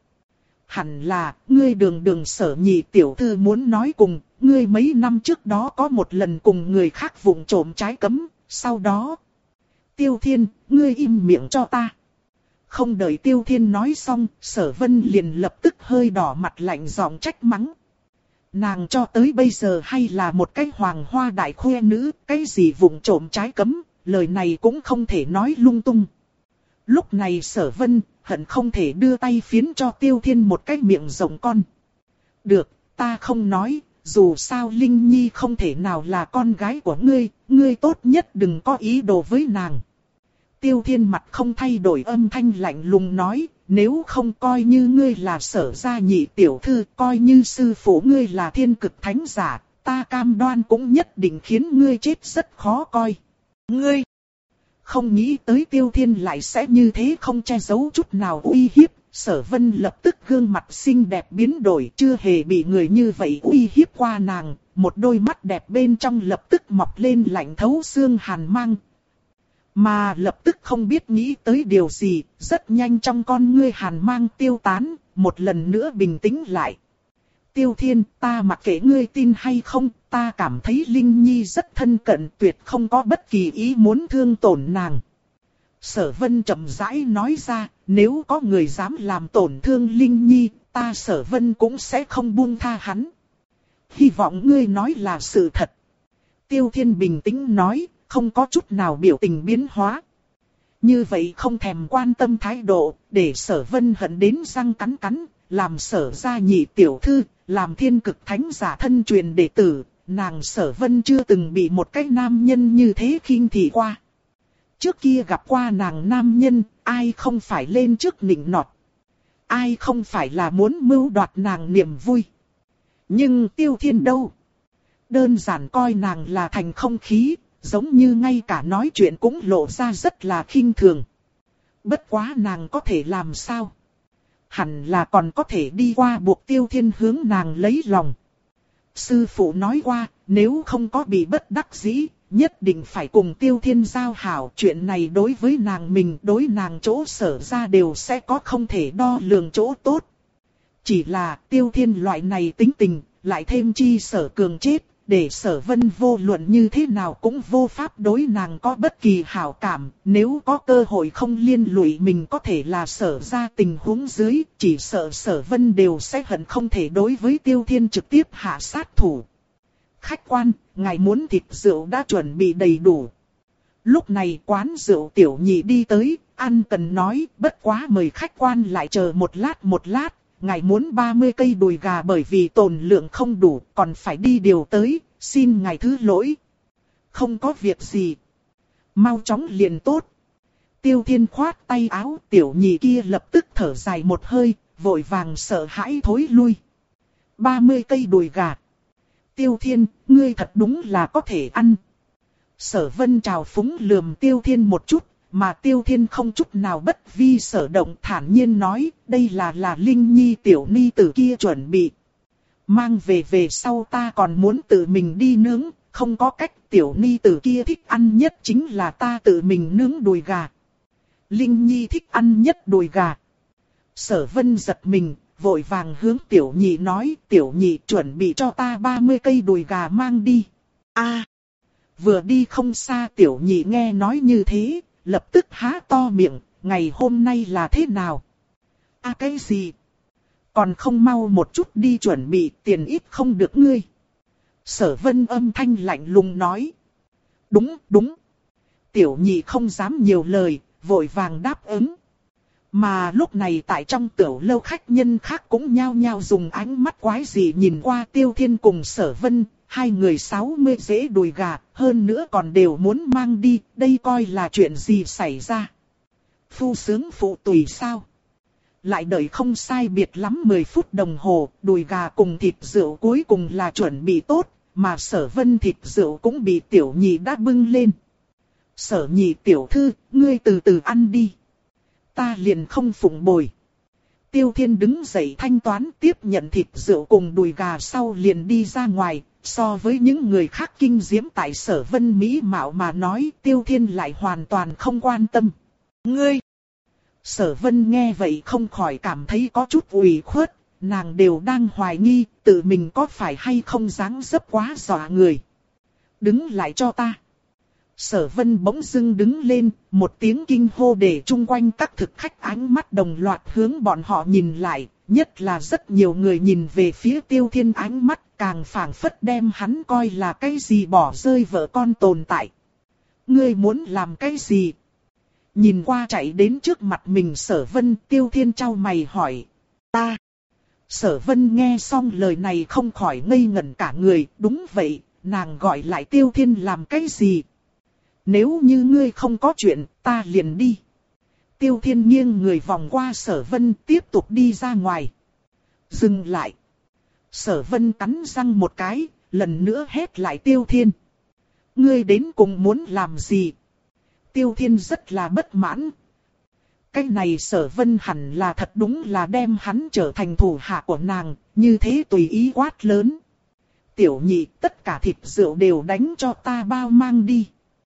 Hẳn là, ngươi đường đường Sở nhị tiểu thư muốn nói cùng, ngươi mấy năm trước đó có một lần cùng người khác vụng trộm trái cấm, sau đó. Tiêu Thiên, ngươi im miệng cho ta. Không đợi Tiêu Thiên nói xong, Sở Vân liền lập tức hơi đỏ mặt lạnh giọng trách mắng. Nàng cho tới bây giờ hay là một cái hoàng hoa đại khoe nữ, cái gì vụng trộm trái cấm, lời này cũng không thể nói lung tung. Lúc này Sở Vân hận không thể đưa tay phiến cho Tiêu Thiên một cái miệng rộng con. Được, ta không nói, dù sao Linh Nhi không thể nào là con gái của ngươi, ngươi tốt nhất đừng có ý đồ với nàng. Tiêu Thiên mặt không thay đổi âm thanh lạnh lùng nói, nếu không coi như ngươi là Sở gia nhị tiểu thư, coi như sư phụ ngươi là thiên cực thánh giả, ta cam đoan cũng nhất định khiến ngươi chết rất khó coi. Ngươi! Không nghĩ tới Tiêu Thiên lại sẽ như thế không che giấu chút nào uy hiếp, Sở Vân lập tức gương mặt xinh đẹp biến đổi, chưa hề bị người như vậy uy hiếp qua nàng, một đôi mắt đẹp bên trong lập tức mọc lên lạnh thấu xương hàn mang. Mà lập tức không biết nghĩ tới điều gì, rất nhanh trong con ngươi hàn mang tiêu tán, một lần nữa bình tĩnh lại. Tiêu Thiên, ta mặc kệ ngươi tin hay không, ta cảm thấy Linh Nhi rất thân cận, tuyệt không có bất kỳ ý muốn thương tổn nàng. Sở Vân chậm rãi nói ra, nếu có người dám làm tổn thương Linh Nhi, ta Sở Vân cũng sẽ không buông tha hắn. Hy vọng ngươi nói là sự thật. Tiêu Thiên bình tĩnh nói, không có chút nào biểu tình biến hóa. Như vậy không thèm quan tâm thái độ, để Sở Vân hận đến răng cắn cắn, làm Sở gia nhị tiểu thư, làm thiên cực thánh giả thân truyền đệ tử, nàng Sở Vân chưa từng bị một cái nam nhân như thế khinh thị qua. Trước kia gặp qua nàng nam nhân, ai không phải lên trước nịnh nọt. Ai không phải là muốn mưu đoạt nàng niềm vui. Nhưng Tiêu Thiên đâu? Đơn giản coi nàng là thành không khí, giống như ngay cả nói chuyện cũng lộ ra rất là khinh thường. Bất quá nàng có thể làm sao? Hẳn là còn có thể đi qua buộc Tiêu Thiên hướng nàng lấy lòng. Sư phụ nói qua, nếu không có bị bất đắc dĩ, nhất định phải cùng Tiêu Thiên giao hảo. Chuyện này đối với nàng mình, đối nàng chỗ Sở ra đều sẽ có không thể đo lường chỗ tốt. Chỉ là Tiêu Thiên loại này tính tình, lại thêm chi Sở Cường chết, để Sở Vân vô luận như thế nào cũng vô pháp đối nàng có bất kỳ hảo cảm. Nếu có cơ hội không liên lụy mình có thể là Sở ra tình huống dưới, chỉ sợ Sở Vân đều sẽ hận không thể đối với Tiêu Thiên trực tiếp hạ sát thủ. Khách quan, ngài muốn thịt rượu đã chuẩn bị đầy đủ. Lúc này quán rượu tiểu nhị đi tới, ăn cần nói, bất quá mời khách quan lại chờ một lát một lát. Ngài muốn ba mươi cây đùi gà bởi vì tồn lượng không đủ, còn phải đi điều tới, xin ngài thứ lỗi. Không có việc gì. Mau chóng liền tốt. Tiêu Thiên khoát tay áo, tiểu nhị kia lập tức thở dài một hơi, vội vàng sợ hãi thối lui. ba mươi cây đùi gà. Tiêu Thiên, ngươi thật đúng là có thể ăn. Sở Vân chào phúng lườm Tiêu Thiên một chút. Mà Tiêu Thiên không chút nào bất vi sở động, thản nhiên nói, đây là là Linh Nhi tiểu ni tử kia chuẩn bị. Mang về về sau ta còn muốn tự mình đi nướng, không có cách, tiểu ni tử kia thích ăn nhất chính là ta tự mình nướng đùi gà. Linh Nhi thích ăn nhất đùi gà. Sở Vân giật mình, vội vàng hướng tiểu nhị nói, tiểu nhị chuẩn bị cho ta ba mươi cây đùi gà mang đi. A, vừa đi không xa tiểu nhị nghe nói như thế. Lập tức há to miệng, ngày hôm nay là thế nào? À cái gì? Còn không mau một chút đi chuẩn bị, tiền ít không được ngươi. Sở Vân âm thanh lạnh lùng nói. Đúng, đúng. Tiểu nhị không dám nhiều lời, vội vàng đáp ứng. Mà lúc này tại trong tiểu lâu khách nhân khác cũng nhao nhao dùng ánh mắt quái dị nhìn qua Tiêu Thiên cùng Sở Vân. Hai người sáu mươi rễ đùi gà, hơn nữa còn đều muốn mang đi, đây coi là chuyện gì xảy ra. Phu sướng phụ tùy sao? Lại đợi không sai biệt lắm mười phút đồng hồ, đùi gà cùng thịt rượu cuối cùng là chuẩn bị tốt, mà Sở Vân thịt rượu cũng bị tiểu nhị đã bưng lên. Sở nhị tiểu thư, ngươi từ từ ăn đi. Ta liền không phụng bồi. Tiêu Thiên đứng dậy thanh toán tiếp nhận thịt rượu cùng đùi gà sau liền đi ra ngoài. So với những người khác kinh diễm tại Sở Vân mỹ mạo mà nói, Tiêu Thiên lại hoàn toàn không quan tâm. Ngươi! Sở Vân nghe vậy không khỏi cảm thấy có chút ủy khuất, nàng đều đang hoài nghi tự mình có phải hay không dáng dấp quá dọa người. Đứng lại cho ta! Sở Vân bỗng dưng đứng lên, một tiếng kinh hô để chung quanh các thực khách ánh mắt đồng loạt hướng bọn họ nhìn lại, nhất là rất nhiều người nhìn về phía Tiêu Thiên ánh mắt càng phảng phất đem hắn coi là cái gì bỏ rơi vợ con tồn tại. Ngươi muốn làm cái gì? Nhìn qua chạy đến trước mặt mình Sở Vân, Tiêu Thiên chau mày hỏi. Ta! Sở Vân nghe xong lời này không khỏi ngây ngẩn cả người, đúng vậy, nàng gọi lại Tiêu Thiên làm cái gì? Nếu như ngươi không có chuyện, ta liền đi. Tiêu Thiên nghiêng người vòng qua Sở Vân tiếp tục đi ra ngoài. Dừng lại. Sở Vân cắn răng một cái, lần nữa hét lại Tiêu Thiên. Ngươi đến cùng muốn làm gì? Tiêu Thiên rất là bất mãn. Cái này Sở Vân hẳn là thật đúng là đem hắn trở thành thủ hạ của nàng, như thế tùy ý quát lớn. Tiểu nhị, tất cả thịt rượu đều đánh cho ta bao mang đi.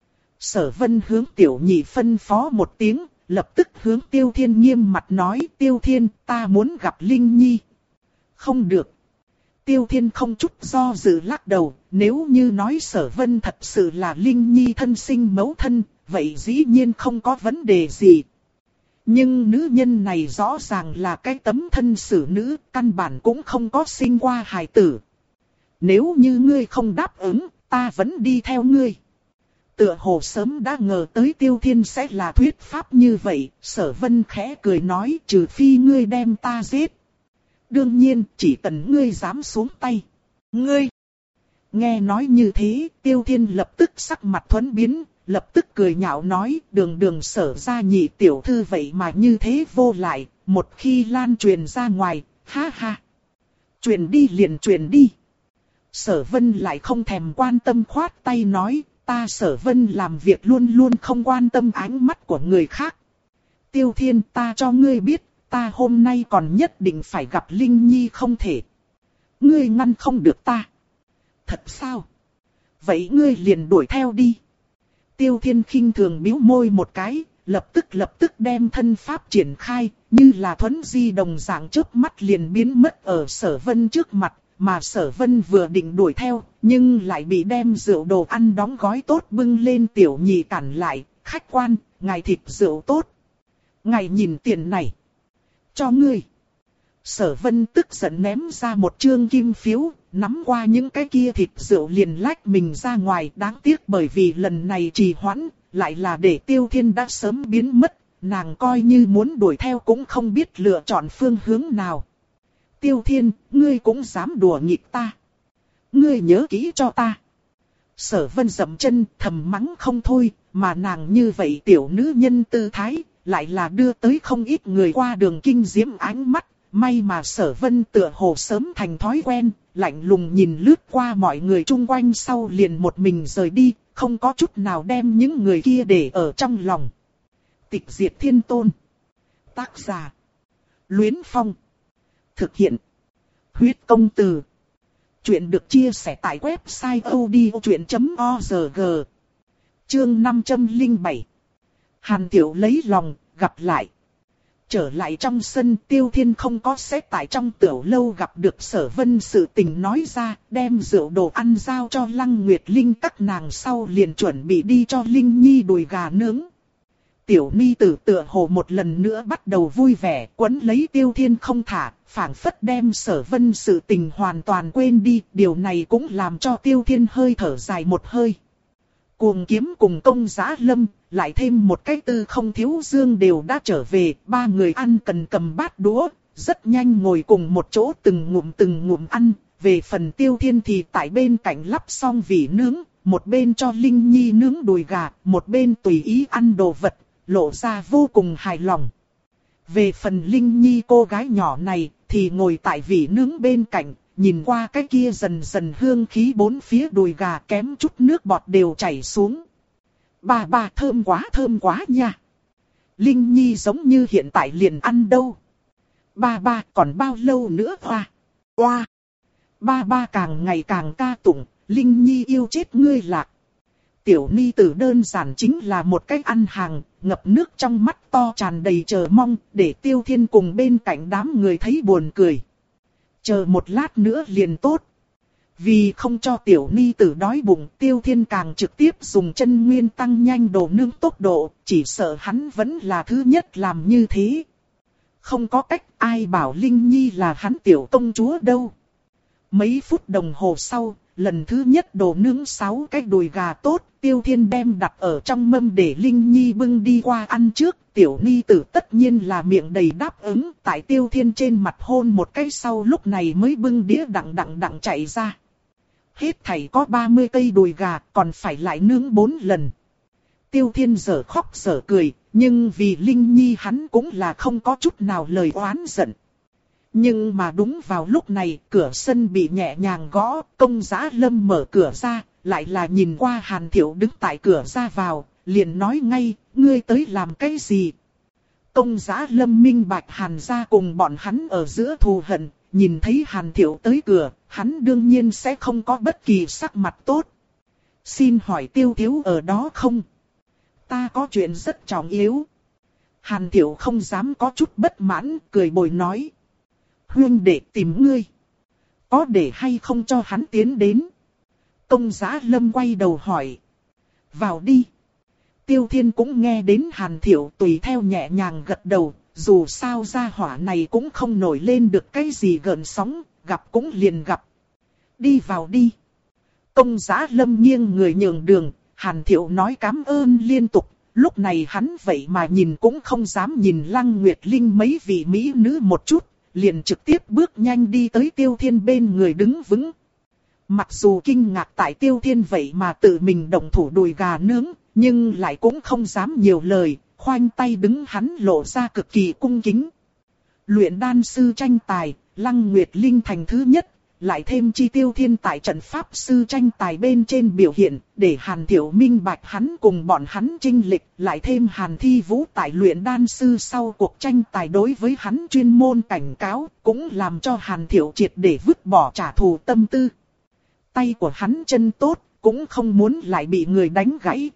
Sở Vân hướng tiểu nhị phân phó một tiếng, lập tức hướng Tiêu Thiên nghiêm mặt nói, Tiêu Thiên, ta muốn gặp Linh Nhi. Không được. Tiêu Thiên không chút do dự lắc đầu, nếu như nói Sở Vân thật sự là Linh Nhi thân sinh mẫu thân, vậy dĩ nhiên không có vấn đề gì. Nhưng nữ nhân này rõ ràng là cái tấm thân xử nữ, căn bản cũng không có sinh qua hài tử. Nếu như ngươi không đáp ứng, ta vẫn đi theo ngươi. tựa hồ sớm đã ngờ tới Tiêu Thiên sẽ là thuyết pháp như vậy, Sở Vân khẽ cười nói, trừ phi ngươi đem ta giết. Đương nhiên, chỉ cần ngươi dám xuống tay. Ngươi! Nghe nói như thế, Tiêu Thiên lập tức sắc mặt thuẫn biến, lập tức cười nhạo nói, đường đường Sở gia nhị tiểu thư vậy mà như thế vô lại, một khi lan truyền ra ngoài, ha ha. Truyền đi liền truyền đi. Sở Vân lại không thèm quan tâm khoát tay nói, ta Sở Vân làm việc luôn luôn không quan tâm ánh mắt của người khác. Tiêu Thiên, ta cho ngươi biết, ta hôm nay còn nhất định phải gặp Linh Nhi không thể. Ngươi ngăn không được ta. Thật sao? Vậy ngươi liền đuổi theo đi. Tiêu Thiên khinh thường bĩu môi một cái, lập tức lập tức đem thân pháp triển khai, như là thuấn di đồng dạng chớp mắt liền biến mất ở Sở Vân trước mặt, mà Sở Vân vừa định đuổi theo, nhưng lại bị đem rượu đồ ăn đóng gói tốt bưng lên tiểu nhị cản lại, khách quan, ngài thịt rượu tốt. Ngài nhìn tiền này. Cho ngươi. Sở Vân tức giận ném ra một trương kim phiếu, nắm qua những cái kia thịt rượu liền lách mình ra ngoài, đáng tiếc bởi vì lần này trì hoãn, lại là để Tiêu Thiên đã sớm biến mất, nàng coi như muốn đuổi theo cũng không biết lựa chọn phương hướng nào. Tiêu Thiên, ngươi cũng dám đùa nghịch ta. Ngươi nhớ kỹ cho ta. Sở Vân dậm chân thầm mắng không thôi, mà nàng như vậy tiểu nữ nhân tư thái, lại là đưa tới không ít người qua đường kinh diễm ánh mắt. May mà Sở Vân tựa hồ sớm thành thói quen, lạnh lùng nhìn lướt qua mọi người chung quanh sau liền một mình rời đi, không có chút nào đem những người kia để ở trong lòng. Tịch diệt thiên tôn. Tác giả. Luyến Phong. Thực hiện. Huyết công từ. Chuyện được chia sẻ tại website odchuyện chấm org. Chương năm trăm lẻ bảy. Hàn Tiểu lấy lòng, gặp lại. Trở lại trong sân, Tiêu Thiên không có xét tại trong tiểu lâu gặp được Sở Vân sự tình nói ra, đem rượu đồ ăn giao cho Lăng Nguyệt Linh các nàng sau liền chuẩn bị đi cho Linh Nhi đùi gà nướng. Tiểu ni tử tựa hồ một lần nữa bắt đầu vui vẻ, quấn lấy Tiêu Thiên không thả, phảng phất đem Sở Vân sự tình hoàn toàn quên đi, điều này cũng làm cho Tiêu Thiên hơi thở dài một hơi. Cuồng Kiếm cùng Công Giá Lâm, lại thêm một cái Tư Không Thiếu Dương đều đã trở về, ba người ăn cần cầm bát đũa, rất nhanh ngồi cùng một chỗ từng ngụm từng ngụm ăn, về phần Tiêu Thiên thì tại bên cạnh lắp xong vỉ nướng, một bên cho Linh Nhi nướng đùi gà, một bên tùy ý ăn đồ vật, lộ ra vô cùng hài lòng. Về phần Linh Nhi cô gái nhỏ này, thì ngồi tại vỉ nướng bên cạnh, nhìn qua cái kia dần dần hương khí bốn phía đùi gà kém chút nước bọt đều chảy xuống. Bà bà thơm quá thơm quá nha. Linh Nhi giống như hiện tại liền ăn đâu. Ba ba còn bao lâu nữa hoa. Hoa. Ba ba càng ngày càng ca tụng, Linh Nhi yêu chết ngươi lạc. Tiểu ni tử đơn giản chính là một cách ăn hàng, ngập nước trong mắt to tràn đầy chờ mong, để Tiêu Thiên cùng bên cạnh đám người thấy buồn cười. Chờ một lát nữa liền tốt. Vì không cho tiểu ni tử đói bụng, Tiêu Thiên càng trực tiếp dùng chân nguyên tăng nhanh đồ nướng tốc độ, chỉ sợ hắn vẫn là thứ nhất làm như thế. Không có cách, ai bảo Linh Nhi là hắn tiểu công chúa đâu. Mấy phút đồng hồ sau, lần thứ nhất đồ nướng sáu cái đùi gà tốt, Tiêu Thiên đem đặt ở trong mâm để Linh Nhi bưng đi qua ăn trước. Tiểu ni tử tất nhiên là miệng đầy đáp ứng, tại Tiêu Thiên trên mặt hôn một cái sau lúc này mới bưng đĩa đặng đặng đặng chạy ra. Hết thảy có ba mươi cây đùi gà, còn phải lại nướng bốn lần. Tiêu Thiên dở khóc dở cười, nhưng vì Linh Nhi hắn cũng là không có chút nào lời oán giận. Nhưng mà đúng vào lúc này, cửa sân bị nhẹ nhàng gõ, Công Giá Lâm mở cửa ra, lại là nhìn qua Hàn Thiệu đứng tại cửa ra vào, liền nói ngay, ngươi tới làm cái gì? Công Giá Lâm minh bạch Hàn gia cùng bọn hắn ở giữa thù hận, nhìn thấy Hàn Thiệu tới cửa, hắn đương nhiên sẽ không có bất kỳ sắc mặt tốt. Xin hỏi Tiêu thiếu ở đó không? Ta có chuyện rất trọng yếu. Hàn Thiệu không dám có chút bất mãn, cười bồi nói. Huynh đệ tìm ngươi. Có để hay không cho hắn tiến đến? Công Giá Lâm quay đầu hỏi. Vào đi. Tiêu Thiên cũng nghe đến Hàn Thiệu tùy theo nhẹ nhàng gật đầu, dù sao gia hỏa này cũng không nổi lên được cái gì gợn sóng, gặp cũng liền gặp. Đi vào đi. Công Giá Lâm nghiêng người nhường đường, Hàn Thiệu nói cảm ơn liên tục, lúc này hắn vậy mà nhìn cũng không dám nhìn Lăng Nguyệt Linh mấy vị mỹ nữ một chút, liền trực tiếp bước nhanh đi tới Tiêu Thiên bên người đứng vững. Mặc dù kinh ngạc tại Tiêu Thiên vậy mà tự mình động thủ đùi gà nướng, nhưng lại cũng không dám nhiều lời, khoanh tay đứng hắn lộ ra cực kỳ cung kính. Luyện đan sư tranh tài, Lăng Nguyệt Linh thành thứ nhất, lại thêm chi Tiêu Thiên tại trận pháp sư tranh tài bên trên biểu hiện, để Hàn Thiệu minh bạch hắn cùng bọn hắn chinh lịch, lại thêm Hàn Thi Vũ tại luyện đan sư sau cuộc tranh tài đối với hắn chuyên môn cảnh cáo, cũng làm cho Hàn Thiệu triệt để vứt bỏ trả thù tâm tư. Tay của hắn chân tốt, cũng không muốn lại bị người đánh gãy.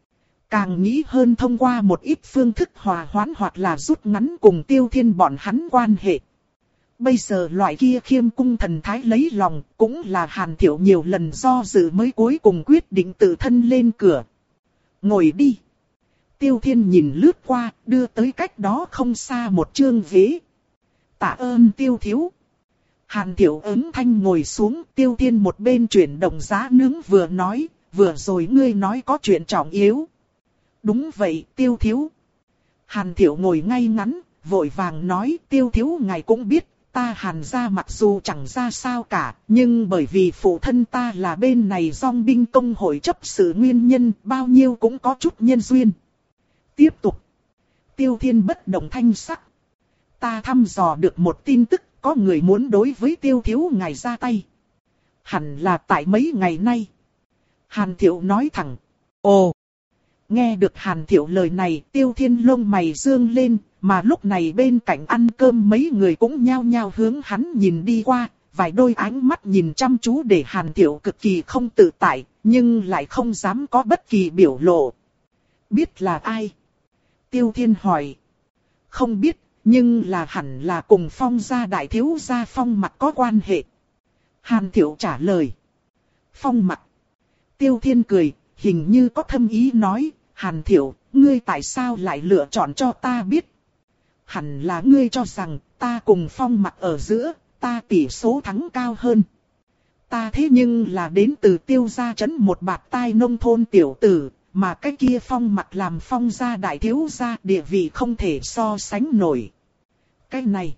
Càng nghĩ hơn thông qua một ít phương thức hòa hoãn hoặc là rút ngắn cùng Tiêu Thiên bọn hắn quan hệ. Bây giờ loại kia khiêm cung thần thái lấy lòng, cũng là Hàn Thiệu nhiều lần do dự mới cuối cùng quyết định tự thân lên cửa. Ngồi đi. Tiêu Thiên nhìn lướt qua, đưa tới cách đó không xa một chương ghế. Tạ ơn Tiêu thiếu. Hàn Thiệu ứng thanh ngồi xuống, Tiêu Thiên một bên chuyển động giá nướng vừa nói, vừa rồi ngươi nói có chuyện trọng yếu. Đúng vậy, Tiêu thiếu. Hàn Thiệu ngồi ngay ngắn, vội vàng nói, Tiêu thiếu ngài cũng biết, ta Hàn gia mặc dù chẳng ra sao cả, nhưng bởi vì phụ thân ta là bên này dòng binh công hội chấp sự nguyên nhân, bao nhiêu cũng có chút nhân duyên. Tiếp tục. Tiêu Thiên bất động thanh sắc. Ta thăm dò được một tin tức, có người muốn đối với Tiêu thiếu ngài ra tay. Hẳn là tại mấy ngày nay. Hàn Thiệu nói thẳng. Ồ. Nghe được Hàn Thiệu lời này, Tiêu Thiên lông mày dương lên, mà lúc này bên cạnh ăn cơm mấy người cũng nhao nhao hướng hắn nhìn đi qua, vài đôi ánh mắt nhìn chăm chú để Hàn Thiệu cực kỳ không tự tại, nhưng lại không dám có bất kỳ biểu lộ. Biết là ai? Tiêu Thiên hỏi. Không biết, nhưng là hẳn là cùng Phong gia đại thiếu gia Phong Mặc có quan hệ. Hàn Thiệu trả lời. Phong Mặc. Tiêu Thiên cười, hình như có thâm ý nói, Hàn Thiệu, ngươi tại sao lại lựa chọn cho ta biết? Hẳn là ngươi cho rằng, ta cùng Phong Mặc ở giữa, ta tỷ số thắng cao hơn. Ta thế nhưng là đến từ Tiêu gia trấn một bạt tai nông thôn tiểu tử, mà cái kia Phong Mặc làm Phong gia đại thiếu gia địa vị không thể so sánh nổi. Cái này,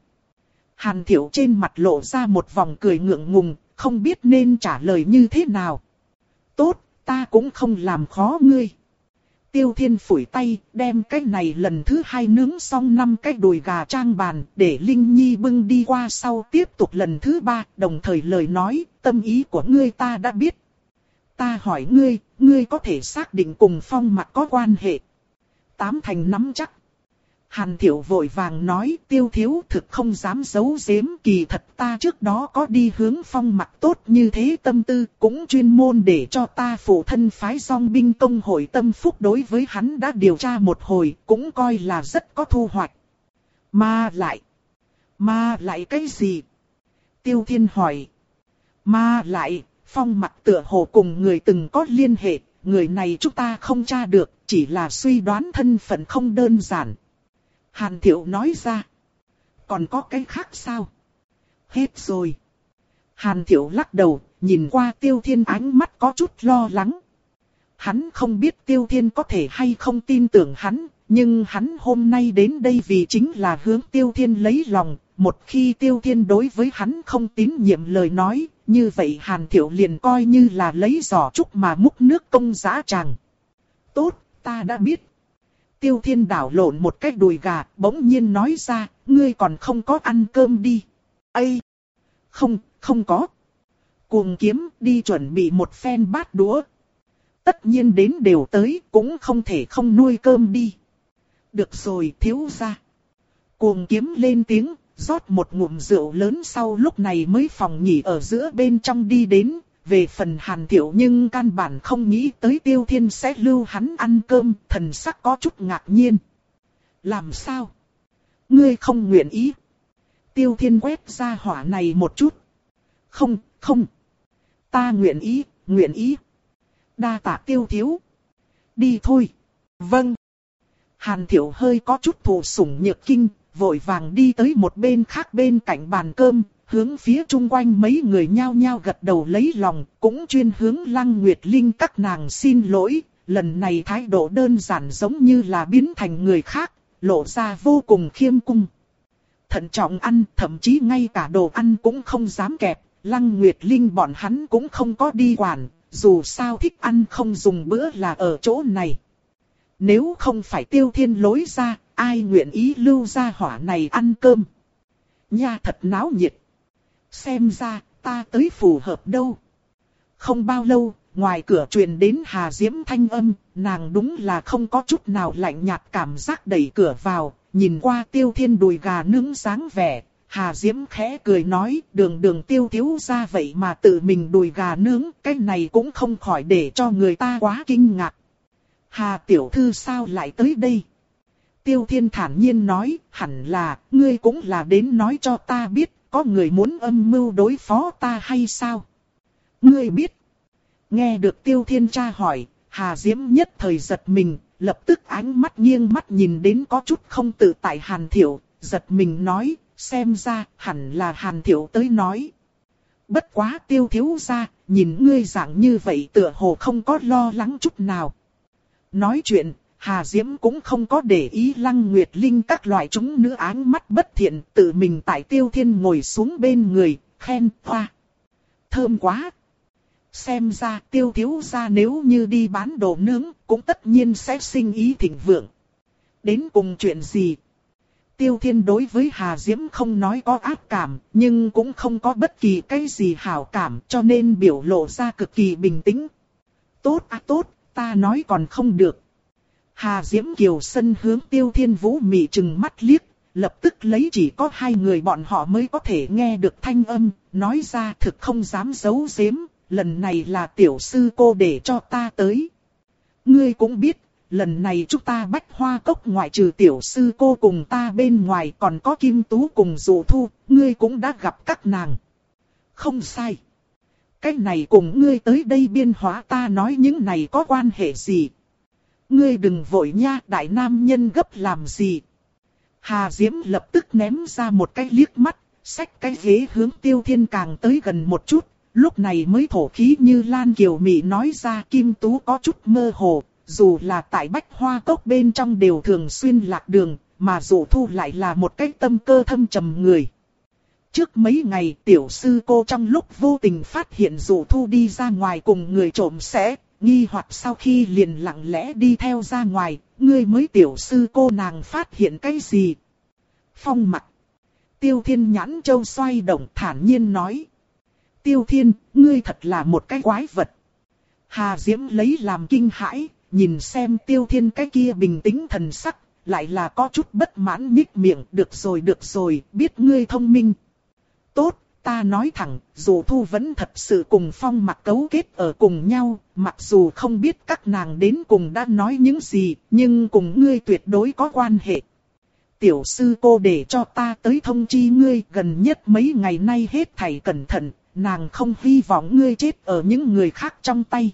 Hàn Thiệu trên mặt lộ ra một vòng cười ngượng ngùng, không biết nên trả lời như thế nào. Tốt, ta cũng không làm khó ngươi. Tiêu Thiên phủi tay, đem cái này lần thứ hai nướng xong năm cái đùi gà trang bàn, để Linh Nhi bưng đi qua sau tiếp tục lần thứ ba, đồng thời lời nói, tâm ý của ngươi ta đã biết. Ta hỏi ngươi, ngươi có thể xác định cùng Phong Mặc có quan hệ? Tám thành nắm chắc. Hàn Thiệu vội vàng nói, Tiêu thiếu thực không dám giấu giếm, kỳ thật ta trước đó có đi hướng Phong Mặc tốt như thế tâm tư, cũng chuyên môn để cho ta phụ thân phái dòng binh công hội tâm phúc đối với hắn đã điều tra một hồi, cũng coi là rất có thu hoạch. Mà lại, mà lại cái gì? Tiêu Thiên hỏi. Mà lại, Phong Mặc tựa hồ cùng người từng có liên hệ, người này chúng ta không tra được, chỉ là suy đoán thân phận không đơn giản. Hàn Thiệu nói ra. Còn có cái khác sao? Hết rồi. Hàn Thiệu lắc đầu, nhìn qua Tiêu Thiên ánh mắt có chút lo lắng. Hắn không biết Tiêu Thiên có thể hay không tin tưởng hắn, nhưng hắn hôm nay đến đây vì chính là hướng Tiêu Thiên lấy lòng. Một khi Tiêu Thiên đối với hắn không tín nhiệm lời nói, như vậy Hàn Thiệu liền coi như là lấy giỏ trúc mà múc nước công dã tràng. Tốt, ta đã biết. Tiêu Thiên đảo lộn một cái đùi gà, bỗng nhiên nói ra, ngươi còn không có ăn cơm đi. Ây! Không, không có. Cuồng Kiếm đi chuẩn bị một phen bát đũa. Tất nhiên đến đều tới, cũng không thể không nuôi cơm đi. Được rồi, thiếu gia. Cuồng Kiếm lên tiếng, rót một ngụm rượu lớn sau lúc này mới phòng nghỉ ở giữa bên trong đi đến. Về phần Hàn Thiệu nhưng căn bản không nghĩ tới Tiêu Thiên sẽ lưu hắn ăn cơm, thần sắc có chút ngạc nhiên. Làm sao? Ngươi không nguyện ý? Tiêu Thiên quét ra hỏa này một chút. Không, không. Ta nguyện ý, nguyện ý. Đa tạ Tiêu thiếu. Đi thôi. Vâng. Hàn Thiệu hơi có chút thụ sủng nhược kinh, vội vàng đi tới một bên khác bên cạnh bàn cơm. Hướng phía chung quanh mấy người nhao nhao gật đầu lấy lòng, cũng chuyên hướng Lăng Nguyệt Linh các nàng xin lỗi, lần này thái độ đơn giản giống như là biến thành người khác, lộ ra vô cùng khiêm cung. Thận trọng ăn, thậm chí ngay cả đồ ăn cũng không dám kẹp, Lăng Nguyệt Linh bọn hắn cũng không có đi quản, dù sao thích ăn không dùng bữa là ở chỗ này. Nếu không phải Tiêu Thiên lối ra, ai nguyện ý lưu ra hỏa này ăn cơm. Nha thật náo nhiệt. Xem ra, ta tới phù hợp đâu. Không bao lâu, ngoài cửa truyền đến Hà Diễm thanh âm, nàng đúng là không có chút nào lạnh nhạt cảm giác đẩy cửa vào, nhìn qua Tiêu Thiên đùi gà nướng dáng vẻ. Hà Diễm khẽ cười nói, đường đường Tiêu thiếu gia vậy mà tự mình đùi gà nướng, cái này cũng không khỏi để cho người ta quá kinh ngạc. Hà tiểu thư sao lại tới đây? Tiêu Thiên thản nhiên nói, hẳn là, ngươi cũng là đến nói cho ta biết, có người muốn âm mưu đối phó ta hay sao? Ngươi biết. Nghe được Tiêu Thiên tra hỏi, Hà Diễm nhất thời giật mình, lập tức ánh mắt nghiêng mắt nhìn đến có chút không tự tại Hàn Thiệu, giật mình nói, xem ra hẳn là Hàn Thiệu tới nói. Bất quá Tiêu thiếu gia, nhìn ngươi dạng như vậy tựa hồ không có lo lắng chút nào. Nói chuyện, Hà Diễm cũng không có để ý Lăng Nguyệt Linh các loại chúng nữ áng mắt bất thiện, tự mình tại Tiêu Thiên ngồi xuống bên người, khen, hoa. Thơm quá. Xem ra Tiêu thiếu gia nếu như đi bán đồ nướng, cũng tất nhiên sẽ sinh ý thịnh vượng. Đến cùng chuyện gì? Tiêu Thiên đối với Hà Diễm không nói có ác cảm, nhưng cũng không có bất kỳ cái gì hảo cảm, cho nên biểu lộ ra cực kỳ bình tĩnh. Tốt à tốt, ta nói còn không được. Hà Diễm kiều sân hướng Tiêu Thiên Vũ mị trừng mắt liếc, lập tức lấy chỉ có hai người bọn họ mới có thể nghe được thanh âm, nói ra thực không dám giấu giếm, lần này là tiểu sư cô để cho ta tới. Ngươi cũng biết, lần này chúng ta Bách Hoa Cốc ngoại trừ tiểu sư cô cùng ta bên ngoài còn có Kim Tú cùng Dụ Thu, ngươi cũng đã gặp các nàng. Không sai. Cái này cùng ngươi tới đây biên hóa ta nói những này có quan hệ gì? Ngươi đừng vội nha, đại nam nhân gấp làm gì? Hà Diễm lập tức ném ra một cái liếc mắt, xách cái ghế hướng Tiêu Thiên càng tới gần một chút, lúc này mới thổ khí như Lan Kiều Mị nói ra. Kim Tú có chút mơ hồ, dù là tại Bách Hoa Cốc bên trong đều thường xuyên lạc đường, mà Dụ Thu lại là một cái tâm cơ thâm trầm người. Trước mấy ngày tiểu sư cô trong lúc vô tình phát hiện Dụ Thu đi ra ngoài cùng người trộm sẽ, nghi hoặc sau khi liền lặng lẽ đi theo ra ngoài, ngươi mới tiểu sư cô nàng phát hiện cái gì? Phong mặt. Tiêu Thiên nhãn châu xoay động thản nhiên nói. Tiêu Thiên, ngươi thật là một cái quái vật. Hà Diễm lấy làm kinh hãi, nhìn xem Tiêu Thiên cái kia bình tĩnh thần sắc, lại là có chút bất mãn nhích miệng. Được rồi được rồi, biết ngươi thông minh. Tốt, ta nói thẳng, Dụ Thu vẫn thật sự cùng Phong Mặc cấu kết ở cùng nhau, mặc dù không biết các nàng đến cùng đã nói những gì, nhưng cùng ngươi tuyệt đối có quan hệ. Tiểu sư cô để cho ta tới thông chi ngươi, gần nhất mấy ngày nay hết thảy cẩn thận, nàng không hy vọng ngươi chết ở những người khác trong tay.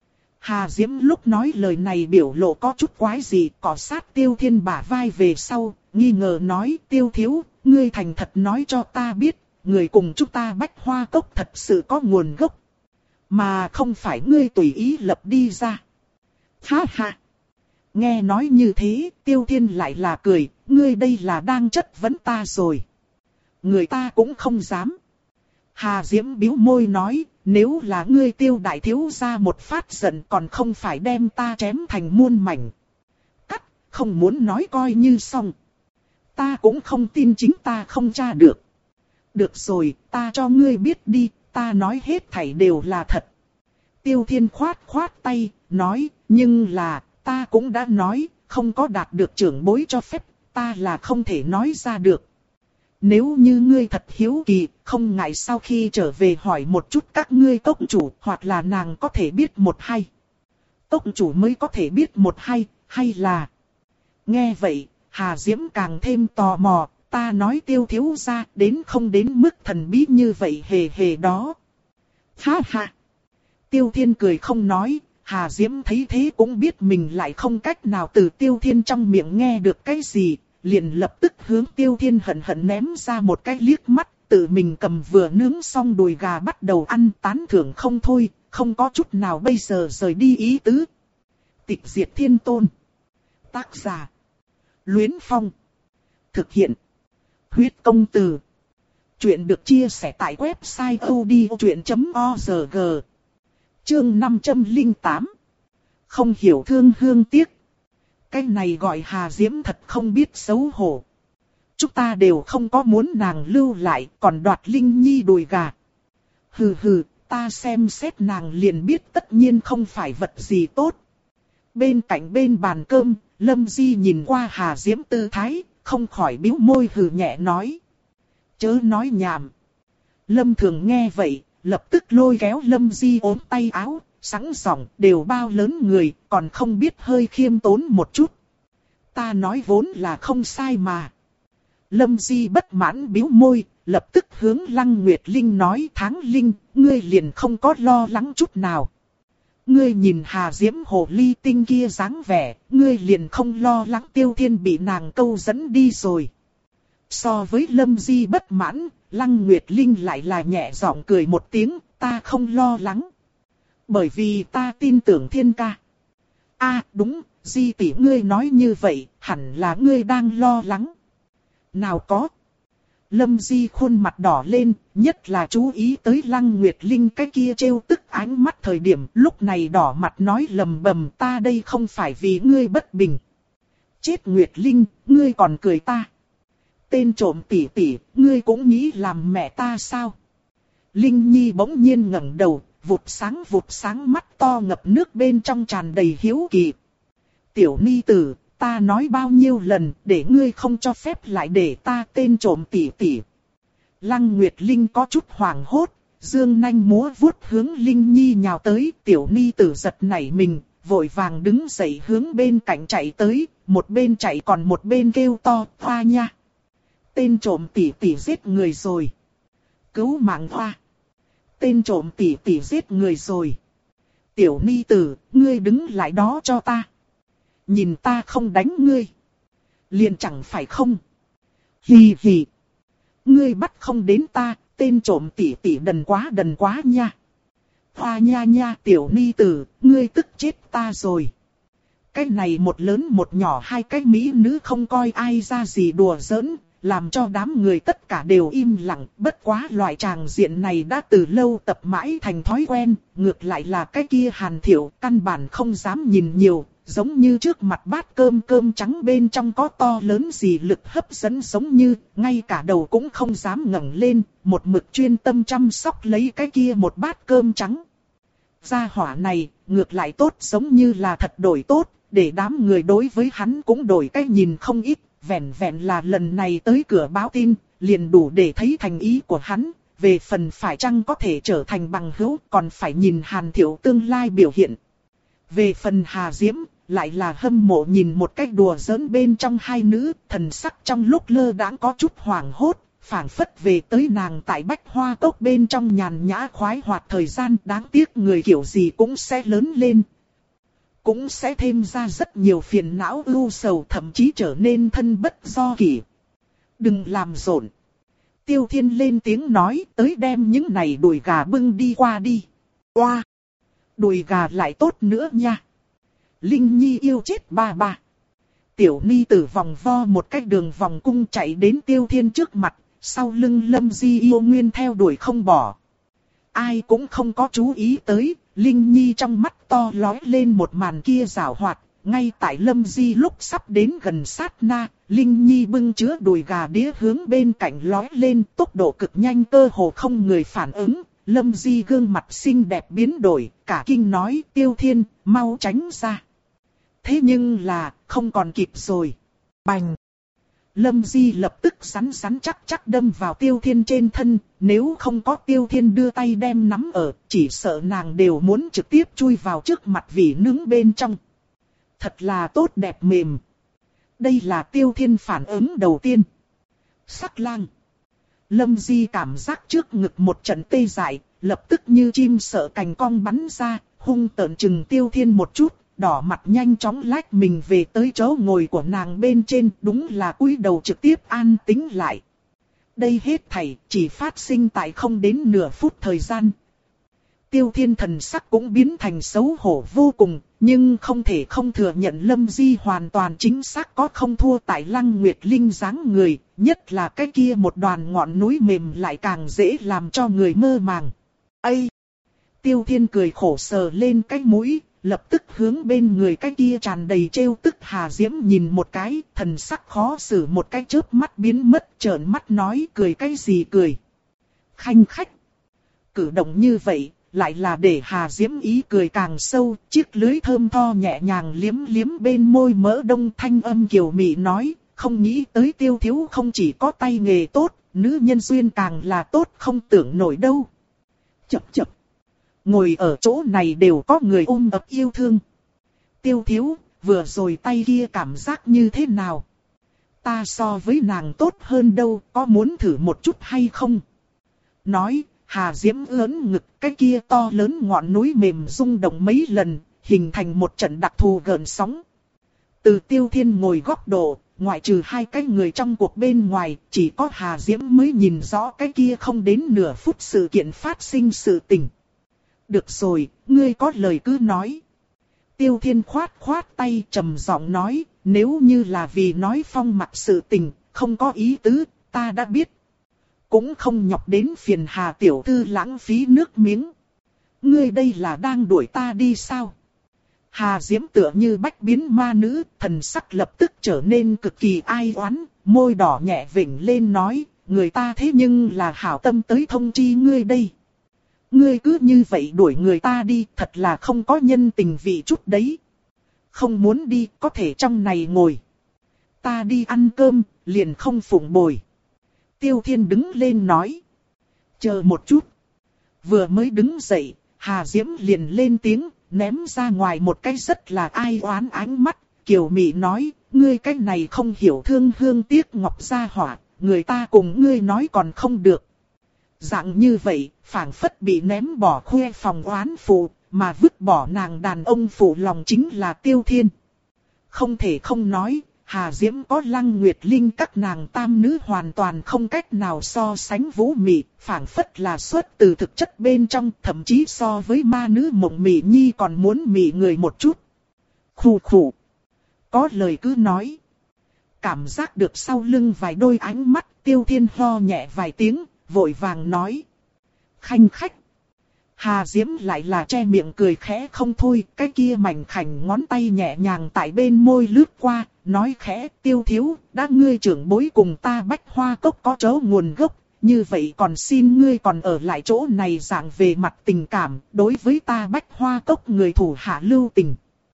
Hà Diễm lúc nói lời này biểu lộ có chút quái gì, cọ sát Tiêu Thiên bả vai về sau, nghi ngờ nói, Tiêu thiếu, ngươi thành thật nói cho ta biết, người cùng chúng ta Bách Hoa Cốc thật sự có nguồn gốc, mà không phải ngươi tùy ý lập đi ra. Ha ha! Nghe nói như thế, Tiêu Thiên lại là cười, ngươi đây là đang chất vấn ta rồi. Người ta cũng không dám. Hà Diễm bĩu môi nói, nếu là ngươi Tiêu đại thiếu gia một phát giận còn không phải đem ta chém thành muôn mảnh. Cắt, không muốn nói coi như xong. Ta cũng không tin chính ta không tra được. Được rồi, ta cho ngươi biết đi, ta nói hết thảy đều là thật. Tiêu Thiên khoát khoát tay, nói, nhưng là, ta cũng đã nói, không có đạt được trưởng bối cho phép, ta là không thể nói ra được. Nếu như ngươi thật hiếu kỳ, không ngại sau khi trở về hỏi một chút các ngươi cốc chủ, hoặc là nàng có thể biết một hay. Cốc chủ mới có thể biết một hay, hay là... Nghe vậy, Hà Diễm càng thêm tò mò, ta nói Tiêu thiếu gia đến không đến mức thần bí như vậy hề hề đó. Ha ha! Tiêu Thiên cười không nói, Hà Diễm thấy thế cũng biết mình lại không cách nào từ Tiêu Thiên trong miệng nghe được cái gì, liền lập tức hướng Tiêu Thiên hận hận ném ra một cái liếc mắt, tự mình cầm vừa nướng xong đùi gà bắt đầu ăn, tán thưởng không thôi, không có chút nào bây giờ rời đi ý tứ. Tịch diệt thiên tôn. Tác giả. Luyến Phong. Thực hiện. Huyết công từ. Chuyện được chia sẻ tại website odchuyện chấm org. Chương năm trăm lẻ tám. Không hiểu thương hương tiếc. Cái này gọi Hà Diễm thật không biết xấu hổ. Chúng ta đều không có muốn nàng lưu lại, còn đoạt Linh Nhi đùi gà. Hừ hừ, ta xem xét nàng liền biết tất nhiên không phải vật gì tốt. Bên cạnh bên bàn cơm, Lâm Di nhìn qua Hà Diễm tư thái, không khỏi bĩu môi hừ nhẹ nói. Chớ nói nhảm. Lâm Thường nghe vậy, lập tức lôi kéo Lâm Di ốm tay áo, sẵn giọng đều bao lớn người, còn không biết hơi khiêm tốn một chút. Ta nói vốn là không sai mà. Lâm Di bất mãn bĩu môi, lập tức hướng Lăng Nguyệt Linh nói Tháng Linh, ngươi liền không có lo lắng chút nào. Ngươi nhìn Hà Diễm hồ ly tinh kia dáng vẻ, ngươi liền không lo lắng Tiêu Thiên bị nàng câu dẫn đi rồi. So với Lâm Di bất mãn, Lăng Nguyệt Linh lại là nhẹ giọng cười một tiếng, ta không lo lắng. Bởi vì ta tin tưởng Thiên ca. A à, đúng, Di tỷ ngươi nói như vậy, hẳn là ngươi đang lo lắng. Nào có. Lâm Di khuôn mặt đỏ lên, nhất là chú ý tới Lăng Nguyệt Linh cái kia trêu tức ánh mắt thời điểm lúc này đỏ mặt nói lầm bầm ta đây không phải vì ngươi bất bình. Chết Nguyệt Linh, ngươi còn cười ta. Tên trộm tỷ tỷ, ngươi cũng nghĩ làm mẹ ta sao? Linh Nhi bỗng nhiên ngẩng đầu, vụt sáng vụt sáng mắt to ngập nước bên trong tràn đầy hiếu kỳ. Tiểu ni tử, ta nói bao nhiêu lần để ngươi không cho phép lại để ta tên trộm tỷ tỷ. Lăng Nguyệt Linh có chút hoảng hốt, dương nanh múa vuốt hướng Linh Nhi nhào tới, tiểu ni tử giật nảy mình, vội vàng đứng dậy hướng bên cạnh chạy tới, một bên chạy còn một bên kêu to, Hoa nha. Tên trộm tỷ tỷ giết người rồi. Cứu mạng Hoa. Tên trộm tỷ tỷ giết người rồi. Tiểu ni tử, ngươi đứng lại đó cho ta. Nhìn ta không đánh ngươi. Liền chẳng phải không. Hì hì. Ngươi bắt không đến ta, tên trộm tỷ tỷ đần quá đần quá nha. Hoa nha nha tiểu ni tử, ngươi tức chết ta rồi. Cái này một lớn một nhỏ hai cái mỹ nữ không coi ai ra gì đùa giỡn, làm cho đám người tất cả đều im lặng. Bất quá loại tràng diện này đã từ lâu tập mãi thành thói quen, ngược lại là cái kia Hàn Thiệu căn bản không dám nhìn nhiều. Giống như trước mặt bát cơm cơm trắng bên trong có to lớn gì lực hấp dẫn giống như, ngay cả đầu cũng không dám ngẩng lên, một mực chuyên tâm chăm sóc lấy cái kia một bát cơm trắng. Gia hỏa này, ngược lại tốt giống như là thật đổi tốt, để đám người đối với hắn cũng đổi cái nhìn không ít, vẹn vẹn là lần này tới cửa báo tin, liền đủ để thấy thành ý của hắn, về phần phải chăng có thể trở thành bằng hữu còn phải nhìn Hàn Thiệu tương lai biểu hiện. Về phần Hà Diễm, lại là hâm mộ nhìn một cách đùa giỡn bên trong hai nữ, thần sắc trong lúc lơ đãng có chút hoảng hốt, phảng phất về tới nàng tại Bách Hoa Cốc bên trong nhàn nhã khoái hoạt thời gian, đáng tiếc người kiểu gì cũng sẽ lớn lên. Cũng sẽ thêm ra rất nhiều phiền não ưu sầu thậm chí trở nên thân bất do kỷ. Đừng làm rộn. Tiêu Thiên lên tiếng nói tới đem những này đùi gà bưng đi qua đi. Oa! Đùi gà lại tốt nữa nha. Linh Nhi yêu chết ba ba. Tiểu ni tử vòng vo một cách đường vòng cung chạy đến Tiêu Thiên trước mặt, sau lưng Lâm Di yêu nguyên theo đuổi không bỏ. Ai cũng không có chú ý tới, Linh Nhi trong mắt to lóe lên một màn kia giảo hoạt, ngay tại Lâm Di lúc sắp đến gần sát na, Linh Nhi bưng chứa đùi gà đĩa hướng bên cạnh lóe lên, tốc độ cực nhanh cơ hồ không người phản ứng. Lâm Di gương mặt xinh đẹp biến đổi, cả kinh nói Tiêu Thiên, mau tránh ra. Thế nhưng là, không còn kịp rồi. Bành! Lâm Di lập tức rắn rắn chắc chắc đâm vào Tiêu Thiên trên thân, nếu không có Tiêu Thiên đưa tay đem nắm ở, chỉ sợ nàng đều muốn trực tiếp chui vào trước mặt vỉ nướng bên trong. Thật là tốt đẹp mềm. Đây là Tiêu Thiên phản ứng đầu tiên. Sắc lang! Lâm Di cảm giác trước ngực một trận tê dại, lập tức như chim sợ cành cong bắn ra, hung tợn chừng Tiêu Thiên một chút, đỏ mặt nhanh chóng lách mình về tới chỗ ngồi của nàng bên trên, đúng là cúi đầu trực tiếp an tĩnh lại. Đây hết thảy chỉ phát sinh tại không đến nửa phút thời gian. Tiêu Thiên thần sắc cũng biến thành xấu hổ vô cùng, Nhưng không thể không thừa nhận Lâm Di hoàn toàn chính xác có không thua tại Lăng Nguyệt Linh dáng người, nhất là cái kia một đoàn ngọn núi mềm lại càng dễ làm cho người mơ màng. Ây! Tiêu Thiên cười khổ sờ lên cái mũi, lập tức hướng bên người cái kia tràn đầy trêu tức Hà Diễm nhìn một cái, thần sắc khó xử một cái chớp mắt biến mất, trợn mắt nói cười cái gì cười. Khanh khách! Cử động như vậy, lại là để Hà Diễm ý cười càng sâu, chiếc lưới thơm tho nhẹ nhàng liếm liếm bên môi mỡ đông, thanh âm kiều mị nói, không nghĩ tới Tiêu thiếu không chỉ có tay nghề tốt, nữ nhân duyên càng là tốt không tưởng nổi đâu. Chập chập. Ngồi ở chỗ này đều có người ôm ấp yêu thương. Tiêu thiếu, vừa rồi tay kia cảm giác như thế nào? Ta so với nàng tốt hơn đâu, có muốn thử một chút hay không? Nói, Hà Diễm ưỡn ngực, cái kia to lớn ngọn núi mềm rung động mấy lần, hình thành một trận đặc thù gợn sóng. Từ Tiêu Thiên ngồi góc độ, ngoại trừ hai cái người trong cuộc bên ngoài, chỉ có Hà Diễm mới nhìn rõ cái kia không đến nửa phút sự kiện phát sinh sự tình. Được rồi, ngươi có lời cứ nói. Tiêu Thiên khoát khoát tay trầm giọng nói, nếu như là vì nói phong mặt sự tình, không có ý tứ, ta đã biết. Cũng không nhọc đến phiền Hà tiểu thư lãng phí nước miếng. Ngươi đây là đang đuổi ta đi sao? Hà Diễm tựa như bách biến ma nữ, thần sắc lập tức trở nên cực kỳ ai oán, môi đỏ nhẹ vểnh lên nói, người ta thế nhưng là hảo tâm tới thông chi ngươi đây. Ngươi cứ như vậy đuổi người ta đi, thật là không có nhân tình vị chút đấy. Không muốn đi, có thể trong này ngồi. Ta đi ăn cơm, liền không phụng bồi. Tiêu Thiên đứng lên nói. Chờ một chút. Vừa mới đứng dậy, Hà Diễm liền lên tiếng, ném ra ngoài một cái rất là ai oán ánh mắt. Kiều Mị nói, ngươi cái này không hiểu thương hương tiếc ngọc gia hỏa, người ta cùng ngươi nói còn không được. Dạng như vậy, phảng phất bị ném bỏ khoe phòng oán phụ, mà vứt bỏ nàng đàn ông phụ lòng chính là Tiêu Thiên. Không thể không nói, Hà Diễm có Lăng Nguyệt Linh các nàng tam nữ hoàn toàn không cách nào so sánh Vũ Mị, phảng phất là xuất từ thực chất bên trong, thậm chí so với ma nữ Mộng Mị Nhi còn muốn mị người một chút. Khù khù. Có lời cứ nói. Cảm giác được sau lưng vài đôi ánh mắt, Tiêu Thiên ho nhẹ vài tiếng, vội vàng nói. Khanh khách. Hà Diễm lại là che miệng cười khẽ không thôi, cái kia mảnh khảnh ngón tay nhẹ nhàng tại bên môi lướt qua, nói khẽ, Tiêu thiếu, đã ngươi trưởng bối cùng ta Bách Hoa Cốc có chỗ nguồn gốc, như vậy còn xin ngươi còn ở lại chỗ này dạng về mặt tình cảm, đối với ta Bách Hoa Cốc người thủ hạ lưu tình.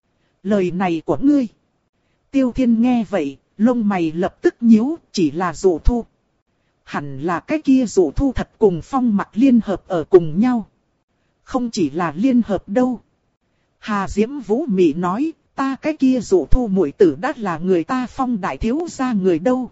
Lời này của ngươi. Tiêu Thiên nghe vậy, lông mày lập tức nhíu, chỉ là Dụ Thu. Hẳn là cái kia Dụ Thu thật cùng Phong Mặc liên hợp ở cùng nhau. Không chỉ là liên hợp đâu. Hà Diễm Vũ Mị nói, ta cái kia Dụ Thu muội tử đã là người ta Phong đại thiếu gia người đâu.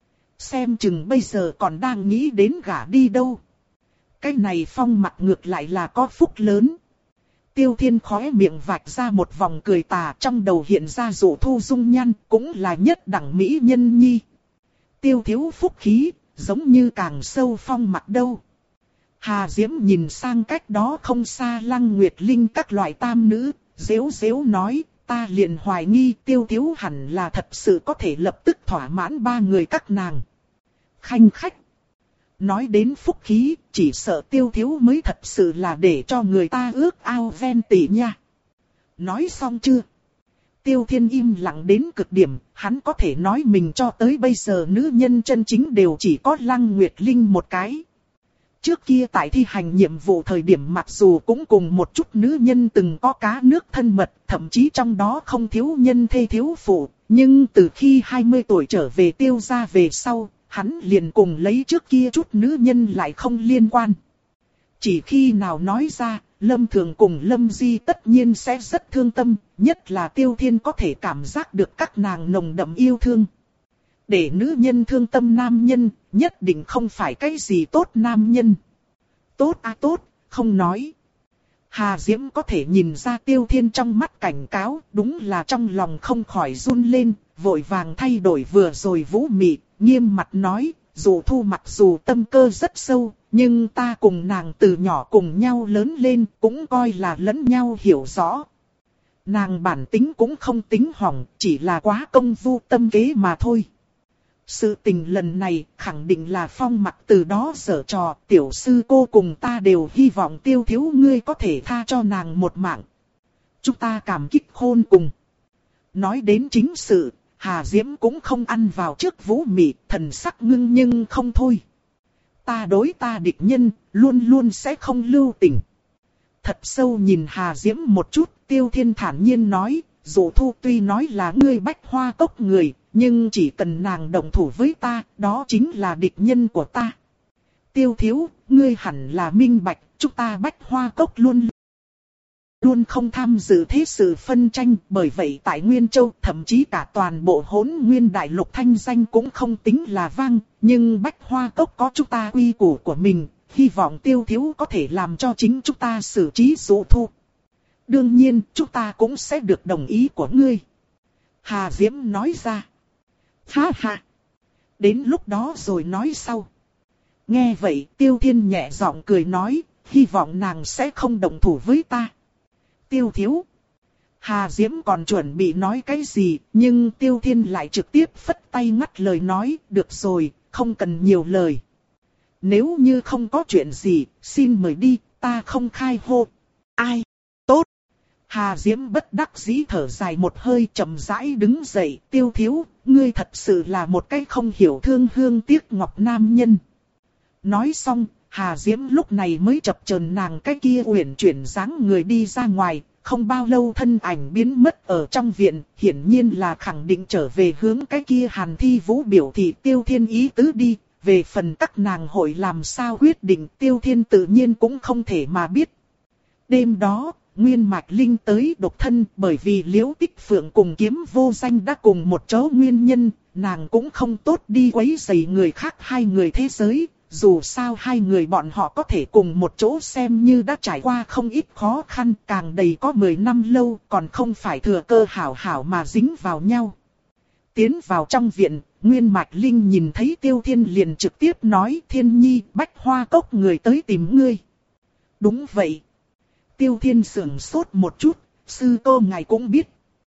Xem chừng bây giờ còn đang nghĩ đến gả đi đâu. Cái này Phong Mặc ngược lại là có phúc lớn. Tiêu Thiên khóe miệng vạch ra một vòng cười tà, trong đầu hiện ra Dụ Thu dung nhan, cũng là nhất đẳng mỹ nhân nhi. Tiêu thiếu phúc khí, giống như càng sâu Phong Mặc đâu. Hà Diễm nhìn sang cách đó không xa Lăng Nguyệt Linh các loại tam nữ, dễu dễu nói, ta liền hoài nghi Tiêu thiếu hẳn là thật sự có thể lập tức thỏa mãn ba người các nàng. Khanh khách. Nói đến phúc khí, chỉ sợ Tiêu thiếu mới thật sự là để cho người ta ước ao ven tỉ nha. Nói xong chưa? Tiêu Thiên im lặng đến cực điểm, hắn có thể nói mình cho tới bây giờ nữ nhân chân chính đều chỉ có Lăng Nguyệt Linh một cái. Trước kia tại thi hành nhiệm vụ thời điểm mặc dù cũng cùng một chút nữ nhân từng có cá nước thân mật, thậm chí trong đó không thiếu nhân thê thiếu phụ, nhưng từ khi hai mươi tuổi trở về Tiêu gia về sau, hắn liền cùng lấy trước kia chút nữ nhân lại không liên quan. Chỉ khi nào nói ra, Lâm Thường cùng Lâm Di tất nhiên sẽ rất thương tâm, nhất là Tiêu Thiên có thể cảm giác được các nàng nồng đậm yêu thương. Để nữ nhân thương tâm nam nhân, nhất định không phải cái gì tốt nam nhân. Tốt à tốt, không nói. Hà Diễm có thể nhìn ra Tiêu Thiên trong mắt cảnh cáo, đúng là trong lòng không khỏi run lên, vội vàng thay đổi vừa rồi Vũ Mị, nghiêm mặt nói, Dụ Thu mặc dù tâm cơ rất sâu, nhưng ta cùng nàng từ nhỏ cùng nhau lớn lên, cũng coi là lẫn nhau hiểu rõ. Nàng bản tính cũng không tính hỏng, chỉ là quá công vu tâm kế mà thôi. Sự tình lần này khẳng định là Phong Mặc từ đó giở trò, tiểu sư cô cùng ta đều hy vọng Tiêu thiếu ngươi có thể tha cho nàng một mạng. Chúng ta cảm kích khôn cùng. Nói đến chính sự, Hà Diễm cũng không ăn vào trước Vũ Mị, thần sắc ngưng nhưng không thôi. Ta đối ta địch nhân, luôn luôn sẽ không lưu tình. Thật sâu nhìn Hà Diễm một chút, Tiêu Thiên thản nhiên nói, Dụ Thu tuy nói là ngươi Bách Hoa Cốc người, nhưng chỉ cần nàng đồng thủ với ta, đó chính là địch nhân của ta. Tiêu thiếu, ngươi hẳn là minh bạch, chúng ta Bách Hoa Cốc luôn luôn không tham dự thế sự phân tranh, bởi vậy tại Nguyên Châu, thậm chí cả toàn bộ Hỗn Nguyên Đại Lục thanh danh cũng không tính là vang, nhưng Bách Hoa Cốc có chúng ta quy củ của mình, hy vọng Tiêu thiếu có thể làm cho chính chúng ta xử trí Dụ Thu. Đương nhiên, chúng ta cũng sẽ được đồng ý của ngươi. Hà Diễm nói ra. Ha ha. Đến lúc đó rồi nói sau. Nghe vậy, Tiêu Thiên nhẹ giọng cười nói, hy vọng nàng sẽ không động thủ với ta. Tiêu thiếu. Hà Diễm còn chuẩn bị nói cái gì, nhưng Tiêu Thiên lại trực tiếp phất tay ngắt lời nói, được rồi, không cần nhiều lời. Nếu như không có chuyện gì, xin mời đi, ta không khai hô. Ai? Tốt. Hà Diễm bất đắc dĩ thở dài một hơi, chậm rãi đứng dậy, Tiêu thiếu, ngươi thật sự là một cái không hiểu thương hương tiếc ngọc nam nhân. Nói xong, Hà Diễm lúc này mới chập chờn nàng cái kia uyển chuyển dáng người đi ra ngoài, không bao lâu thân ảnh biến mất ở trong viện, hiển nhiên là khẳng định trở về hướng cái kia Hàn Thi Vũ biểu thị Tiêu Thiên ý tứ đi, về phần các nàng hội làm sao quyết định Tiêu Thiên tự nhiên cũng không thể mà biết. Đêm đó, Nguyên Mạch Linh tới độc thân, bởi vì Liễu Tích Phượng cùng Kiếm Vô Danh đã cùng một chỗ nguyên nhân, nàng cũng không tốt đi quấy rầy người khác hai người thế giới, dù sao hai người bọn họ có thể cùng một chỗ xem như đã trải qua không ít khó khăn, càng đầy có mười năm lâu, còn không phải thừa cơ hảo hảo mà dính vào nhau. Tiến vào trong viện, Nguyên Mạch Linh nhìn thấy Tiêu Thiên liền trực tiếp nói, Thiên Nhi, Bách Hoa Cốc người tới tìm ngươi. Đúng vậy. Tiêu Thiên sững sốt một chút, sư cô ngài cũng biết.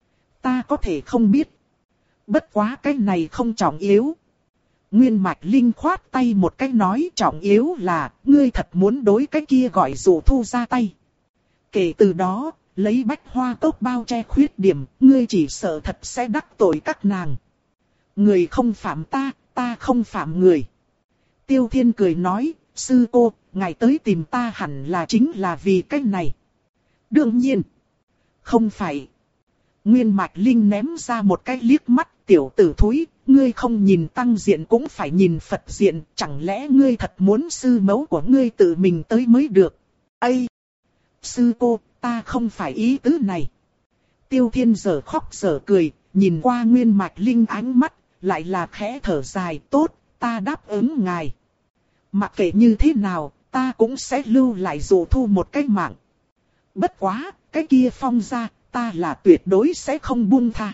Ta có thể không biết. Bất quá cái này không trọng yếu. Nguyên Mạch Linh khoát tay một cái nói trọng yếu là, ngươi thật muốn đối cái kia gọi Dụ Thu ra tay. Kể từ đó, lấy Bách Hoa Cốc bao che khuyết điểm, ngươi chỉ sợ thật sẽ đắc tội các nàng. Người không phạm ta, ta không phạm người. Tiêu Thiên cười nói, sư cô, ngài tới tìm ta hẳn là chính là vì cái này. Đương nhiên. Không phải. Nguyên Mạch Linh ném ra một cái liếc mắt, tiểu tử thúi, ngươi không nhìn tăng diện cũng phải nhìn Phật diện, chẳng lẽ ngươi thật muốn sư mẫu của ngươi tự mình tới mới được. Ây! Sư cô, ta không phải ý tứ này. Tiêu Thiên giờ khóc giờ cười, nhìn qua Nguyên Mạch Linh ánh mắt, lại là khẽ thở dài, tốt, ta đáp ứng ngài. Mặc kệ như thế nào, ta cũng sẽ lưu lại Dụ Thu một cái mạng. Bất quá, cái kia Phong gia, ta là tuyệt đối sẽ không buông tha.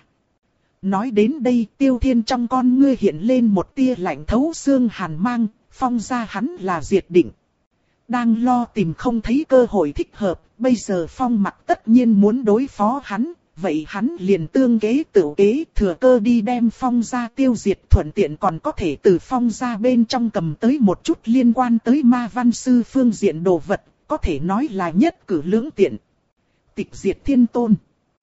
Nói đến đây, Tiêu Thiên trong con ngươi hiện lên một tia lạnh thấu xương hàn mang, Phong gia hắn là diệt định. Đang lo tìm không thấy cơ hội thích hợp, bây giờ Phong Mặc tất nhiên muốn đối phó hắn, vậy hắn liền tương kế tự kế, thừa cơ đi đem Phong gia tiêu diệt, thuận tiện còn có thể từ Phong gia bên trong cầm tới một chút liên quan tới ma văn sư phương diện đồ vật, có thể nói là nhất cử lưỡng tiện. Tịch diệt thiên tôn.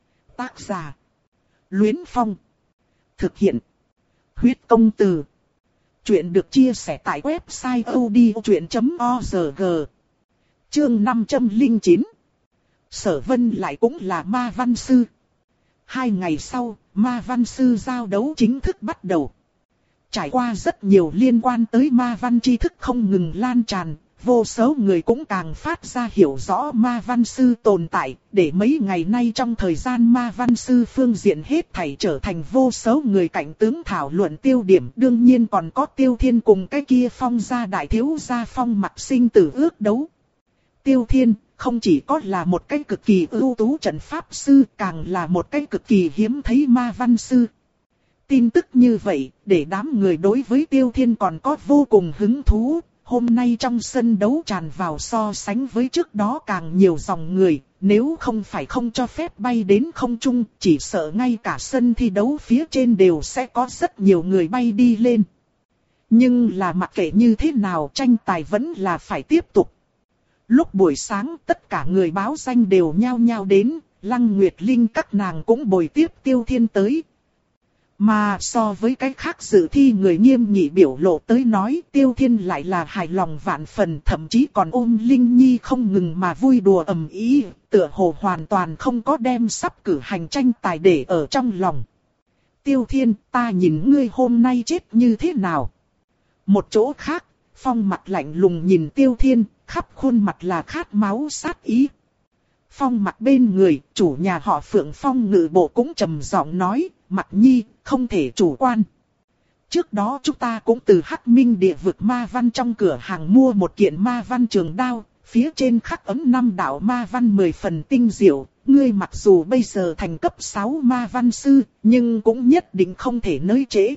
Tác giả: Luyến Phong. Thực hiện: Huyết Công Từ. Chuyện được chia sẻ tại website odchuyện chấm org. Chương năm trăm lẻ chín. Sở Vân lại cũng là ma văn sư. Hai ngày sau, ma văn sư giao đấu chính thức bắt đầu. Trải qua rất nhiều liên quan tới ma văn tri thức không ngừng lan tràn, vô số người cũng càng phát ra hiểu rõ ma văn sư tồn tại, để mấy ngày nay trong thời gian ma văn sư phương diện hết thảy trở thành vô số người cạnh tướng thảo luận tiêu điểm. Đương nhiên còn có Tiêu Thiên cùng cái kia Phong gia đại thiếu gia Phong Mặc sinh tử ước đấu. Tiêu Thiên không chỉ có là một cái cực kỳ ưu tú trận pháp sư, càng là một cái cực kỳ hiếm thấy ma văn sư. Tin tức như vậy, để đám người đối với Tiêu Thiên còn có vô cùng hứng thú. hôm nay trong sân đấu tràn vào so sánh với trước đó càng nhiều dòng người, nếu không phải không cho phép bay đến không trung, chỉ sợ ngay cả sân thi đấu phía trên đều sẽ có rất nhiều người bay đi lên. Nhưng là mặc kệ như thế nào, tranh tài vẫn là phải tiếp tục. Lúc buổi sáng tất cả người báo danh đều nhao nhao đến, Lăng Nguyệt Linh các nàng cũng bồi tiếp Tiêu Thiên tới. Mà so với cái khác dự thi người nghiêm nghị biểu lộ tới nói, Tiêu Thiên lại là hài lòng vạn phần, thậm chí còn ôm Linh Nhi không ngừng mà vui đùa ầm ĩ, tựa hồ hoàn toàn không có đem sắp cử hành tranh tài để ở trong lòng. Tiêu Thiên, ta nhìn ngươi hôm nay chết như thế nào? Một chỗ khác, Phong mặt lạnh lùng nhìn Tiêu Thiên, khắp khuôn mặt là khát máu sát ý. Phong mặt bên người, chủ nhà họ Phượng Phong Ngự Bộ cũng trầm giọng nói, Mặc Nhi, không thể chủ quan. Trước đó chúng ta cũng từ Hắc Minh địa vực ma văn trong cửa hàng mua một kiện ma văn trường đao, phía trên khắc ấn năm đạo ma văn mười phần tinh diệu. Ngươi mặc dù bây giờ thành cấp sáu ma văn sư, nhưng cũng nhất định không thể nới trễ.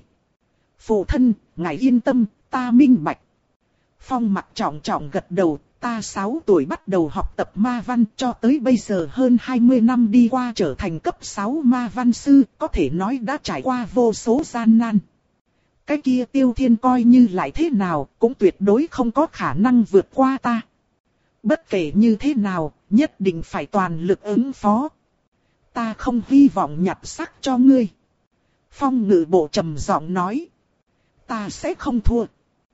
Phụ thân, ngài yên tâm, ta minh bạch. Phong mặt trọng trọng gật đầu, ta sáu tuổi bắt đầu học tập ma văn, cho tới bây giờ hơn hai mươi năm đi qua trở thành cấp sáu ma văn sư, có thể nói đã trải qua vô số gian nan. Cái kia Tiêu Thiên coi như lại thế nào, cũng tuyệt đối không có khả năng vượt qua ta. Bất kể như thế nào, nhất định phải toàn lực ứng phó. Ta không hy vọng nhặt xác cho ngươi. Phong Ngự Bộ trầm giọng nói. Ta sẽ không thua.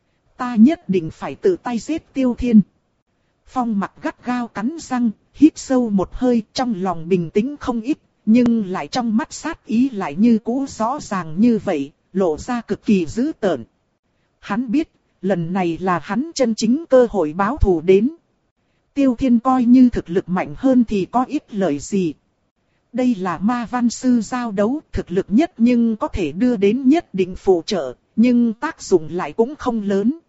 Ta nhất định phải tự tay giết Tiêu Thiên. Phong mặt gắt gao cắn răng, hít sâu một hơi, trong lòng bình tĩnh không ít, nhưng lại trong mắt sát ý lại như cũ rõ ràng như vậy, lộ ra cực kỳ dữ tợn. Hắn biết, lần này là hắn chân chính cơ hội báo thù đến. Tiêu Thiên coi như thực lực mạnh hơn thì có ít lợi gì. Đây là ma văn sư giao đấu, thực lực nhất nhưng có thể đưa đến nhất định phụ trợ, nhưng tác dụng lại cũng không lớn.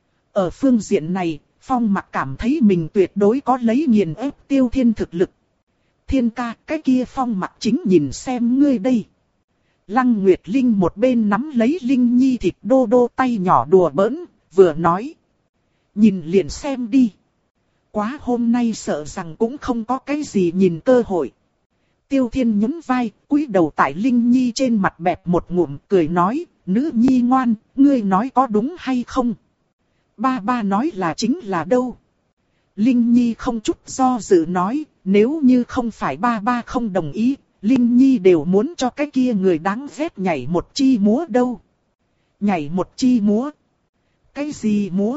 Ở phương diện này, Phong Mặc cảm thấy mình tuyệt đối có lấy nghiền ép Tiêu Thiên thực lực. Thiên ca, cái kia Phong Mặc chính nhìn xem ngươi đây. Lăng Nguyệt Linh một bên nắm lấy Linh Nhi thịt đô đô tay nhỏ đùa bỡn, vừa nói. Nhìn liền xem đi. Quá hôm nay sợ rằng cũng không có cái gì nhìn cơ hội. Tiêu Thiên nhún vai, cúi đầu tại Linh Nhi trên mặt bẹp một ngụm, cười nói, nữ nhi ngoan, ngươi nói có đúng hay không? Ba ba nói là chính là đâu? Linh Nhi không chút do dự nói, nếu như không phải ba ba không đồng ý, Linh Nhi đều muốn cho cái kia người đáng ghét nhảy một chi múa đâu. Nhảy một chi múa? Cái gì múa?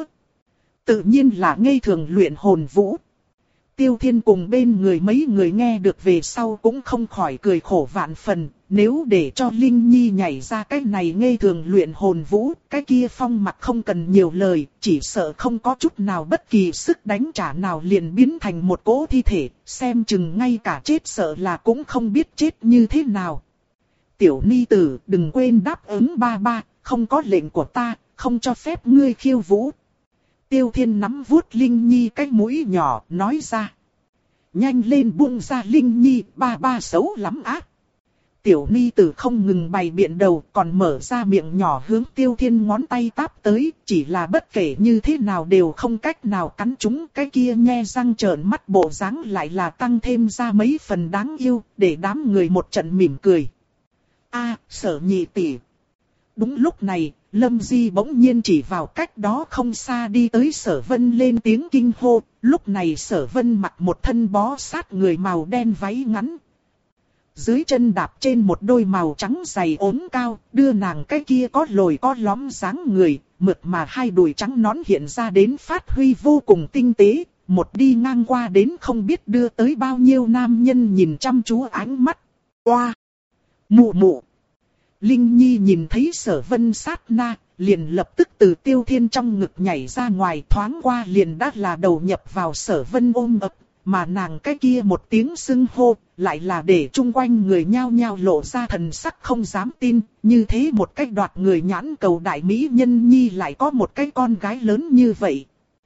Tự nhiên là ngây thường luyện hồn vũ. Tiêu Thiên cùng bên người mấy người nghe được về sau cũng không khỏi cười khổ vạn phần. Nếu để cho Linh Nhi nhảy ra cái này ngây thường luyện hồn vũ, cái kia Phong Mặc không cần nhiều lời, chỉ sợ không có chút nào bất kỳ sức đánh trả nào liền biến thành một cỗ thi thể, xem chừng ngay cả chết sợ là cũng không biết chết như thế nào. Tiểu ni tử, đừng quên đáp ứng ba ba, không có lệnh của ta, không cho phép ngươi khiêu vũ. Tiêu Thiên nắm vuốt Linh Nhi cái mũi nhỏ, nói ra. Nhanh lên buông ra Linh Nhi, ba ba xấu lắm á. Tiểu ni tử không ngừng bày biện đầu, còn mở ra miệng nhỏ hướng Tiêu Thiên ngón tay táp tới, chỉ là bất kể như thế nào đều không cách nào cắn trúng, cái kia nhe răng trợn mắt bộ dáng lại là tăng thêm ra mấy phần đáng yêu, để đám người một trận mỉm cười. A, Sở nhị tỷ. Đúng lúc này, Lâm Di bỗng nhiên chỉ vào cách đó không xa đi tới Sở Vân lên tiếng kinh hô, lúc này Sở Vân mặc một thân bó sát người màu đen váy ngắn. Dưới chân đạp trên một đôi màu trắng dày ốm cao, đưa nàng cái kia có lồi có lõm dáng người, mượt mà hai đùi trắng nõn hiện ra đến phát huy vô cùng tinh tế, một đi ngang qua đến không biết đưa tới bao nhiêu nam nhân nhìn chăm chú ánh mắt. Oa! Mụ mụ! Linh Nhi nhìn thấy Sở Vân sát na, liền lập tức từ Tiêu Thiên trong ngực nhảy ra ngoài, thoáng qua liền đã là đầu nhập vào Sở Vân ôm ấp, mà nàng cái kia một tiếng xưng hô, lại là để chung quanh người nhao nhao lộ ra thần sắc không dám tin, như thế một cách đoạt người nhãn cầu đại mỹ nhân nhi lại có một cái con gái lớn như vậy.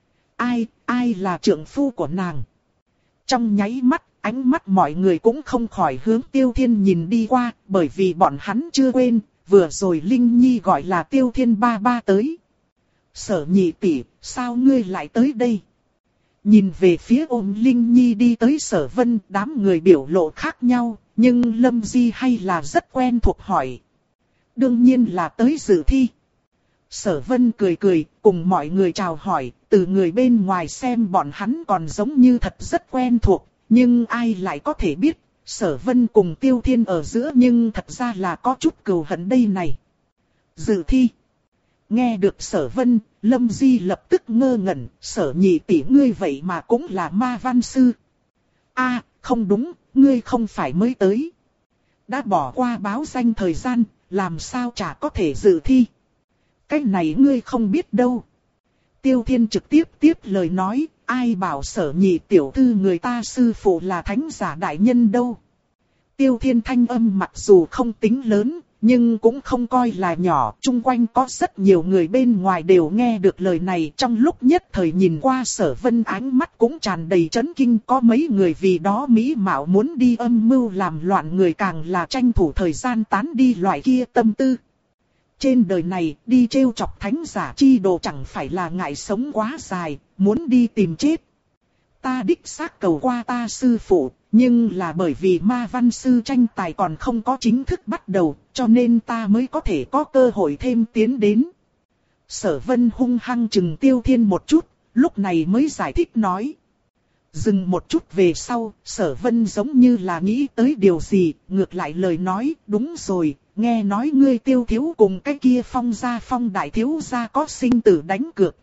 Ai, ai là trượng phu của nàng? Trong nháy mắt, ánh mắt mọi người cũng không khỏi hướng Tiêu Thiên nhìn đi qua, bởi vì bọn hắn chưa quên, vừa rồi Linh Nhi gọi là Tiêu Thiên ba ba tới. Sở nhị tỷ, sao ngươi lại tới đây? Nhìn về phía ôm Linh Nhi đi tới Sở Vân, đám người biểu lộ khác nhau, nhưng Lâm Di hay là rất quen thuộc hỏi. Đương nhiên là tới dự thi. Sở Vân cười cười, cùng mọi người chào hỏi, từ người bên ngoài xem bọn hắn còn giống như thật rất quen thuộc, nhưng ai lại có thể biết, Sở Vân cùng Tiêu Thiên ở giữa nhưng thật ra là có chút cừu hận đây này. Dự thi. Nghe được Sở Vân, Lâm Di lập tức ngơ ngẩn, Sở nhị tỷ ngươi vậy mà cũng là ma văn sư. A, à, không đúng, ngươi không phải mới tới. Đã bỏ qua báo danh thời gian, làm sao chả có thể dự thi. Cái này ngươi không biết đâu. Tiêu Thiên trực tiếp tiếp lời nói, ai bảo Sở nhị tiểu thư người ta sư phụ là thánh giả đại nhân đâu. Tiêu Thiên thanh âm mặc dù không tính lớn, nhưng cũng không coi là nhỏ, chung quanh có rất nhiều người bên ngoài đều nghe được lời này, trong lúc nhất thời nhìn qua Sở Vân ánh mắt cũng tràn đầy chấn kinh, có mấy người vì đó mỹ mạo muốn đi âm mưu làm loạn, người càng là tranh thủ thời gian tán đi loại kia tâm tư. Trên đời này, đi trêu chọc thánh giả chi đồ chẳng phải là ngại sống quá dài, muốn đi tìm chết. Ta đích xác cầu qua ta sư phụ, nhưng là bởi vì ma văn sư tranh tài còn không có chính thức bắt đầu, cho nên ta mới có thể có cơ hội thêm tiến đến. Sở Vân hung hăng chừng Tiêu Thiên một chút, lúc này mới giải thích nói. Dừng một chút về sau, Sở Vân giống như là nghĩ tới điều gì, ngược lại lời nói, đúng rồi, nghe nói ngươi Tiêu thiếu cùng cái kia Phong gia Phong đại thiếu gia có sinh tử đánh cược.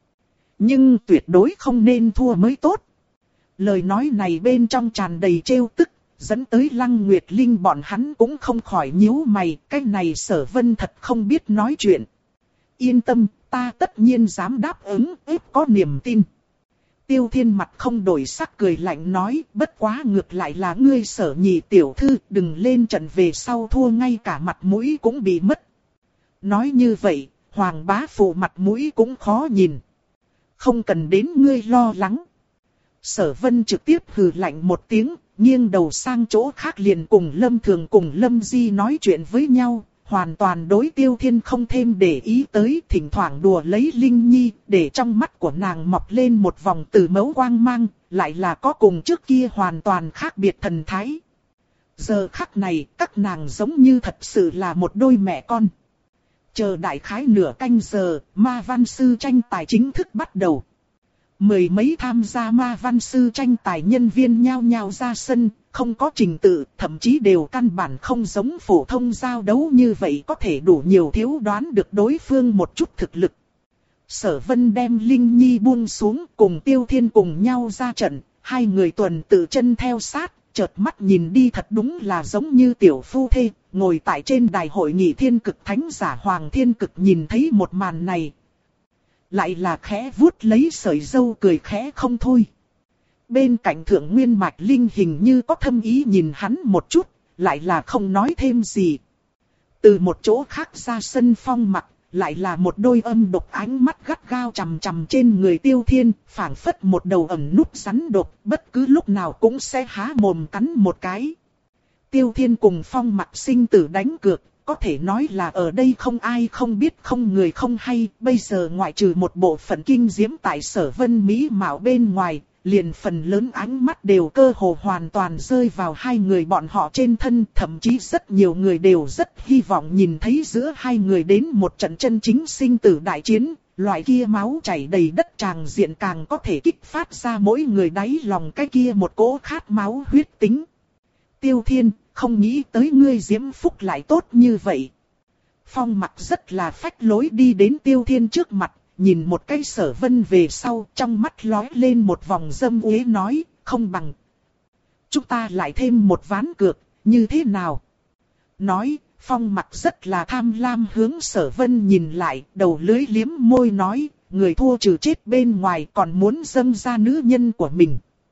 Nhưng tuyệt đối không nên thua mới tốt. Lời nói này bên trong tràn đầy trêu tức, dẫn tới Lăng Nguyệt Linh bọn hắn cũng không khỏi nhíu mày, cái này Sở Vân thật không biết nói chuyện. Yên tâm, ta tất nhiên dám đáp ứng, ít có niềm tin. Tiêu Thiên mặt không đổi sắc cười lạnh nói, bất quá ngược lại là ngươi Sở nhị tiểu thư, đừng lên trận về sau thua ngay cả mặt mũi cũng bị mất. Nói như vậy, Hoàng bá phụ mặt mũi cũng khó nhìn. Không cần đến ngươi lo lắng. Sở Vân trực tiếp hừ lạnh một tiếng, nghiêng đầu sang chỗ khác liền cùng Lâm Thường cùng Lâm Di nói chuyện với nhau, hoàn toàn đối Tiêu Thiên không thêm để ý tới, thỉnh thoảng đùa lấy Linh Nhi, để trong mắt của nàng mọc lên một vòng từ mẫu quang mang, lại là có cùng trước kia hoàn toàn khác biệt thần thái. Giờ khắc này, các nàng giống như thật sự là một đôi mẹ con. Chờ đại khái nửa canh giờ, ma văn sư tranh tài chính thức bắt đầu. Mười mấy tham gia ma văn sư tranh tài nhân viên nhao nhao ra sân, không có trình tự, thậm chí đều căn bản không giống phổ thông giao đấu như vậy có thể đủ nhiều thiếu đoán được đối phương một chút thực lực. Sở Vân đem Linh Nhi buông xuống cùng Tiêu Thiên cùng nhau ra trận, hai người tuần tự chân theo sát, chợt mắt nhìn đi thật đúng là giống như tiểu phu thê, ngồi tại trên đài hội nghị thiên cực thánh giả Hoàng Thiên Cực nhìn thấy một màn này. Lại là khẽ vuốt lấy sợi râu cười khẽ không thôi. Bên cạnh Thượng Nguyên Mạch Linh hình như có thâm ý nhìn hắn một chút, lại là không nói thêm gì. Từ một chỗ khác ra sân Phong Mặc, lại là một đôi âm độc ánh mắt gắt gao chằm chằm trên người Tiêu Thiên, phảng phất một đầu ẩn núp rắn độc, bất cứ lúc nào cũng sẽ há mồm cắn một cái. Tiêu Thiên cùng Phong Mặc sinh tử đánh cược, có thể nói là ở đây không ai không biết không người không hay, bây giờ ngoại trừ một bộ phận kinh diễm tại Sở Vân mỹ mạo bên ngoài, liền phần lớn ánh mắt đều cơ hồ hoàn toàn rơi vào hai người bọn họ trên thân, thậm chí rất nhiều người đều rất hy vọng nhìn thấy giữa hai người đến một trận chân chính sinh tử đại chiến, loại kia máu chảy đầy đất tràng diện càng có thể kích phát ra mỗi người đáy lòng cái kia một cỗ khát máu huyết tính. Tiêu Thiên, không nghĩ tới ngươi diễm phúc lại tốt như vậy. Phong Mặc rất là phách lối đi đến Tiêu Thiên trước mặt, nhìn một cái Sở Vân về sau, trong mắt lóe lên một vòng dâm uế nói, không bằng. Chúng ta lại thêm một ván cược, như thế nào? Nói, Phong Mặc rất là tham lam hướng Sở Vân nhìn lại, đầu lưỡi liếm môi nói, người thua trừ chết bên ngoài còn muốn dâng ra nữ nhân của mình.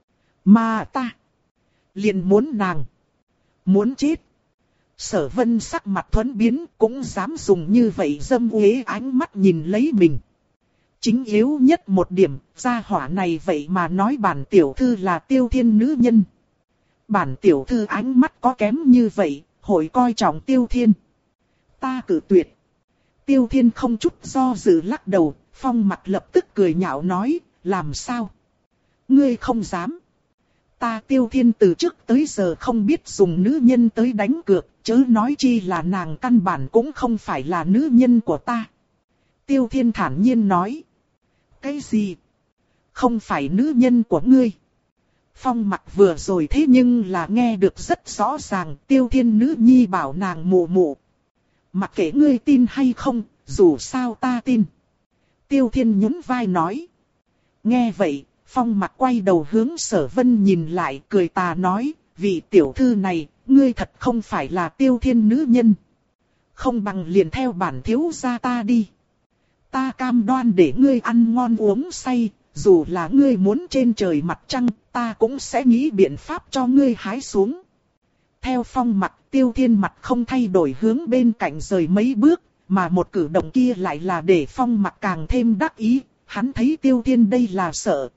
Mà ta, liền muốn nàng. Muốn chết. Sở Vân sắc mặt thuẫn biến, cũng dám dùng như vậy dâm uế ánh mắt nhìn lấy mình. Chính yếu nhất một điểm, gia hỏa này vậy mà nói bản tiểu thư là Tiêu Thiên nữ nhân. Bản tiểu thư ánh mắt có kém như vậy, hội coi trọng Tiêu Thiên. Ta cử tuyệt. Tiêu Thiên không chút do dự lắc đầu, Phong Mặc lập tức cười nhạo nói, làm sao? Ngươi không dám. Ta Tiêu Thiên từ trước tới giờ không biết dùng nữ nhân tới đánh cược, chớ nói chi là nàng căn bản cũng không phải là nữ nhân của ta. Tiêu Thiên thản nhiên nói. Cái gì? Không phải nữ nhân của ngươi? Phong Mặc vừa rồi thế nhưng là nghe được rất rõ ràng, Tiêu Thiên nữ nhi bảo nàng mụ mụ. Mặc kệ ngươi tin hay không, dù sao ta tin. Tiêu Thiên nhún vai nói. Nghe vậy, Phong Mặc quay đầu hướng Sở Vân nhìn lại, cười tà nói, vị tiểu thư này, ngươi thật không phải là Tiêu Thiên nữ nhân. Không bằng liền theo bản thiếu gia ta đi. Ta cam đoan để ngươi ăn ngon uống say, dù là ngươi muốn trên trời mặt trăng, ta cũng sẽ nghĩ biện pháp cho ngươi hái xuống. Theo Phong Mặc, Tiêu Thiên mặt không thay đổi hướng bên cạnh rời mấy bước, mà một cử động kia lại là để Phong Mặc càng thêm đắc ý, hắn thấy Tiêu Thiên đây là sợ.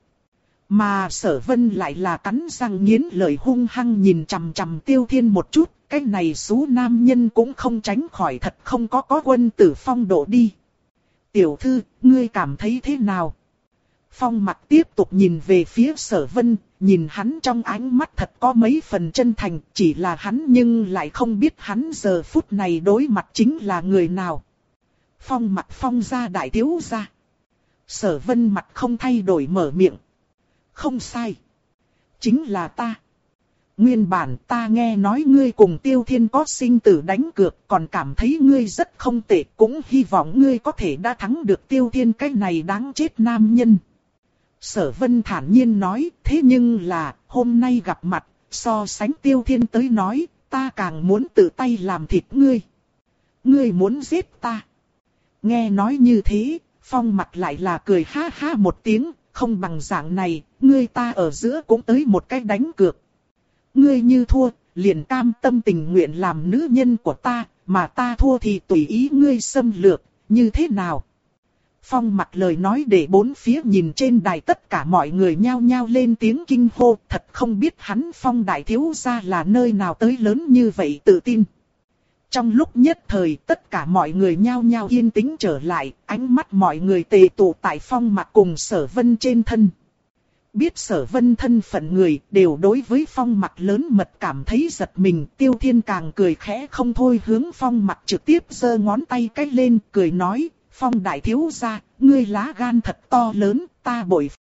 Mà Sở Vân lại là cắn răng nghiến lợi hung hăng nhìn chằm chằm Tiêu Thiên một chút, cái này xú nam nhân cũng không tránh khỏi thật không có có quân tử phong độ đi. Tiểu thư, ngươi cảm thấy thế nào? Phong Mặc tiếp tục nhìn về phía Sở Vân, nhìn hắn trong ánh mắt thật có mấy phần chân thành, chỉ là hắn nhưng lại không biết hắn giờ phút này đối mặt chính là người nào. Phong Mặc Phong gia đại thiếu gia. Sở Vân mặt không thay đổi mở miệng. Không sai. Chính là ta. Nguyên bản ta nghe nói ngươi cùng Tiêu Thiên có sinh tử đánh cược, còn cảm thấy ngươi rất không tệ, cũng hy vọng ngươi có thể đã thắng được Tiêu Thiên cái này đáng chết nam nhân. Sở Vân thản nhiên nói, thế nhưng là, hôm nay gặp mặt, so sánh Tiêu Thiên tới nói, ta càng muốn tự tay làm thịt ngươi. Ngươi muốn giết ta. Nghe nói như thế, Phong Mặc lại là cười ha ha một tiếng, không bằng dạng này, ngươi ta ở giữa cũng tới một cái đánh cược. Ngươi như thua, liền cam tâm tình nguyện làm nữ nhân của ta, mà ta thua thì tùy ý ngươi xâm lược, như thế nào? Phong Mặc lời nói để bốn phía nhìn trên đài tất cả mọi người nhao nhao lên tiếng kinh hô, thật không biết hắn Phong đại thiếu gia là nơi nào tới lớn như vậy tự tin. Trong lúc nhất thời tất cả mọi người nhao nhao yên tĩnh trở lại, ánh mắt mọi người tề tụ tại Phong Mặc cùng Sở Vân trên thân. Biết Sở Vân thân phận người đều đối với Phong Mặc lớn mật cảm thấy giật mình, Tiêu Thiên càng cười khẽ không thôi hướng Phong Mặc trực tiếp giơ ngón tay cái lên cười nói, Phong đại thiếu gia, ngươi lá gan thật to lớn, ta bội